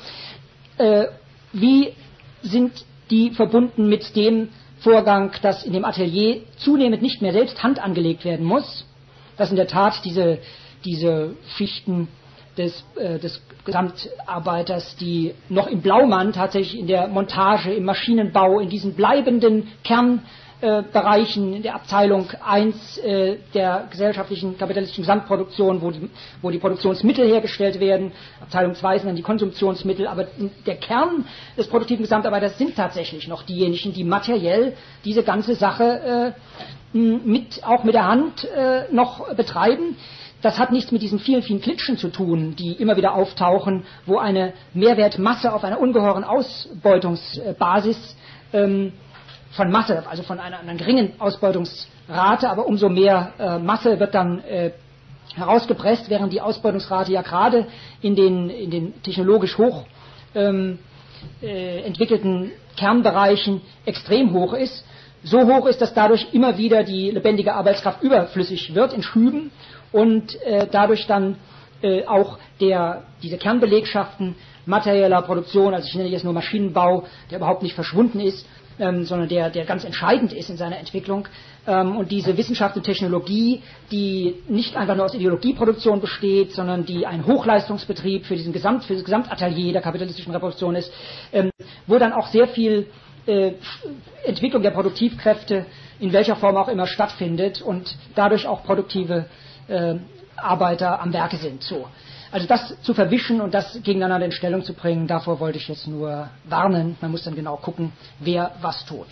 äh, wie sind die verbunden mit dem Vorgang, dass in dem Atelier zunehmend nicht mehr selbst Hand angelegt werden muss, dass in der Tat diese, diese Schichten des, äh, des Gesamtarbeiters, die noch im Blaumann tatsächlich in der Montage, im Maschinenbau, in diesen bleibenden Kernbereichen, äh, in der Abteilung eins äh, der gesellschaftlichen kapitalistischen Gesamtproduktion, wo die, wo die Produktionsmittel hergestellt werden, Abteilung zwei sind dann die Konsumtionsmittel, aber der Kern des produktiven Gesamtarbeiters sind tatsächlich noch diejenigen, die materiell diese ganze Sache äh, mit, auch mit der Hand äh, noch betreiben. Das hat nichts mit diesen vielen, vielen Klitschen zu tun, die immer wieder auftauchen, wo eine Mehrwertmasse auf einer ungeheuren Ausbeutungsbasis ähm, von Masse, also von einer, einer geringen Ausbeutungsrate, aber umso mehr äh, Masse wird dann äh, herausgepresst, während die Ausbeutungsrate ja gerade in den, in den technologisch hoch ähm, äh, entwickelten Kernbereichen extrem hoch ist. So hoch ist, dass dadurch immer wieder die lebendige Arbeitskraft überflüssig wird in Schüben und äh, dadurch dann äh, auch der, diese Kernbelegschaften materieller Produktion, also ich nenne jetzt nur Maschinenbau, der überhaupt nicht verschwunden ist, ähm, sondern der, der ganz entscheidend ist in seiner Entwicklung. Ähm, und diese Wissenschaft und Technologie, die nicht einfach nur aus Ideologieproduktion besteht, sondern die ein Hochleistungsbetrieb für, diesen Gesamt, für das Gesamtatelier der kapitalistischen Reproduktion ist, ähm, wo dann auch sehr viel Äh, Entwicklung der Produktivkräfte in welcher Form auch immer stattfindet und dadurch auch produktive äh, Arbeiter am Werke sind. So. Also das zu verwischen und das gegeneinander in Stellung zu bringen, davor wollte ich jetzt nur warnen. Man muss dann genau gucken, wer was tut.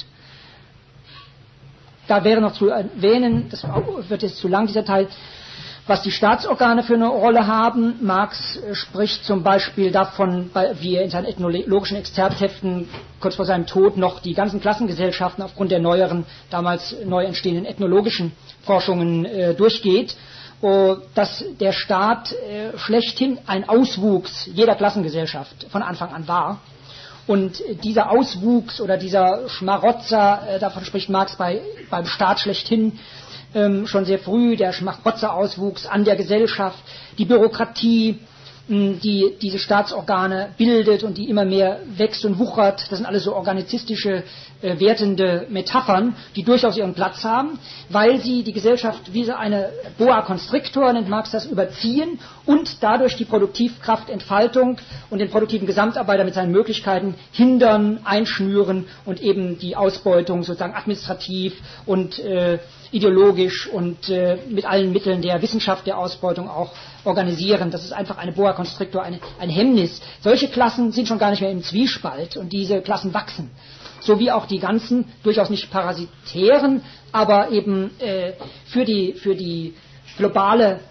Da wäre noch zu erwähnen, das wird jetzt zu lang, dieser Teil, was die Staatsorgane für eine Rolle haben. Marx äh, spricht zum Beispiel davon, bei, wie er in seinen ethnologischen Exzerptheften kurz vor seinem Tod noch die ganzen Klassengesellschaften aufgrund der neueren, damals neu entstehenden ethnologischen Forschungen äh, durchgeht, oh, dass der Staat äh, schlechthin ein Auswuchs jeder Klassengesellschaft von Anfang an war. Und äh, dieser Auswuchs oder dieser Schmarotzer, äh, davon spricht Marx bei, beim Staat schlechthin, Ähm, schon sehr früh, der Schmarotzer-Auswuchs an der Gesellschaft, die Bürokratie, mh, die diese Staatsorgane bildet und die immer mehr wächst und wuchert. Das sind alles so organizistische, äh, wertende Metaphern, die durchaus ihren Platz haben, weil sie die Gesellschaft wie so eine Boa Constrictor, nennt Marx das, überziehen und dadurch die Produktivkraftentfaltung und den produktiven Gesamtarbeiter mit seinen Möglichkeiten hindern, einschnüren und eben die Ausbeutung sozusagen administrativ und äh, ideologisch und äh, mit allen Mitteln der Wissenschaft der Ausbeutung auch organisieren. Das ist einfach eine Boa Constrictor, eine, ein Hemmnis. Solche Klassen sind schon gar nicht mehr im Zwiespalt und diese Klassen wachsen. So wie auch die ganzen, durchaus nicht parasitären, aber eben äh, für die, für die globale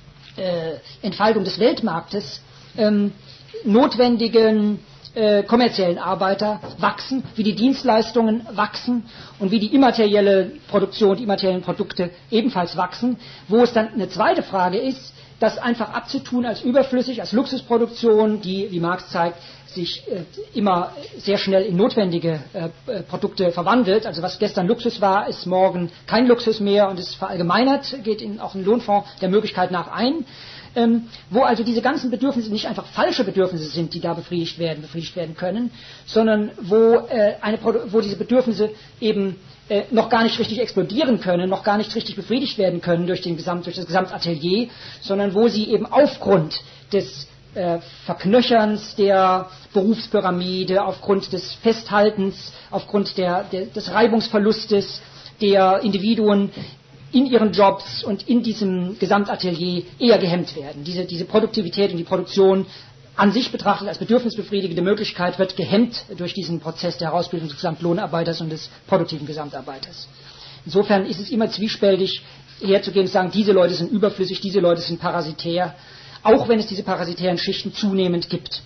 äh, Entfaltung des Weltmarktes ähm, notwendigen Äh, kommerziellen Arbeiter wachsen, wie die Dienstleistungen wachsen und wie die immaterielle Produktion, die immateriellen Produkte ebenfalls wachsen, wo es dann eine zweite Frage ist, das einfach abzutun als überflüssig, als Luxusproduktion, die, wie Marx zeigt, sich äh, immer sehr schnell in notwendige äh, Produkte verwandelt. Also was gestern Luxus war, ist morgen kein Luxus mehr und ist verallgemeinert, geht in auch einen Lohnfonds der Möglichkeit nach ein. Ähm, wo also diese ganzen Bedürfnisse nicht einfach falsche Bedürfnisse sind, die da befriedigt werden, befriedigt werden können, sondern wo, äh, eine, wo diese Bedürfnisse eben äh, noch gar nicht richtig explodieren können, noch gar nicht richtig befriedigt werden können durch, den Gesamt, durch das Gesamtatelier, sondern wo sie eben aufgrund des äh, Verknöcherns der Berufspyramide, aufgrund des Festhaltens, aufgrund der, der, des Reibungsverlustes der Individuen in ihren Jobs und in diesem Gesamtatelier eher gehemmt werden. Diese, diese Produktivität und die Produktion an sich betrachtet als bedürfnisbefriedigende Möglichkeit wird gehemmt durch diesen Prozess der Herausbildung des Gesamtlohnarbeiters und des produktiven Gesamtarbeiters. Insofern ist es immer zwiespältig herzugehen und zu sagen, diese Leute sind überflüssig, diese Leute sind parasitär, auch wenn es diese parasitären Schichten zunehmend gibt.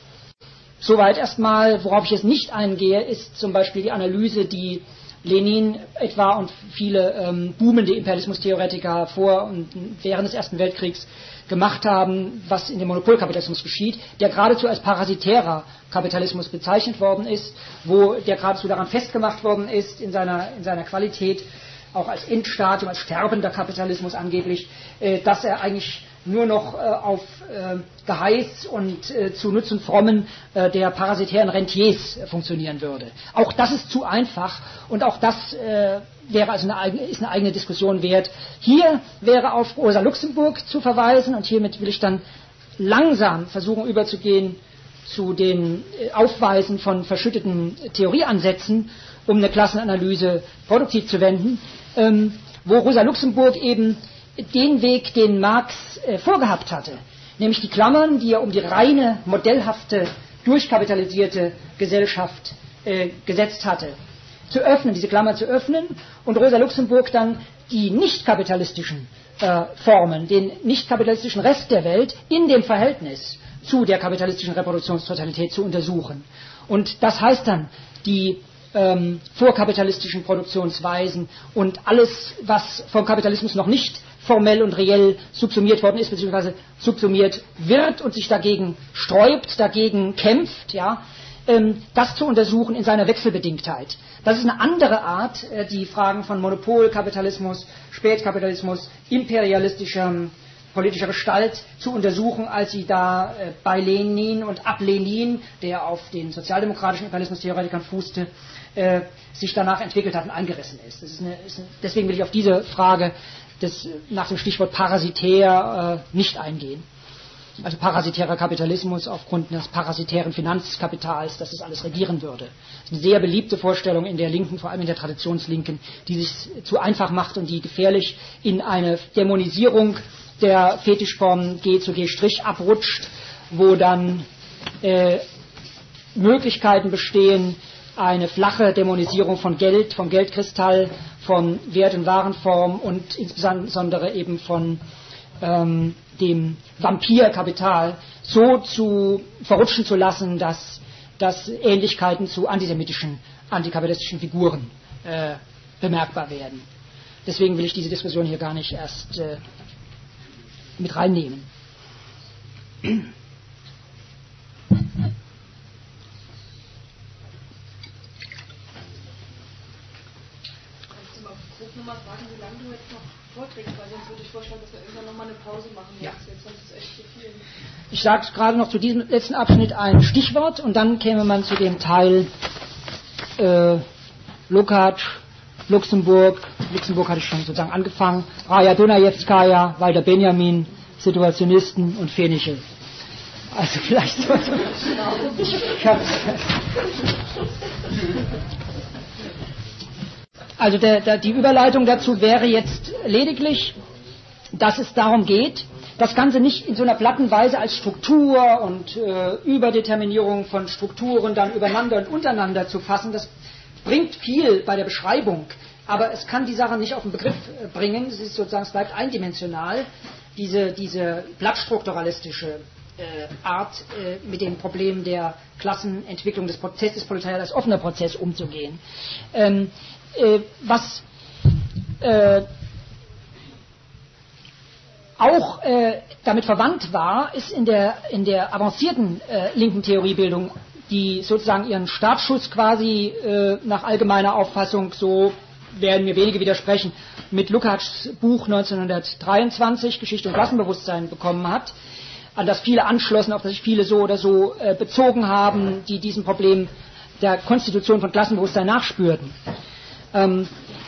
Soweit erstmal, worauf ich jetzt nicht eingehe, ist zum Beispiel die Analyse, die Lenin etwa und viele ähm, boomende Imperialismustheoretiker vor und während des Ersten Weltkriegs gemacht haben, was in dem Monopolkapitalismus geschieht, der geradezu als parasitärer Kapitalismus bezeichnet worden ist, wo der geradezu daran festgemacht worden ist in seiner, in seiner Qualität, auch als Endstadium, als sterbender Kapitalismus angeblich, äh, dass er eigentlich nur noch äh, auf äh, Geheiß und äh, zu Nutz und Frommen äh, der parasitären Rentiers äh, funktionieren würde. Auch das ist zu einfach und auch das äh, wäre also eine eigene, ist eine eigene Diskussion wert. Hier wäre auf Rosa Luxemburg zu verweisen und hiermit will ich dann langsam versuchen überzugehen zu den äh, Aufweisen von verschütteten Theorieansätzen, um eine Klassenanalyse produktiv zu wenden, ähm, wo Rosa Luxemburg eben den Weg, den Marx äh, vorgehabt hatte, nämlich die Klammern, die er um die reine, modellhafte, durchkapitalisierte Gesellschaft äh, gesetzt hatte, zu öffnen, diese Klammer zu öffnen und Rosa Luxemburg dann die nicht kapitalistischen äh, Formen, den nicht kapitalistischen Rest der Welt in dem Verhältnis zu der kapitalistischen Reproduktionstotalität zu untersuchen. Und das heißt dann, die ähm, vorkapitalistischen Produktionsweisen und alles, was vom Kapitalismus noch nicht formell und reell subsumiert worden ist, beziehungsweise subsumiert wird und sich dagegen sträubt, dagegen kämpft, ja, ähm, das zu untersuchen in seiner Wechselbedingtheit. Das ist eine andere Art, äh, die Fragen von Monopolkapitalismus, Spätkapitalismus, imperialistischer politischer Gestalt zu untersuchen, als sie da äh, bei Lenin und ab Lenin, der auf den sozialdemokratischen Imperialismustheoretikern fußte, äh, sich danach entwickelt hat und eingerissen ist. Das ist eine, ist eine, deswegen will ich auf diese Frage des, nach dem Stichwort parasitär äh, nicht eingehen. Also parasitärer Kapitalismus aufgrund des parasitären Finanzkapitals, dass das alles regieren würde. Das ist eine sehr beliebte Vorstellung in der Linken, vor allem in der Traditionslinken, die sich zu einfach macht und die gefährlich in eine Dämonisierung der Fetischform G zu G' abrutscht, wo dann äh, Möglichkeiten bestehen, eine flache Dämonisierung von Geld, vom Geldkristall, von Wert- und Warenform und insbesondere eben von ähm, dem Vampirkapital so zu verrutschen zu lassen, dass, dass Ähnlichkeiten zu antisemitischen, antikapitalistischen Figuren äh, bemerkbar werden. Deswegen will ich diese Diskussion hier gar nicht erst äh, mit reinnehmen. Mal fragen, wie lange du jetzt noch vorträgst, weil sonst würde ich vorschlagen, dass wir irgendwann nochmal eine Pause machen. Ja. Jetzt, sonst ist echt zu viel. Ich sage gerade noch zu diesem letzten Abschnitt ein Stichwort und dann käme man zu dem Teil äh, Lukács, Luxemburg, Luxemburg hatte ich schon sozusagen angefangen, Raja Dunajewskaja, Walter Benjamin, Situationisten und Fenichel. Also vielleicht so. Ich hab's. Also der, der, die Überleitung dazu wäre jetzt lediglich, dass es darum geht, das Ganze nicht in so einer platten Weise als Struktur und äh, Überdeterminierung von Strukturen dann übereinander und untereinander zu fassen. Das bringt viel bei der Beschreibung, aber es kann die Sache nicht auf den Begriff äh, bringen. Es ist sozusagen, es bleibt eindimensional, diese, diese blattstrukturalistische äh, Art, äh, mit dem Problem der Klassenentwicklung des Prozesses des Proletariats als offener Prozess umzugehen. Ähm, Äh, was äh, auch äh, damit verwandt war, ist in der, in der avancierten äh, linken Theoriebildung, die sozusagen ihren Startschuss quasi äh, nach allgemeiner Auffassung, so werden mir wenige widersprechen, mit Lukács Buch neunzehnhundertdreiundzwanzig, Geschichte und Klassenbewusstsein, bekommen hat, an das viele anschlossen, auf das sich viele so oder so äh, bezogen haben, die diesem Problem der Konstitution von Klassenbewusstsein nachspürten. ähm,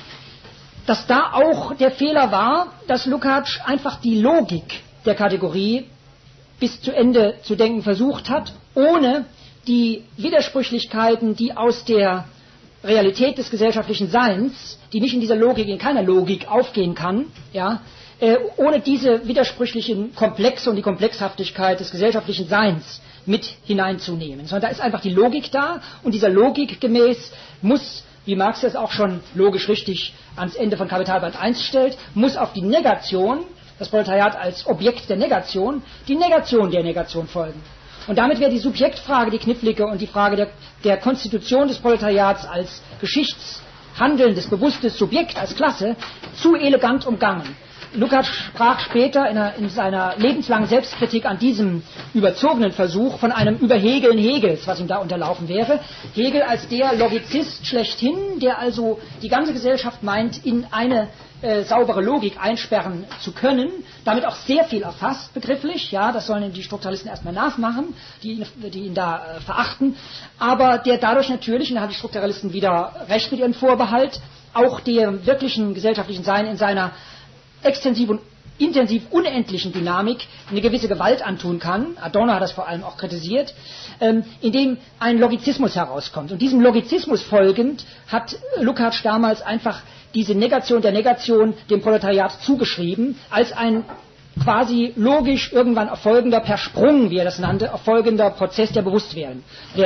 dass da auch der Fehler war, dass Lukács einfach die Logik der Kategorie bis zu Ende zu denken versucht hat, ohne die Widersprüchlichkeiten, die aus der Realität des gesellschaftlichen Seins, die nicht in dieser Logik, in keiner Logik aufgehen kann, ja, äh, ohne diese widersprüchlichen Komplexe und die Komplexhaftigkeit des gesellschaftlichen Seins mit hineinzunehmen. Sondern da ist einfach die Logik da und dieser Logik gemäß muss, wie Marx das auch schon logisch richtig ans Ende von Kapitalband eins stellt, muss auf die Negation, das Proletariat als Objekt der Negation, die Negation der Negation folgen. Und damit wäre die Subjektfrage, die knifflige, und die Frage der, der Konstitution des Proletariats als geschichtshandelndes, bewusstes Subjekt, als Klasse, zu elegant umgangen. Lukács sprach später in, einer, in seiner lebenslangen Selbstkritik an diesem überzogenen Versuch von einem Überhegeln Hegels, was ihm da unterlaufen wäre. Hegel als der Logizist schlechthin, der also die ganze Gesellschaft meint, in eine äh, saubere Logik einsperren zu können, damit auch sehr viel erfasst, begrifflich, ja, das sollen die Strukturalisten erstmal nachmachen, die ihn, die ihn da äh, verachten, aber der dadurch natürlich, und da haben die Strukturalisten wieder recht mit ihrem Vorbehalt, auch dem wirklichen gesellschaftlichen Sein in seiner extensiv und intensiv unendlichen Dynamik eine gewisse Gewalt antun kann. Adorno hat das vor allem auch kritisiert, ähm, indem ein Logizismus herauskommt. Und diesem Logizismus folgend hat Lukács damals einfach diese Negation der Negation dem Proletariat zugeschrieben, als ein quasi logisch irgendwann erfolgender, per Sprung, wie er das nannte, erfolgender Prozess der Bewusstwerdung.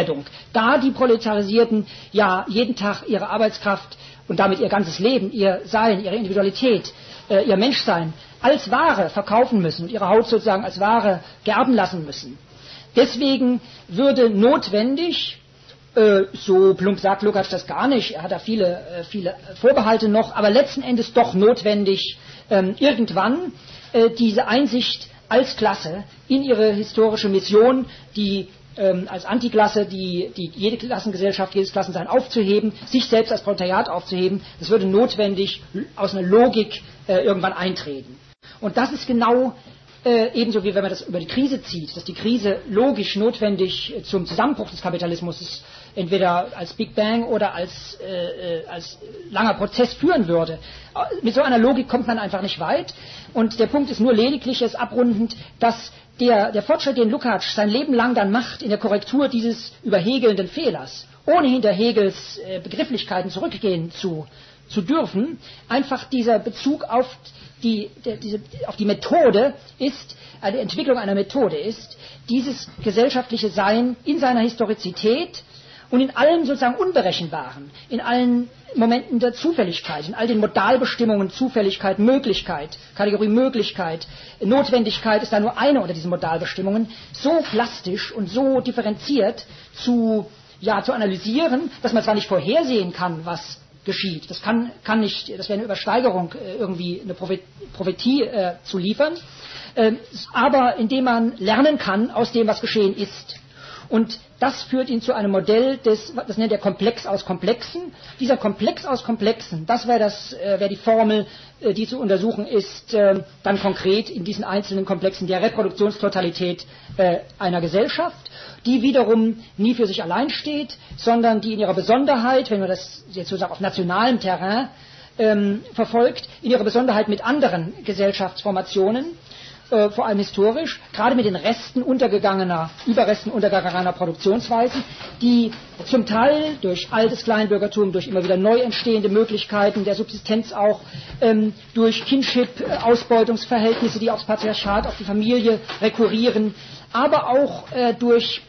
Da die Proletarisierten ja jeden Tag ihre Arbeitskraft und damit ihr ganzes Leben, ihr Sein, ihre Individualität, äh, ihr Menschsein als Ware verkaufen müssen und ihre Haut sozusagen als Ware geerben lassen müssen. Deswegen würde notwendig, äh, so plump sagt Lukács das gar nicht, er hat da viele, äh, viele Vorbehalte noch, aber letzten Endes doch notwendig, ähm, irgendwann äh, diese Einsicht als Klasse in ihre historische Mission, die ähm, als Antiklasse, die, die jede Klassengesellschaft, jedes Klassensein aufzuheben, sich selbst als Proletariat aufzuheben, das würde notwendig aus einer Logik äh, irgendwann eintreten. Und das ist genau äh, ebenso wie wenn man das über die Krise zieht, dass die Krise logisch notwendig äh, zum Zusammenbruch des Kapitalismus ist, entweder als Big Bang oder als, äh, als langer Prozess führen würde. Mit so einer Logik kommt man einfach nicht weit. Und der Punkt ist nur lediglich, es abrundend, dass der, der Fortschritt, den Lukács sein Leben lang dann macht in der Korrektur dieses überhegelnden Fehlers, ohne hinter Hegels äh, Begrifflichkeiten zurückgehen zu, zu dürfen, einfach dieser Bezug auf die, der, diese, auf die Methode ist, eine Entwicklung einer Methode ist, dieses gesellschaftliche Sein in seiner Historizität und in allem sozusagen Unberechenbaren, in allen Momenten der Zufälligkeit, in all den Modalbestimmungen, Zufälligkeit, Möglichkeit, Kategorie Möglichkeit, Notwendigkeit ist da nur eine unter diesen Modalbestimmungen, so plastisch und so differenziert zu, ja, zu analysieren, dass man zwar nicht vorhersehen kann, was geschieht. Das kann, kann nicht, das wäre eine Übersteigerung, irgendwie eine Prophetie äh, zu liefern, äh, aber indem man lernen kann aus dem, was geschehen ist. Und das führt ihn zu einem Modell des, das nennt er Komplex aus Komplexen. Dieser Komplex aus Komplexen, das wäre das, äh, wäre die Formel, äh, die zu untersuchen ist, äh, dann konkret in diesen einzelnen Komplexen der Reproduktionstotalität äh, einer Gesellschaft, die wiederum nie für sich allein steht, sondern die in ihrer Besonderheit, wenn man das jetzt sozusagen auf nationalem Terrain ähm, verfolgt, in ihrer Besonderheit mit anderen Gesellschaftsformationen, Äh, vor allem historisch, gerade mit den Resten untergegangener, Überresten untergegangener Produktionsweisen, die zum Teil durch altes Kleinbürgertum, durch immer wieder neu entstehende Möglichkeiten der Subsistenz auch, ähm, durch Kinship-Ausbeutungsverhältnisse, die aufs Patriarchat, auf die Familie rekurrieren, aber auch äh, durch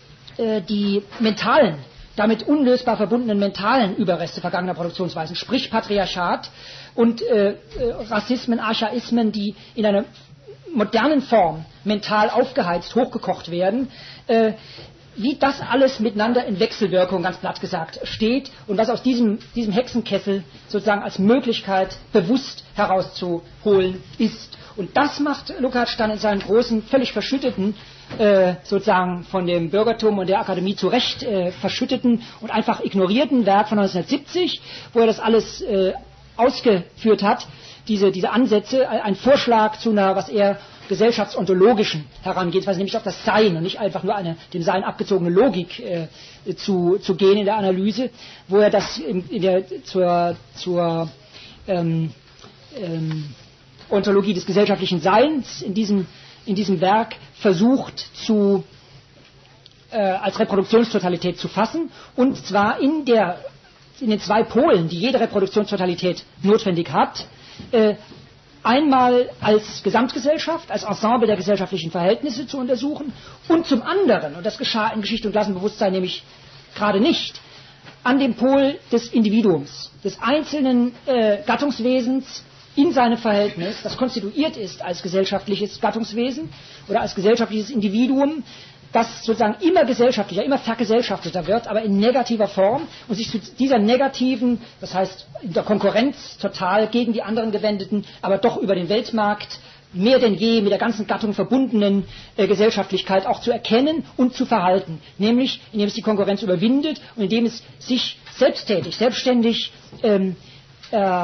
äh, die mentalen, damit unlösbar verbundenen mentalen Überreste vergangener Produktionsweisen, sprich Patriarchat und äh, äh, Rassismen, Archaismen, die in einer modernen Form mental aufgeheizt, hochgekocht werden, äh, wie das alles miteinander in Wechselwirkung, ganz platt gesagt, steht und was aus diesem, diesem Hexenkessel sozusagen als Möglichkeit bewusst herauszuholen ist. Und das macht Lukács dann in seinen großen, völlig verschütteten, äh, sozusagen von dem Bürgertum und der Akademie zu Recht äh, verschütteten und einfach ignorierten Werk von neunzehnhundertsiebzig, wo er das alles äh, ausgeführt hat, diese, diese Ansätze, ein Vorschlag zu einer, was er gesellschaftsontologischen Herangehensweise, nämlich auf das Sein und nicht einfach nur eine dem Sein abgezogene Logik äh, zu, zu gehen in der Analyse, wo er das in, in der, zur, zur ähm, ähm, Ontologie des gesellschaftlichen Seins in diesem, in diesem Werk versucht zu, äh, als Reproduktionstotalität zu fassen, und zwar in, der, in den zwei Polen, die jede Reproduktionstotalität notwendig hat, äh, einmal als Gesamtgesellschaft, als Ensemble der gesellschaftlichen Verhältnisse zu untersuchen und zum anderen, und das geschah in Geschichte und Klassenbewusstsein nämlich gerade nicht, an dem Pol des Individuums, des einzelnen äh, Gattungswesens in seinem Verhältnis, das konstituiert ist als gesellschaftliches Gattungswesen oder als gesellschaftliches Individuum, das sozusagen immer gesellschaftlicher, immer vergesellschafteter wird, aber in negativer Form und sich zu dieser negativen, das heißt in der Konkurrenz total gegen die anderen gewendeten, aber doch über den Weltmarkt mehr denn je mit der ganzen Gattung verbundenen äh, Gesellschaftlichkeit auch zu erkennen und zu verhalten, nämlich indem es die Konkurrenz überwindet und indem es sich selbsttätig, selbstständig ähm, äh,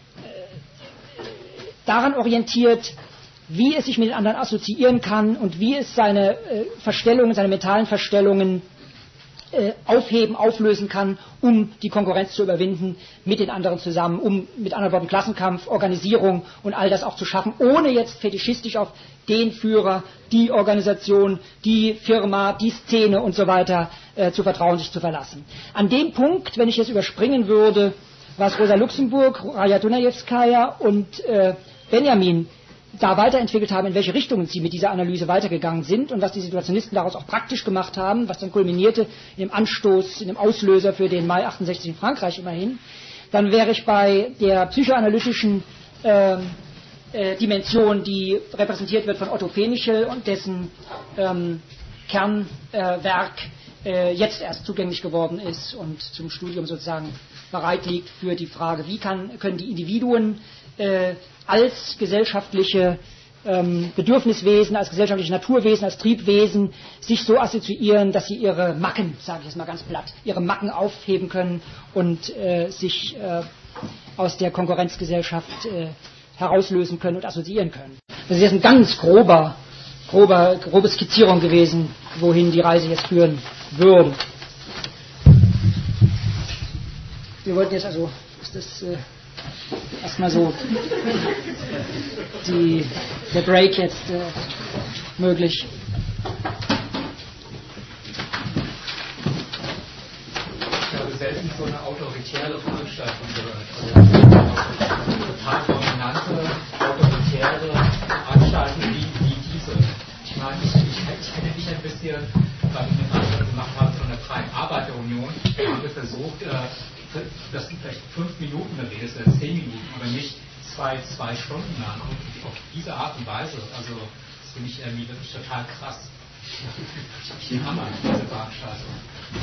daran orientiert, wie es sich mit den anderen assoziieren kann und wie es seine äh, Verstellungen, seine mentalen Verstellungen äh, aufheben, auflösen kann, um die Konkurrenz zu überwinden mit den anderen zusammen, um mit anderen Worten Klassenkampf, Organisierung und all das auch zu schaffen, ohne jetzt fetischistisch auf den Führer, die Organisation, die Firma, die Szene und so weiter äh, zu vertrauen, sich zu verlassen. An dem Punkt, wenn ich es überspringen würde, was Rosa Luxemburg, Raja Dunajewskaja und äh, Benjamin da weiterentwickelt haben, in welche Richtungen sie mit dieser Analyse weitergegangen sind und was die Situationisten daraus auch praktisch gemacht haben, was dann kulminierte in dem Anstoß, in dem Auslöser für den Mai achtundsechzig in Frankreich immerhin, dann wäre ich bei der psychoanalytischen äh, äh, Dimension, die repräsentiert wird von Otto Penischl und dessen ähm, Kernwerk äh, jetzt erst zugänglich geworden ist und zum Studium sozusagen bereit liegt für die Frage, wie kann, können die Individuen äh, als gesellschaftliche ähm, Bedürfniswesen, als gesellschaftliche Naturwesen, als Triebwesen sich so assoziieren, dass sie ihre Macken, sage ich jetzt mal ganz platt, ihre Macken aufheben können und äh, sich äh, aus der Konkurrenzgesellschaft äh, herauslösen können und assoziieren können. Das ist jetzt ein ganz grober, grober, grobe Skizzierung gewesen, wohin die Reise jetzt führen würde. Wir wollten jetzt also, ist das äh, erstmal so die, der Break jetzt äh, möglich. Ich habe selten so eine autoritäre Veranstaltung gehört. Also total dominante, autoritäre Veranstaltungen wie, wie diese. Ich meine, ich, ich, ich kenne mich ein bisschen, weil wir eine Veranstaltung gemacht haben von der Freien Arbeiterunion. Da haben wir versucht, äh, das sind vielleicht fünf Minuten eine Rede, oder zehn Minuten, aber nicht zwei, zwei Stunden lang. Und auf diese Art und Weise, also das finde ich irgendwie wirklich total krass. Die Hammer, diese Veranstaltung.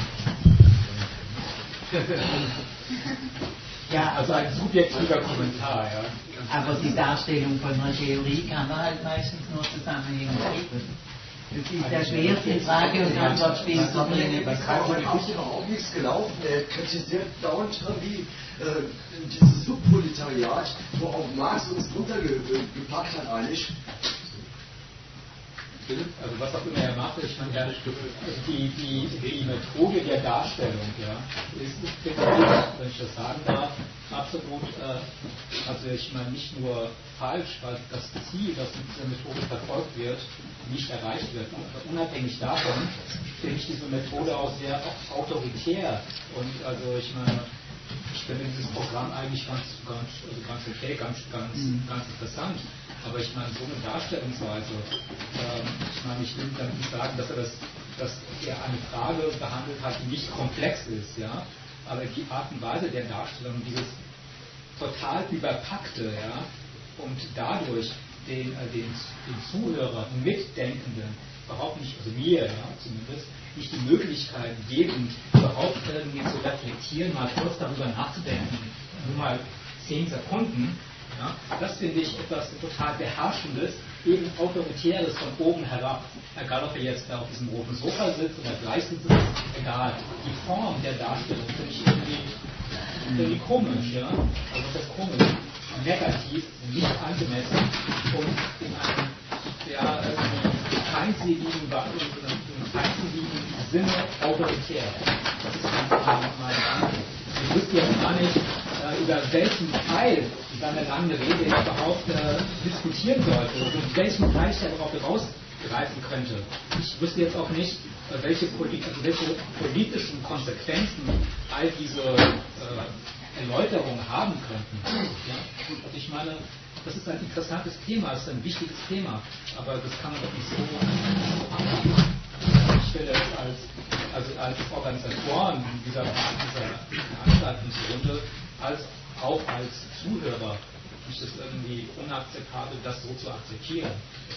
Ja, also ein subjektiver Kommentar, ja. Aber die Darstellung von einer Theorie kann man halt meistens nur zusammenhängend geben. Das ist ja schwer, die Frage und Antwort spielen zu bringen. Das ist ja auch nichts gelaufen. Er kritisiert dauernd wie äh, dieses Subproletariat, wo auch Marx uns runtergepackt hat eigentlich. Also was auch immer er macht, ich meine, ja, die, die, die Methode der Darstellung, ja, ist, ist wenn ich das sagen darf, absolut, äh, also ich meine nicht nur falsch, weil das Ziel, das mit dieser Methode verfolgt wird, nicht erreicht wird. Aber unabhängig davon finde ich diese Methode auch sehr autoritär und also ich meine, ich finde dieses Programm eigentlich ganz, ganz, also ganz okay, ganz, ganz, mhm. ganz interessant. Aber ich meine, so eine Darstellungsweise, ähm, ich meine, ich will damit nicht sagen, dass er, das, dass er eine Frage behandelt hat, die nicht komplex ist, ja, aber die Art und Weise der Darstellung, dieses total überpackte, ja, und dadurch den, äh, den, den Zuhörer, den Mitdenkenden, überhaupt nicht, also mir, ja, zumindest, nicht die Möglichkeit geben, überhaupt irgendwie zu reflektieren, mal kurz darüber nachzudenken, nur mal zehn Sekunden. Ja, das finde ich etwas total Beherrschendes, eben Autoritäres von oben herab. Egal, ob er jetzt da auf diesem roten Sofa sitzt oder gleich sitzt, egal. Die Form der Darstellung finde ich irgendwie, irgendwie komisch. Ja? Also das ist komisch, negativ, nicht angemessen und in einem, ja, sie ihm heißen die im Sinne autoritär. Das ist meine Meinung. Ich wüsste jetzt gar nicht, äh, über welchen Teil seiner langen Rede ich überhaupt äh, diskutieren sollte, also welchen Teil ich überhaupt rausgreifen könnte. Ich wüsste jetzt auch nicht, äh, welche, Poli also welche politischen Konsequenzen all diese äh, Erläuterungen haben könnten. Ja? Also ich meine, das ist ein interessantes Thema, es ist ein wichtiges Thema, aber das kann man doch nicht so abgeben. Ich stelle es als, also als Organisatoren dieser, dieser Veranstaltungsrunde, als auch als Zuhörer, ist es irgendwie unakzeptabel, das so zu akzeptieren.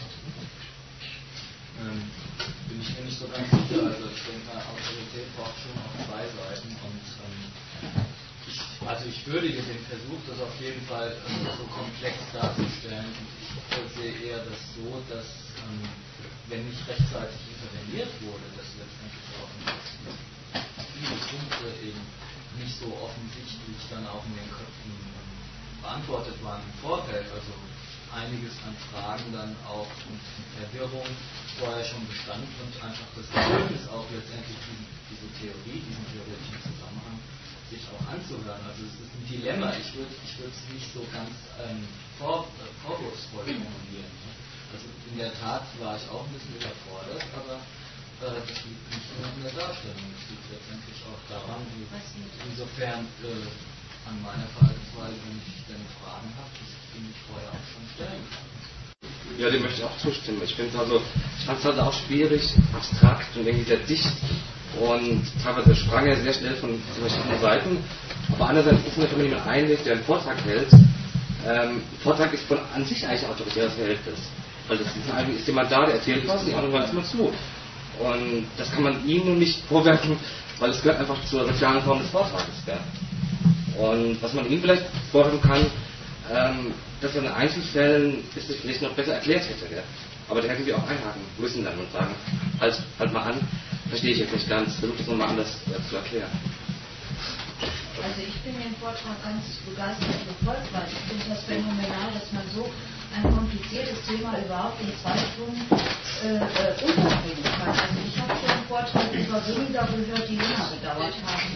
Ähm, bin ich mir nicht so ganz sicher, also ich denke mal, Autorität braucht schon auf zwei Seiten und ähm, ich, also ich würdige den Versuch, das auf jeden Fall ähm, so komplex darzustellen und ich sehe eher das so, dass ähm, wenn nicht rechtzeitig interveniert wurde, dass letztendlich auch viele Punkte eben nicht so offensichtlich dann auch in den Köpfen ähm, beantwortet waren im Vorfeld, also einiges an Fragen dann auch und Verwirrung vorher schon bestand und einfach das Bedürfnis auch letztendlich diese, diese Theorie, diesen theoretischen Zusammenhang sich auch anzuhören. Also es ist ein Dilemma, ich würde ich würde es nicht so ganz ähm, vor, äh, vorwurfsvoll formulieren. Also in der Tat war ich auch ein bisschen überfordert, aber äh, das liegt nicht nur in der Darstellung, es liegt letztendlich auch daran, wie, insofern äh, an meiner Verhaltensweise, wenn ich denn Fragen habe, die ich vorher auch schon stellen kann. Ja, dem möchte ich auch zustimmen. Ich finde es also, ich fand es also auch schwierig, abstrakt und irgendwie sehr dicht und teilweise sprang er sehr schnell von verschiedenen Seiten. Aber andererseits ist es, wenn man jemanden einlegt, der einen Vortrag hält, ähm, ein Vortrag ist von an sich eigentlich ein autoritäres Verhältnis. Weil das ist, eigentlich ist jemand da, der erzählt was und die anderen hören immer zu. Und das kann man ihm nun nicht vorwerfen, weil es gehört einfach zur sozialen Form des Vortrages. Ja. Und was man ihm vielleicht vorwerfen kann, ähm, dass er in Einzelfällen es vielleicht noch besser erklärt hätte. Ja. Aber da hätten wir auch einhaken müssen dann und sagen, halt, halt mal an, verstehe ich jetzt nicht ganz, versuche das nochmal anders äh, zu erklären. Also ich bin den Vortrag ganz begeistert gefolgt, weil ich finde das phänomenal, dass man so ein kompliziertes Thema überhaupt in zwei Stunden äh, äh, unterbringen kann. Also ich habe schon einen Vortrag über weniger gehört, die länger gedauert haben.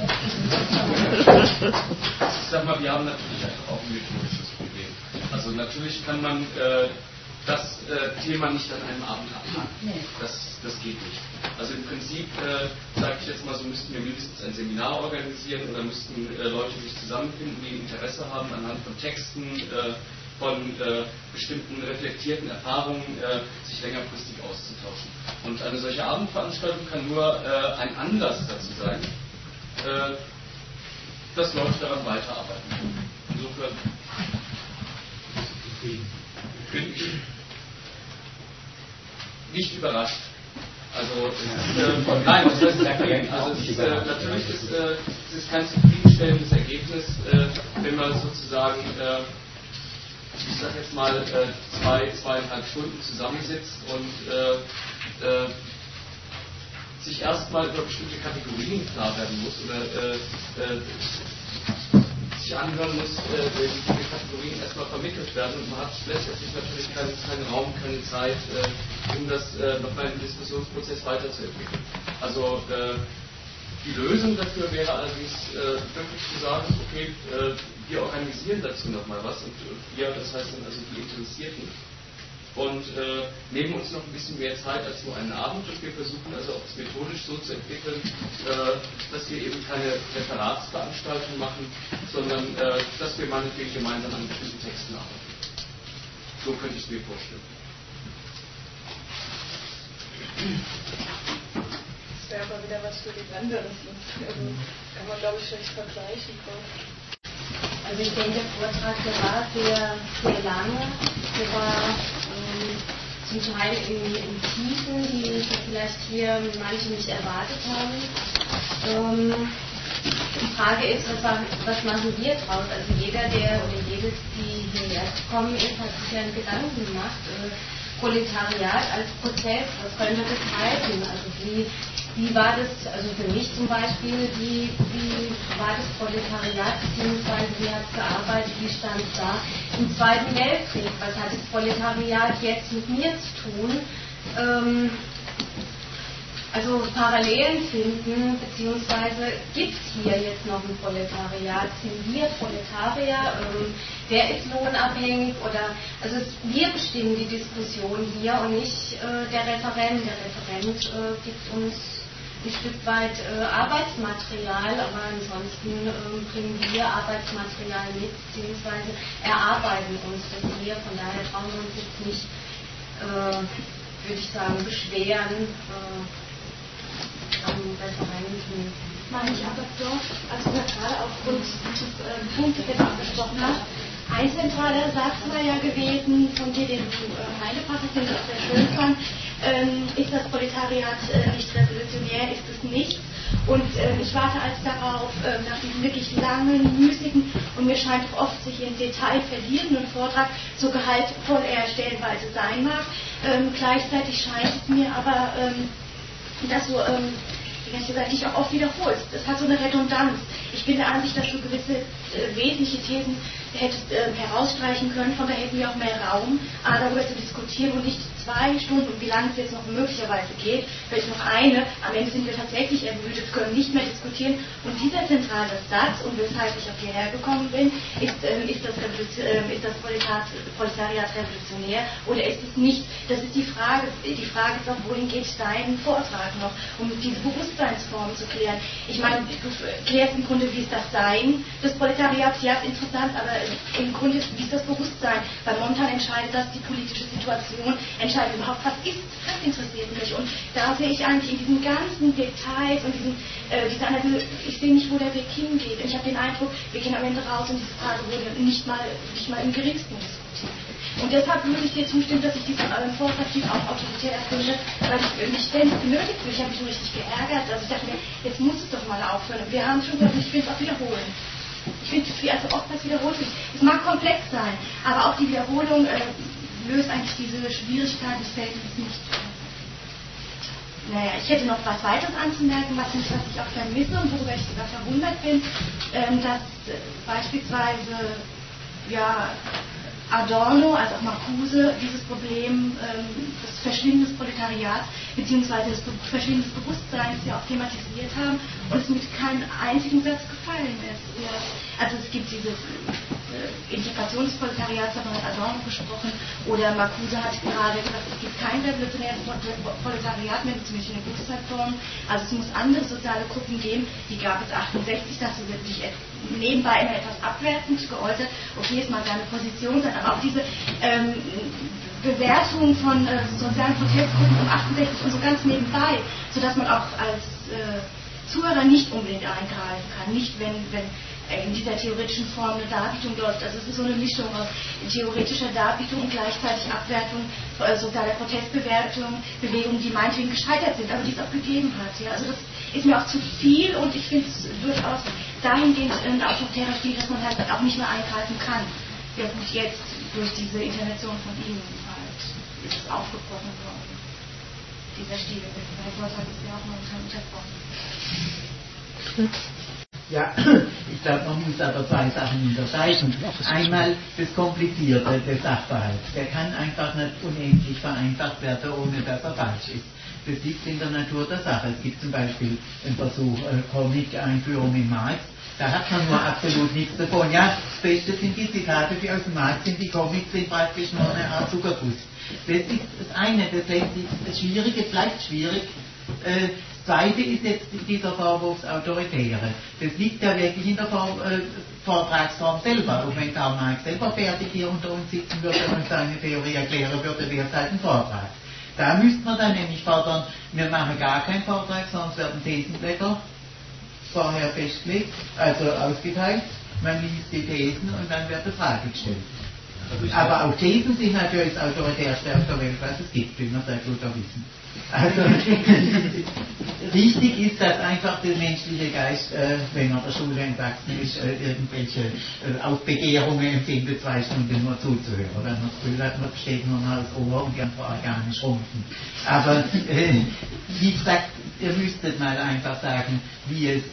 Ich sag mal, wir haben natürlich auch ein methodisches Problem. Also natürlich kann man äh, das äh, Thema nicht an einem Abend abhaken. Nee. Das, das geht nicht. Also im Prinzip, äh, sage ich jetzt mal so, müssten wir mindestens ein Seminar organisieren oder müssten äh, Leute sich zusammenfinden, die Interesse haben, anhand von Texten, äh, von äh, bestimmten reflektierten Erfahrungen äh, sich längerfristig auszutauschen. Und eine solche Abendveranstaltung kann nur äh, ein Anlass dazu sein, äh, dass Leute daran weiterarbeiten können. Insofern bin ich nicht überrascht. Also, es ist, äh, nein, was heißt erklären? Also, es ist, äh, natürlich ist äh, es ist kein zufriedenstellendes Ergebnis, äh, wenn man sozusagen, äh, ich sag jetzt mal, äh, zwei, zweieinhalb Stunden zusammensitzt und äh, äh, sich erstmal über bestimmte Kategorien klar werden muss oder äh, äh, sich anhören muss, äh, wie diese Kategorien erstmal vermittelt werden und man hat letztendlich natürlich keinen, keinen Raum, keine Zeit, äh, um das äh, nochmal im Diskussionsprozess weiterzuentwickeln. Also äh, die Lösung dafür wäre allerdings äh, wirklich zu sagen, okay, äh, wir organisieren dazu nochmal was und wir, das heißt dann also die Interessierten, und äh, nehmen uns noch ein bisschen mehr Zeit als nur einen Abend und wir versuchen also auch das methodisch so zu entwickeln, äh, dass wir eben keine Referatsveranstaltung machen, sondern äh, dass wir meinetwegen gemeinsam an bestimmten Texten arbeiten. So könnte ich es mir vorstellen. Das wäre aber wieder was für die anderes. Also kann man, glaube ich, schlecht vergleichen. Also ich denke, der Vortrag, der war sehr, sehr lange, der war ähm, zum Teil in, in Tiefen, die vielleicht hier manche nicht erwartet haben. Ähm, die Frage ist, was, was machen wir draus? Also jeder, der oder jedes, die hierher gekommen ist, hat sich ja einen Gedanken gemacht. Äh, Proletariat als Prozess, was könnte das heißen? Also wie, wie war das, also für mich zum Beispiel, wie, wie war das Proletariat, beziehungsweise wie hat es gearbeitet, wie stand es da im Zweiten Weltkrieg? Was hat das Proletariat jetzt mit mir zu tun? ähm, also Parallelen finden, beziehungsweise gibt es hier jetzt noch ein Proletariat? Sind wir Proletarier? Ähm, wer ist lohnabhängig? Oder, also es, wir bestimmen die Diskussion hier und nicht äh, der Referent. Der Referent äh, gibt uns ein Stück weit äh, Arbeitsmaterial, aber ansonsten äh, bringen wir Arbeitsmaterial mit, beziehungsweise erarbeiten uns das hier. Von daher brauchen wir uns jetzt nicht, äh, würde ich sagen, beschweren. Äh, am Referenten. Meine ich aber so, also gerade aufgrund des äh, Punktes, den du angesprochen hast, ein zentraler Satz war ja gewesen, von dir, den du äh, Heidepass, den ich auch sehr schön fand, ähm, ist das Proletariat äh, nicht revolutionär, ist es nicht. Und äh, ich warte als darauf, äh, nach diesem wirklich langen, müßigen und mir scheint auch oft sich im Detail verlierenden Vortrag, so gehaltvoll er stellenweise sein mag. Ähm, gleichzeitig scheint es mir aber, ähm, dass du, ähm, wie gesagt, dich auch oft wiederholst. Das hat so eine Redundanz. Ich bin der Ansicht, dass du gewisse äh, wesentliche Thesen hättest äh, herausstreichen können, von daher hätten wir auch mehr Raum, A, darüber zu diskutieren und nicht zwei Stunden, wie lange es jetzt noch möglicherweise geht, vielleicht noch eine, am Ende sind wir tatsächlich ermüdet, können nicht mehr diskutieren. Und dieser zentrale Satz, und weshalb ich auch hierher gekommen bin, ist, ähm, ist das, äh, ist das Proletariat, Proletariat revolutionär oder ist es nicht? Das ist die Frage. Die Frage ist auch, wohin geht dein Vortrag noch, um diese Bewusstseinsform zu klären. Ich meine, du klärst im Grunde, wie ist das Sein des Proletariats, ja, ist interessant, aber im Grunde, wie ist das Bewusstsein? Weil momentan entscheidet das die politische Situation, entscheidet überhaupt, was ist, das interessiert mich. Und da sehe ich eigentlich in diesen ganzen Details und diesen, äh, dieser Analyse, ich sehe nicht, wo der Weg hingeht. Ich habe den Eindruck, wir gehen am Ende raus und diese Frage wurde nicht mal, nicht mal im geringsten diskutiert. Und deshalb würde ich dir zustimmen, dass ich diesen äh, Vortrag auch autoritär erfinde, weil ich mich ständig benötigt bin. Ich habe mich nur richtig geärgert. Also ich dachte mir, jetzt muss es doch mal aufhören. Und wir haben schon gesagt, ich will es auch wiederholen. Ich finde, also oftmals wiederholt sich. Es mag komplex sein, aber auch die Wiederholung äh, löst eigentlich diese Schwierigkeit des Feldes nicht. Naja, ich hätte noch was weiteres anzumerken, was ich, was ich auch vermisse und worüber ich sogar verwundert bin, ähm, dass äh, beispielsweise ja, Adorno, also auch Marcuse, dieses Problem ähm, des Verschwindens des Proletariats bzw. des Be Verschwindens des Bewusstseins ja auch thematisiert haben und es mit keinem einzigen Satz gefallen ist. Ja, also es gibt diese äh, Integration des Proletariats, davon hat Adorno gesprochen, oder Marcuse hat gerade gesagt, es gibt kein revolutionäres Proletariat mehr, zumindest in den Bewusstseinsformen. Also es muss andere soziale Gruppen geben, die gab es achtundsechzig, dazu wird sich nebenbei immer etwas abwertend geäußert, okay, ist mal seine Position sein, aber auch diese ähm, Bewertung von äh, sozialen Protestgruppen um achtundsechzig und so ganz nebenbei, sodass man auch als äh, Zuhörer nicht unbedingt eingreifen kann, nicht wenn, wenn in dieser theoretischen Form eine Darbietung läuft. Also es ist so eine Mischung aus theoretischer Darbietung und gleichzeitig Abwertung äh, sozialer Protestbewertung, Bewegungen, die meinetwegen gescheitert sind, aber die es auch gegeben hat. Ja? Also das ist mir auch zu viel und ich finde es durchaus dahingehend ein autoritärer Stil, dass man halt auch nicht mehr eingreifen kann. Ja gut, jetzt durch diese Intervention von Ihnen halt ist es aufgebrochen worden. Dieser Stil, Herr Vortrag ist ja auch momentan unterbrochen. Ja, ich glaube, man muss aber zwei Sachen unterscheiden. Einmal das Komplizierte des Sachverhalts. Der kann einfach nicht unendlich vereinfacht werden, ohne dass er falsch ist. Das liegt in der Natur der Sache. Es gibt zum Beispiel einen Versuch, äh, Comic-Einführung in Marx. Da hat man nur absolut nichts davon. Ja, das Beste sind die Zitate, die aus dem Marx sind. Die Comics sind praktisch nur eine Art Zuckerguss. Das ist das eine. Das lässt sich, das Schwierige bleibt schwierig. Äh, Zweite ist jetzt dieser Vorwurf Autoritäre. Das liegt ja wirklich in der Vor äh, Vortragsform selber. Und wenn Karl Marx selber fertig hier unter uns sitzen würde und seine Theorie erklären würde, wäre es halt ein Vortrag. Da müsste man dann nämlich fordern, wir machen gar keinen Vortrag, sonst werden Thesenblätter vorher festgelegt, also ausgeteilt. Man liest die Thesen und dann wird eine Frage gestellt. Also aber auch Thesen sind natürlich das autoritärste auf der Welt, was es gibt, wie wir seit Luther wissen. Also wichtig ist, dass einfach der menschliche Geist, äh, wenn er der Schule entwachsen ist, äh, irgendwelche äh, Aufbegehrungen empfindet, zwei Stunden nur zuzuhören. Wenn man das Gefühl hat, man besteht nur noch als Ohr und kann organisch rumpfen. Aber äh, wie gesagt, ihr müsstet mal einfach sagen, wie es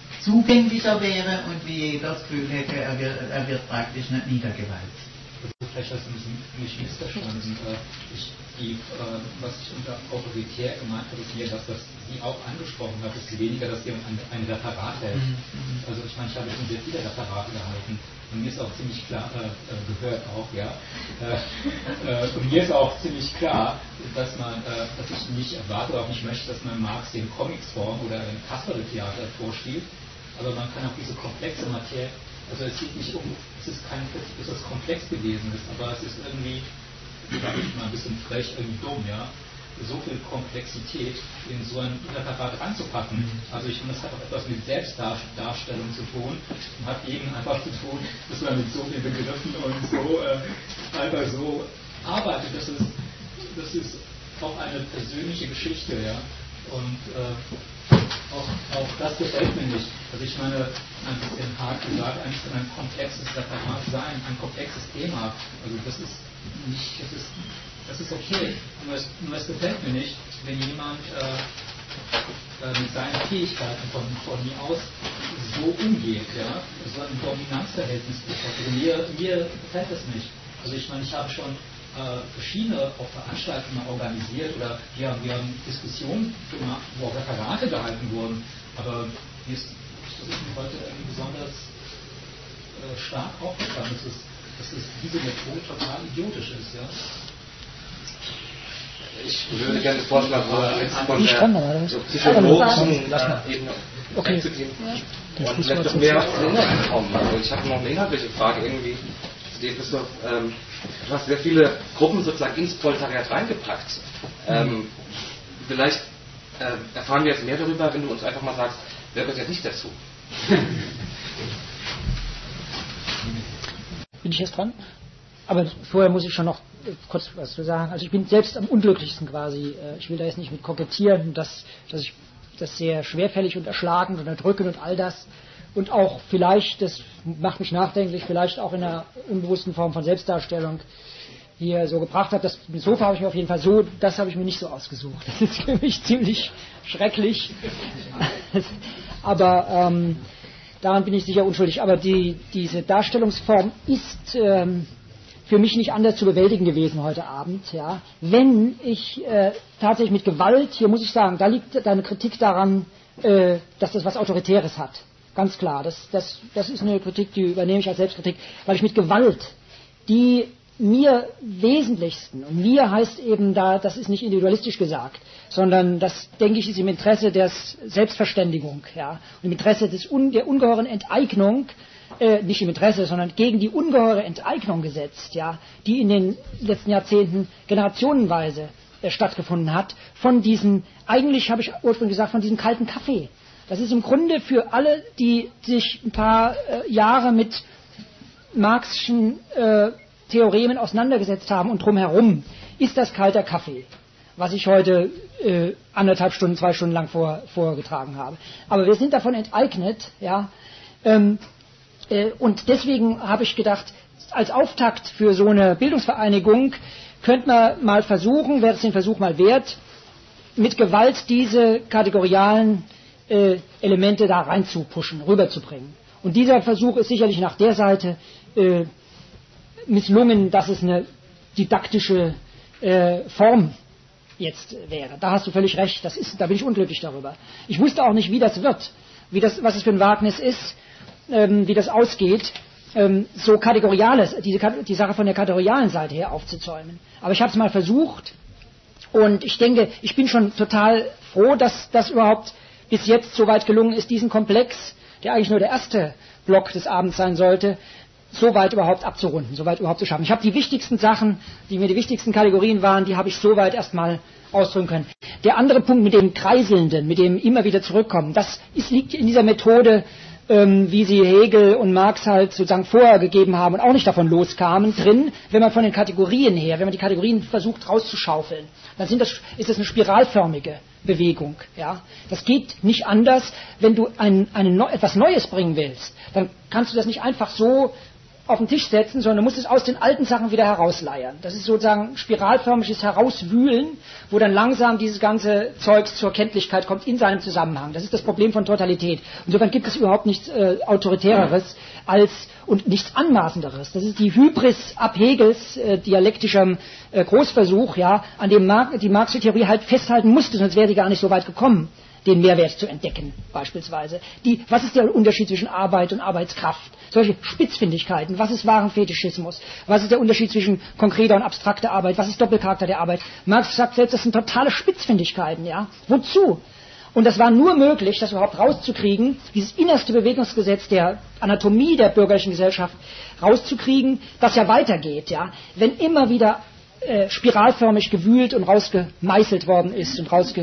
zugänglicher wäre und wie jeder das Gefühl hätte, er wird, er wird praktisch nicht niedergewalzt. vielleicht hast du mich missverstanden. Ich, die, äh, was ich unter autoritär gemeint habe, ist hier, dass das sie auch angesprochen hat, ist weniger, dass jemand ein, ein Referat hält. Also ich meine, ich habe schon sehr viele Referate gehalten und mir ist auch ziemlich klar, äh, gehört auch, ja, äh, äh, und mir ist auch ziemlich klar, dass man, äh, dass ich nicht erwarte oder auch nicht möchte, dass man Marx in Comicsform oder in Kasperle-Theater vorspielt, aber man kann auch diese komplexe Materie, also es geht nicht um, es ist kein Kritik, dass es komplex gewesen ist, aber es ist irgendwie, sage ich mal, ein bisschen frech, irgendwie dumm, ja, so viel Komplexität in so ein Referat anzupacken. Also ich finde, das hat auch etwas mit Selbstdarstellung zu tun und hat eben einfach zu tun, dass man mit so vielen Begriffen und so äh, einfach so arbeitet. Das ist, das ist auch eine persönliche Geschichte, ja. Und äh, auch, auch das gefällt mir nicht. Also ich meine, ein bisschen hart gesagt, eigentlich kann ein komplexes Referat sein, ein komplexes Thema. Also das ist nicht, das ist, das ist okay. Nur es, nur es gefällt mir nicht, wenn jemand äh, äh, mit seinen Fähigkeiten von, von mir aus so umgeht, ja, so ein Dominanzverhältnis bekommt. Also mir, mir gefällt das nicht. Also ich meine, ich habe schon äh, verschiedene auch Veranstaltungen organisiert oder wir haben, wir haben Diskussionen gemacht, wo auch Referate gehalten wurden, aber mir ist, das ist mir heute irgendwie besonders äh, stark aufgefallen, dass, es, dass es diese Methode total idiotisch ist. Ja? Ich würde gerne vorschlagen, von der so psychologischen Ebene okay. wegzugehen und vielleicht noch mehr auf den Inhalt zu kommen. Also ich habe noch eine inhaltliche Frage irgendwie. Christoph, ähm, du hast sehr viele Gruppen sozusagen ins Proletariat reingepackt. Ähm, vielleicht äh, erfahren wir jetzt mehr darüber, wenn du uns einfach mal sagst, wer gehört jetzt nicht dazu? Bin ich jetzt dran? Aber vorher muss ich schon noch kurz was zu sagen. Also ich bin selbst am unglücklichsten quasi. Ich will da jetzt nicht mit kokettieren, dass, dass ich das sehr schwerfällig und erschlagend und erdrückend und all das. Und auch vielleicht, das macht mich nachdenklich, vielleicht auch in einer unbewussten Form von Selbstdarstellung hier so gebracht habe. Das Sofa habe ich mir auf jeden Fall so, das habe ich mir nicht so ausgesucht. Das ist für mich ziemlich schrecklich. Aber ähm, daran bin ich sicher unschuldig. Aber die, diese Darstellungsform ist ähm, für mich nicht anders zu bewältigen gewesen heute Abend. Ja. Wenn ich äh, tatsächlich mit Gewalt, hier muss ich sagen, da liegt deine Kritik daran, äh, dass das was Autoritäres hat. Ganz klar, das, das, das ist eine Kritik, die übernehme ich als Selbstkritik, weil ich mit Gewalt, die mir wesentlichsten, und mir heißt eben da, das ist nicht individualistisch gesagt, sondern das, denke ich, ist im Interesse der Selbstverständigung, ja, und im Interesse des un, der ungeheuren Enteignung, äh, nicht im Interesse, sondern gegen die ungeheure Enteignung gesetzt, ja, die in den letzten Jahrzehnten generationenweise äh, stattgefunden hat, von diesem, eigentlich habe ich ursprünglich gesagt, von diesem kalten Kaffee. Das ist im Grunde für alle, die sich ein paar äh, Jahre mit Marxischen äh, Theoremen auseinandergesetzt haben und drumherum, ist das kalter Kaffee, was ich heute äh, anderthalb Stunden, zwei Stunden lang vor, vorgetragen habe. Aber wir sind davon enteignet, ja, ähm, äh, und deswegen habe ich gedacht, als Auftakt für so eine Bildungsvereinigung könnte man mal versuchen, wäre es den Versuch mal wert, mit Gewalt diese kategorialen Äh, Elemente da reinzupushen, rüberzubringen. Und dieser Versuch ist sicherlich nach der Seite äh, misslungen, dass es eine didaktische äh, Form jetzt wäre. Da hast du völlig recht, das ist, da bin ich unglücklich darüber. Ich wusste auch nicht, wie das wird, wie das, was es für ein Wagnis ist, ähm, wie das ausgeht, ähm, so kategoriales, diese, die Sache von der kategorialen Seite her aufzuzäumen. Aber ich habe es mal versucht und ich denke, ich bin schon total froh, dass das überhaupt bis jetzt so weit gelungen ist, diesen Komplex, der eigentlich nur der erste Block des Abends sein sollte, so weit überhaupt abzurunden, so weit überhaupt zu schaffen. Ich habe die wichtigsten Sachen, die mir die wichtigsten Kategorien waren, die habe ich so weit erstmal ausdrücken können. Der andere Punkt mit dem Kreiselnden, mit dem immer wieder zurückkommen, das ist, liegt in dieser Methode, ähm, wie sie Hegel und Marx halt sozusagen vorher gegeben haben und auch nicht davon loskamen, drin, wenn man von den Kategorien her, wenn man die Kategorien versucht rauszuschaufeln, dann sind das, ist das eine spiralförmige Bewegung. Ja? Das geht nicht anders, wenn du ein, ein, etwas Neues bringen willst, dann kannst du das nicht einfach so auf den Tisch setzen, sondern du musst es aus den alten Sachen wieder herausleiern. Das ist sozusagen spiralförmiges Herauswühlen, wo dann langsam dieses ganze Zeugs zur Kenntlichkeit kommt in seinem Zusammenhang. Das ist das Problem von Totalität. Insofern gibt es überhaupt nichts äh, Autoritäreres als und nichts Anmaßenderes. Das ist die Hybris ab Hegels äh, dialektischem äh, Großversuch, ja, an dem Mar- die Marxische Theorie halt festhalten musste, sonst wäre die gar nicht so weit gekommen, den Mehrwert zu entdecken, beispielsweise. Die, was ist der Unterschied zwischen Arbeit und Arbeitskraft? Solche Spitzfindigkeiten. Was ist Warenfetischismus? Was ist der Unterschied zwischen konkreter und abstrakter Arbeit? Was ist Doppelcharakter der Arbeit? Marx sagt selbst, das sind totale Spitzfindigkeiten, ja. Wozu? Und das war nur möglich, das überhaupt rauszukriegen, dieses innerste Bewegungsgesetz der Anatomie der bürgerlichen Gesellschaft rauszukriegen, das ja weitergeht, ja. Wenn immer wieder äh, spiralförmig gewühlt und rausgemeißelt worden ist und rausge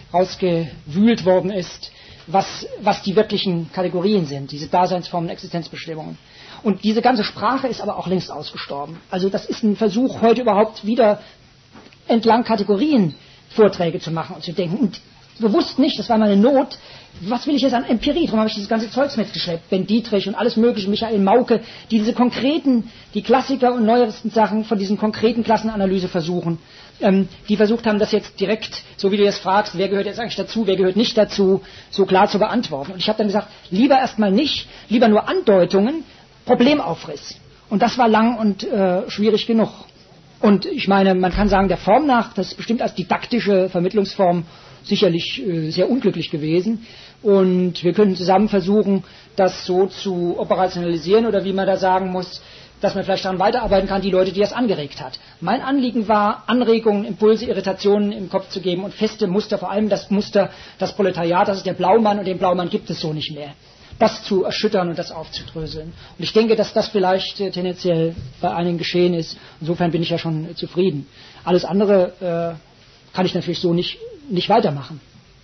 rausgewühlt worden ist, was, was die wirklichen Kategorien sind, diese Daseinsformen, Existenzbestimmungen. Und diese ganze Sprache ist aber auch längst ausgestorben. Also das ist ein Versuch, heute überhaupt wieder entlang Kategorien Vorträge zu machen und zu denken. Und bewusst nicht, das war meine Not, was will ich jetzt an Empirie? Darum habe ich dieses ganze Zeugs mitgeschleppt. Ben Dietrich und alles mögliche, Michael Mauke, die diese konkreten, die Klassiker und neuesten Sachen von diesen konkreten Klassenanalyse versuchen. Ähm, die versucht haben, das jetzt direkt, so wie du jetzt fragst, wer gehört jetzt eigentlich dazu, wer gehört nicht dazu, so klar zu beantworten. Und ich habe dann gesagt, lieber erstmal nicht, lieber nur Andeutungen, Problemaufriss. Und das war lang und äh, schwierig genug. Und ich meine, man kann sagen, der Form nach, das ist bestimmt als didaktische Vermittlungsform sicherlich äh, sehr unglücklich gewesen. Und wir können zusammen versuchen, das so zu operationalisieren oder wie man da sagen muss, dass man vielleicht daran weiterarbeiten kann, die Leute, die das angeregt hat. Mein Anliegen war, Anregungen, Impulse, Irritationen im Kopf zu geben und feste Muster, vor allem das Muster, das Proletariat, das ist der Blaumann und den Blaumann gibt es so nicht mehr. Das zu erschüttern und das aufzudröseln. Und ich denke, dass das vielleicht äh, tendenziell bei einigen geschehen ist. Insofern bin ich ja schon äh, zufrieden. Alles andere äh, kann ich natürlich so nicht, nicht weitermachen.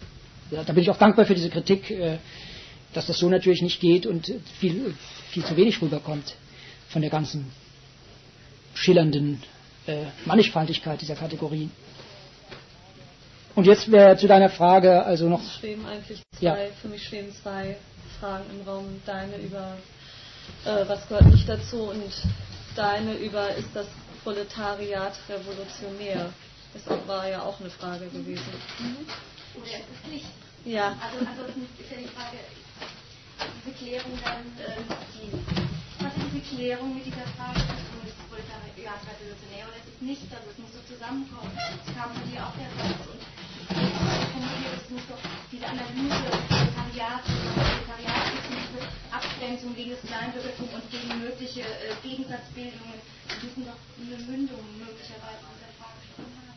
Ja, da bin ich auch dankbar für diese Kritik, äh, dass das so natürlich nicht geht und viel, viel zu wenig rüberkommt von der ganzen schillernden äh, Mannigfaltigkeit dieser Kategorien. Und jetzt wäre zu deiner Frage also noch... Es schweben eigentlich zwei, ja. Für mich schweben zwei Fragen im Raum. Deine über, äh, was gehört nicht dazu, und deine über, ist das Proletariat revolutionär? Das war ja auch eine Frage gewesen. Mhm. Oder ist es nicht? Ja. Also, also ist ja die Frage, diese Klärung dann, äh, die, was ist diese Klärung mit dieser Frage, ist das Proletariat revolutionär oder ist es nicht? Also es muss so zusammenkommen. Es kam von dir auch der Satz und formuliert, es muss doch diese Analyse, Proletariat, Proletariat ist diese Abgrenzung gegen das Kleinbürgertum und gegen mögliche äh, Gegensatzbildungen, die müssen doch eine Mündung möglicherweise an der Frage schon haben.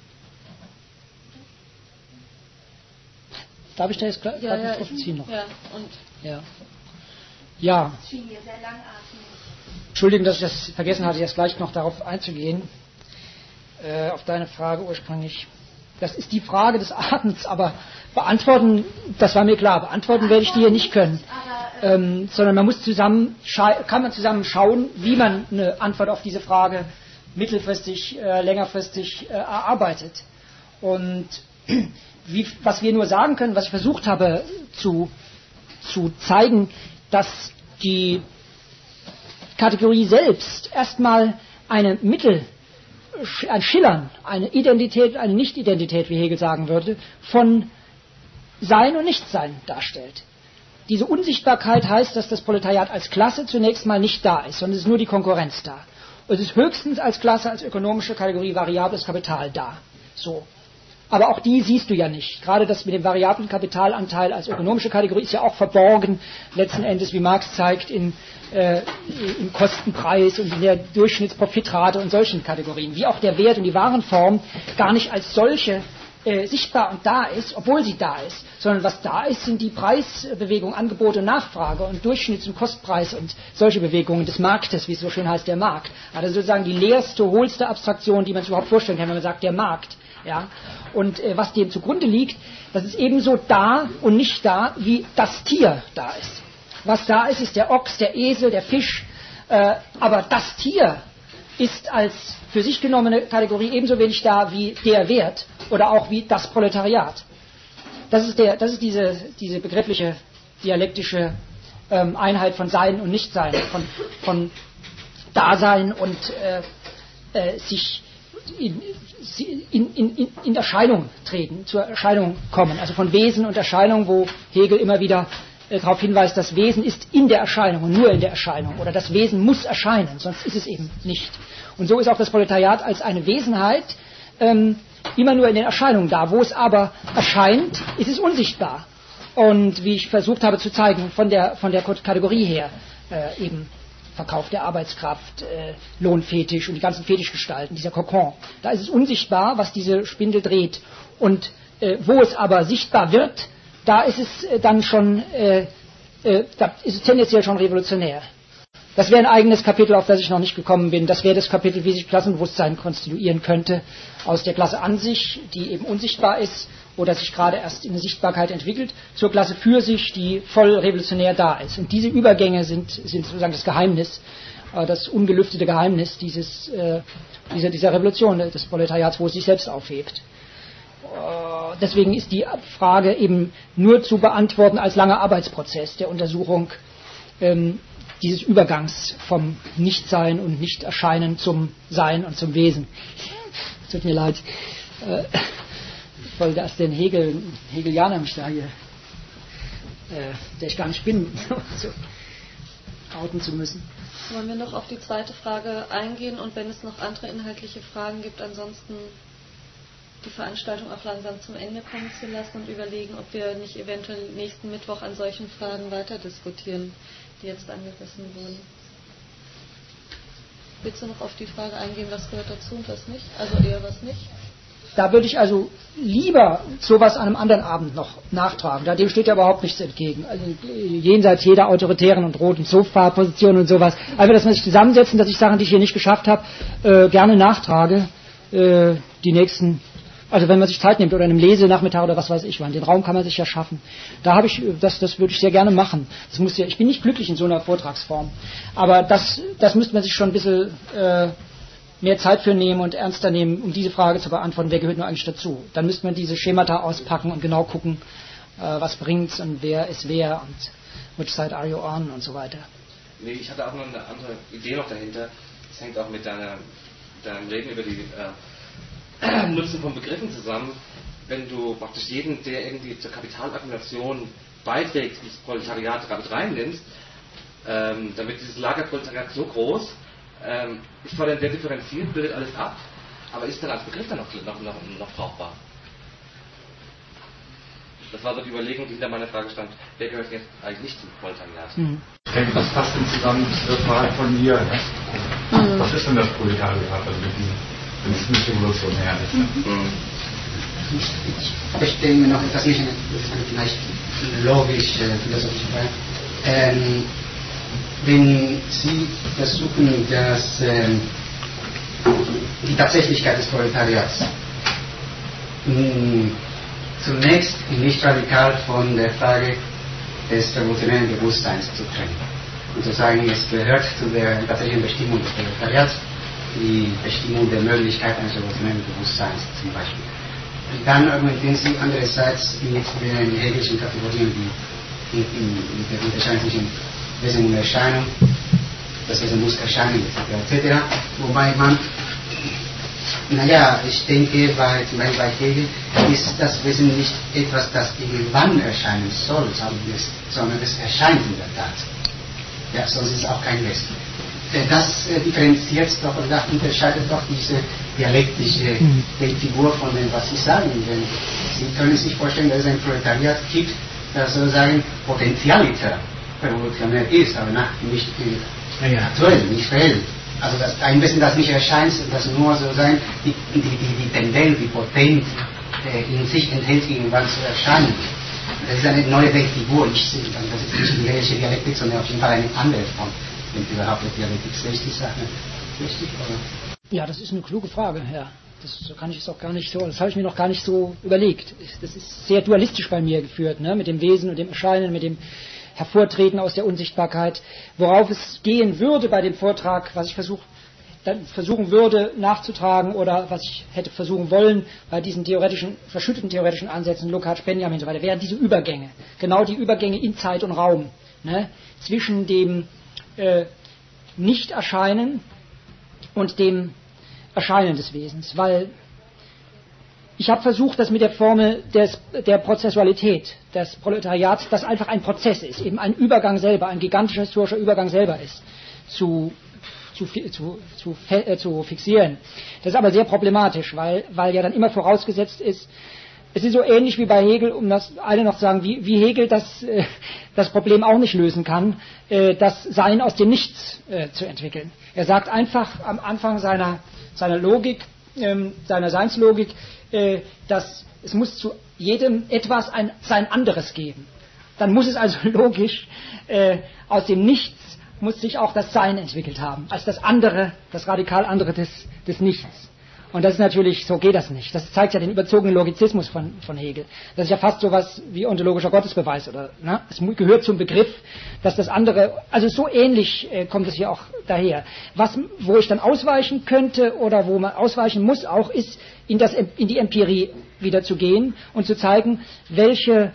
Darf ich da jetzt gleich ja, ja, drauf ziehen noch? Ja, und ja. Ja. Das schien mir sehr langatmig. Entschuldigung, dass ich das vergessen hatte, jetzt gleich noch darauf einzugehen, äh, auf deine Frage ursprünglich. Das ist die Frage des Abends, aber beantworten, das war mir klar, beantworten werde ich die hier nicht können. Ähm, sondern man muss zusammen, kann man zusammen schauen, wie man eine Antwort auf diese Frage mittelfristig, äh, längerfristig äh, erarbeitet. Und wie, was wir nur sagen können, was ich versucht habe zu, zu zeigen, dass die Kategorie selbst erstmal eine Mittel, ein Schillern, eine Identität, eine Nicht-Identität, wie Hegel sagen würde, von Sein und Nichtsein darstellt. Diese Unsichtbarkeit heißt, dass das Proletariat als Klasse zunächst mal nicht da ist, sondern es ist nur die Konkurrenz da. Es ist höchstens als Klasse, als ökonomische Kategorie variables Kapital da. So. Aber auch die siehst du ja nicht. Gerade das mit dem variablen Kapitalanteil als ökonomische Kategorie ist ja auch verborgen, letzten Endes, wie Marx zeigt, in, äh, im Kostenpreis und in der Durchschnittsprofitrate und solchen Kategorien. Wie auch der Wert und die Warenform gar nicht als solche äh, sichtbar und da ist, obwohl sie da ist, sondern was da ist, sind die Preisbewegungen, Angebot und Nachfrage und Durchschnitts- und Kostpreis und solche Bewegungen des Marktes, wie es so schön heißt, der Markt. Also sozusagen die leerste, hohlste Abstraktion, die man sich überhaupt vorstellen kann, wenn man sagt, der Markt. Ja, und äh, was dem zugrunde liegt, das ist ebenso da und nicht da, wie das Tier da ist. Was da ist, ist der Ochs, der Esel, der Fisch, äh, aber das Tier ist als für sich genommene Kategorie ebenso wenig da wie der Wert oder auch wie das Proletariat. Das ist, der, das ist diese, diese begriffliche dialektische ähm, Einheit von Sein und Nichtsein, von, von da sein und äh, äh, sich in, in, in, in Erscheinung treten, zur Erscheinung kommen. Also von Wesen und Erscheinung, wo Hegel immer wieder äh, darauf hinweist, das Wesen ist in der Erscheinung und nur in der Erscheinung. Oder das Wesen muss erscheinen, sonst ist es eben nicht. Und so ist auch das Proletariat als eine Wesenheit ähm, immer nur in den Erscheinungen da. Wo es aber erscheint, ist es unsichtbar. Und wie ich versucht habe zu zeigen, von der, von der Kategorie her, äh, eben Verkauf der Arbeitskraft, äh, Lohnfetisch und die ganzen Fetischgestalten, dieser Kokon. Da ist es unsichtbar, was diese Spindel dreht. Und äh, wo es aber sichtbar wird, da ist es äh, dann schon, äh, äh, da ist es tendenziell schon revolutionär. Das wäre ein eigenes Kapitel, auf das ich noch nicht gekommen bin. Das wäre das Kapitel, wie sich Klassenbewusstsein konstituieren könnte aus der Klasse an sich, die eben unsichtbar ist oder sich gerade erst in eine Sichtbarkeit entwickelt, zur Klasse für sich, die voll revolutionär da ist. Und diese Übergänge sind, sind sozusagen das Geheimnis, äh, das ungelüftete Geheimnis dieses, äh, dieser, dieser Revolution des Proletariats, wo es sich selbst aufhebt. Äh, deswegen ist die Frage eben nur zu beantworten als langer Arbeitsprozess der Untersuchung ähm, dieses Übergangs vom Nichtsein und Nichterscheinen zum Sein und zum Wesen. Tut mir leid. Äh, voll das den Hegel, Hegelianer mich da hier, äh, der ich gar nicht bin, so outen zu müssen. Wollen wir noch auf die zweite Frage eingehen und wenn es noch andere inhaltliche Fragen gibt, ansonsten die Veranstaltung auch langsam zum Ende kommen zu lassen und überlegen, ob wir nicht eventuell nächsten Mittwoch an solchen Fragen weiter diskutieren, die jetzt angerissen wurden. Willst du noch auf die Frage eingehen, was gehört dazu und was nicht? Also eher was nicht? Da würde ich also lieber sowas an einem anderen Abend noch nachtragen. Da dem steht ja überhaupt nichts entgegen. Also jenseits jeder autoritären und roten Sofa-Position und sowas. Einfach, dass man sich zusammensetzen, dass ich Sachen, die ich hier nicht geschafft habe, äh, gerne nachtrage. Äh, die nächsten, also wenn man sich Zeit nimmt oder in einem Lesenachmittag oder was weiß ich wann. Den Raum kann man sich ja schaffen. Da habe ich, das, das würde ich sehr gerne machen. Das muss ja, ich bin nicht glücklich in so einer Vortragsform. Aber das, das müsste man sich schon ein bisschen äh, mehr Zeit für nehmen und ernster nehmen, um diese Frage zu beantworten, wer gehört nur eigentlich dazu. Dann müsste man diese Schemata auspacken und genau gucken, äh, was bringt's und wer ist wer und which side are you on und so weiter. Nee, ich hatte auch noch eine andere Idee noch dahinter. Das hängt auch mit deiner, deinem Reden über die äh, Nutzen von Begriffen zusammen. Wenn du praktisch jeden, der irgendwie zur Kapitalakkumulation beiträgt, ins Proletariat damit reinnimmst, ähm, damit dieses Lagerproletariat so groß Ähm, ist zwar dann sehr differenziert, bildet alles ab, aber ist dann als Begriff dann noch, noch, noch, noch brauchbar? Das war so die Überlegung, die hinter meiner Frage stand, wer gehört jetzt eigentlich nicht zum Proletariat? Mhm. Ich denke, das passt dann zusammen mit der Frage von mir. Ne? Mhm. Was ist denn das Proletariat, also wenn es nicht revolutionär ist? Mhm. Ich stelle mir noch etwas nicht, das ist eine vielleicht logisch, äh, philosophische Frage. Ähm, Wenn Sie versuchen, dass ähm, die Tatsächlichkeit des Proletariats mh, zunächst nicht radikal von der Frage des revolutionären Bewusstseins zu trennen und zu sagen, es gehört zu der tatsächlichen Bestimmung des Proletariats die Bestimmung der Möglichkeit eines revolutionären Bewusstseins zum Beispiel. Und dann argumentieren Sie andererseits mit den hegelischen Kategorien, die in, in, in der Unterscheidung zwischen Wesen und Erscheinung, das Wesen muss erscheinen, et cetera. Wobei man, naja, ich denke, bei, zum Beispiel bei Hegel ist das Wesen nicht etwas, das irgendwann erscheinen soll, sondern es erscheint in der Tat. Ja, sonst ist es auch kein Wesen. Das äh, differenziert doch und das unterscheidet doch diese dialektische Figur von dem, was Sie sagen. Denn Sie können sich vorstellen, dass es ein Proletariat gibt, das sozusagen potentialiter revolutionär ist, aber nach, nicht äh, aktuell, nicht reell. Also das, ein Wesen, das nicht erscheint, das nur sozusagen die, die, die, die Tendenz, die Potenz äh, in sich enthält, irgendwann zu erscheinen. Das ist eine neue Denkfigur, nicht, das ist nicht die hegelische Dialektik, sondern auf jeden Fall eine andere Form, wenn überhaupt die Dialektik richtig sagt. Richtig, oder? Ja, das ist eine kluge Frage, ja. Das kann ich jetzt auch gar nicht so, das habe ich mir noch gar nicht so überlegt. Das ist sehr dualistisch bei mir geführt, ne? Mit dem Wesen und dem Erscheinen, mit dem Hervortreten aus der Unsichtbarkeit, worauf es gehen würde bei dem Vortrag, was ich versuch, dann versuchen würde nachzutragen oder was ich hätte versuchen wollen bei diesen theoretischen, verschütteten theoretischen Ansätzen, Lukács, Benjamin und so weiter, wären diese Übergänge, genau die Übergänge in Zeit und Raum, ne, zwischen dem äh, Nicht-Erscheinen und dem Erscheinen des Wesens, weil ich habe versucht, das mit der Formel des, der Prozessualität, des Proletariats, das einfach ein Prozess ist, eben ein Übergang selber, ein gigantischer historischer Übergang selber ist, zu, zu, zu, zu, äh, zu fixieren. Das ist aber sehr problematisch, weil, weil ja dann immer vorausgesetzt ist, es ist so ähnlich wie bei Hegel, um das alle noch zu sagen, wie, wie Hegel das, äh, das Problem auch nicht lösen kann, äh, das Sein aus dem Nichts äh, zu entwickeln. Er sagt einfach am Anfang seiner, seiner Logik, äh, seiner Seinslogik, äh, dass es muss zu jedem etwas ein sein anderes geben. Dann muss es also logisch, äh, aus dem Nichts muss sich auch das Sein entwickelt haben, als das andere, das radikal andere des, des Nichts. Und das ist natürlich, so geht das nicht. Das zeigt ja den überzogenen Logizismus von, von Hegel. Das ist ja fast sowas wie ontologischer Gottesbeweis, oder, ne? Es gehört zum Begriff, dass das andere, also so ähnlich äh, kommt es hier auch daher. Was, wo ich dann ausweichen könnte oder wo man ausweichen muss auch, ist in, das, in die Empirie wieder zu gehen und zu zeigen, welche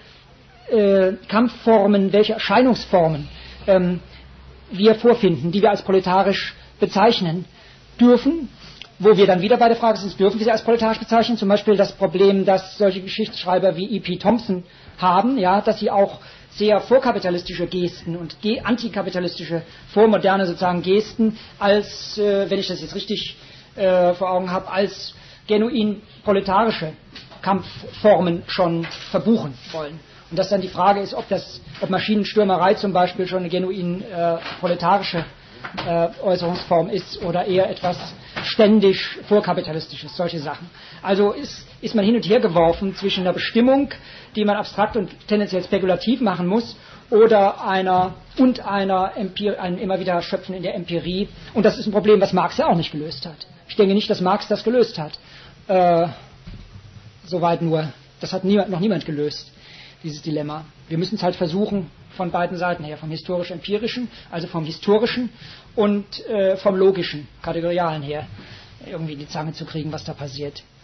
äh, Kampfformen, welche Erscheinungsformen ähm, wir vorfinden, die wir als proletarisch bezeichnen dürfen. Wo wir dann wieder bei der Frage sind, dürfen wir sie als proletarisch bezeichnen? Zum Beispiel das Problem, dass solche Geschichtsschreiber wie E P Thompson haben, ja, dass sie auch sehr vorkapitalistische Gesten und ge- antikapitalistische, vormoderne sozusagen Gesten als, äh, wenn ich das jetzt richtig äh, vor Augen habe, als genuin proletarische Kampfformen schon verbuchen wollen. Und dass dann die Frage ist, ob das, ob Maschinenstürmerei zum Beispiel schon eine genuin äh, proletarische äh, Äußerungsform ist oder eher etwas ständig vorkapitalistisches, solche Sachen. Also ist, ist man hin und her geworfen zwischen einer Bestimmung, die man abstrakt und tendenziell spekulativ machen muss, oder einer und einer Empir- einem immer wieder Schöpfen in der Empirie. Und das ist ein Problem, was Marx ja auch nicht gelöst hat. Ich denke nicht, dass Marx das gelöst hat. Äh, soweit nur. Das hat niemand, noch niemand gelöst, dieses Dilemma. Wir müssen es halt versuchen, von beiden Seiten her, vom historisch-empirischen, also vom historischen und äh, vom logischen, kategorialen her, irgendwie in die Zange zu kriegen, was da passiert.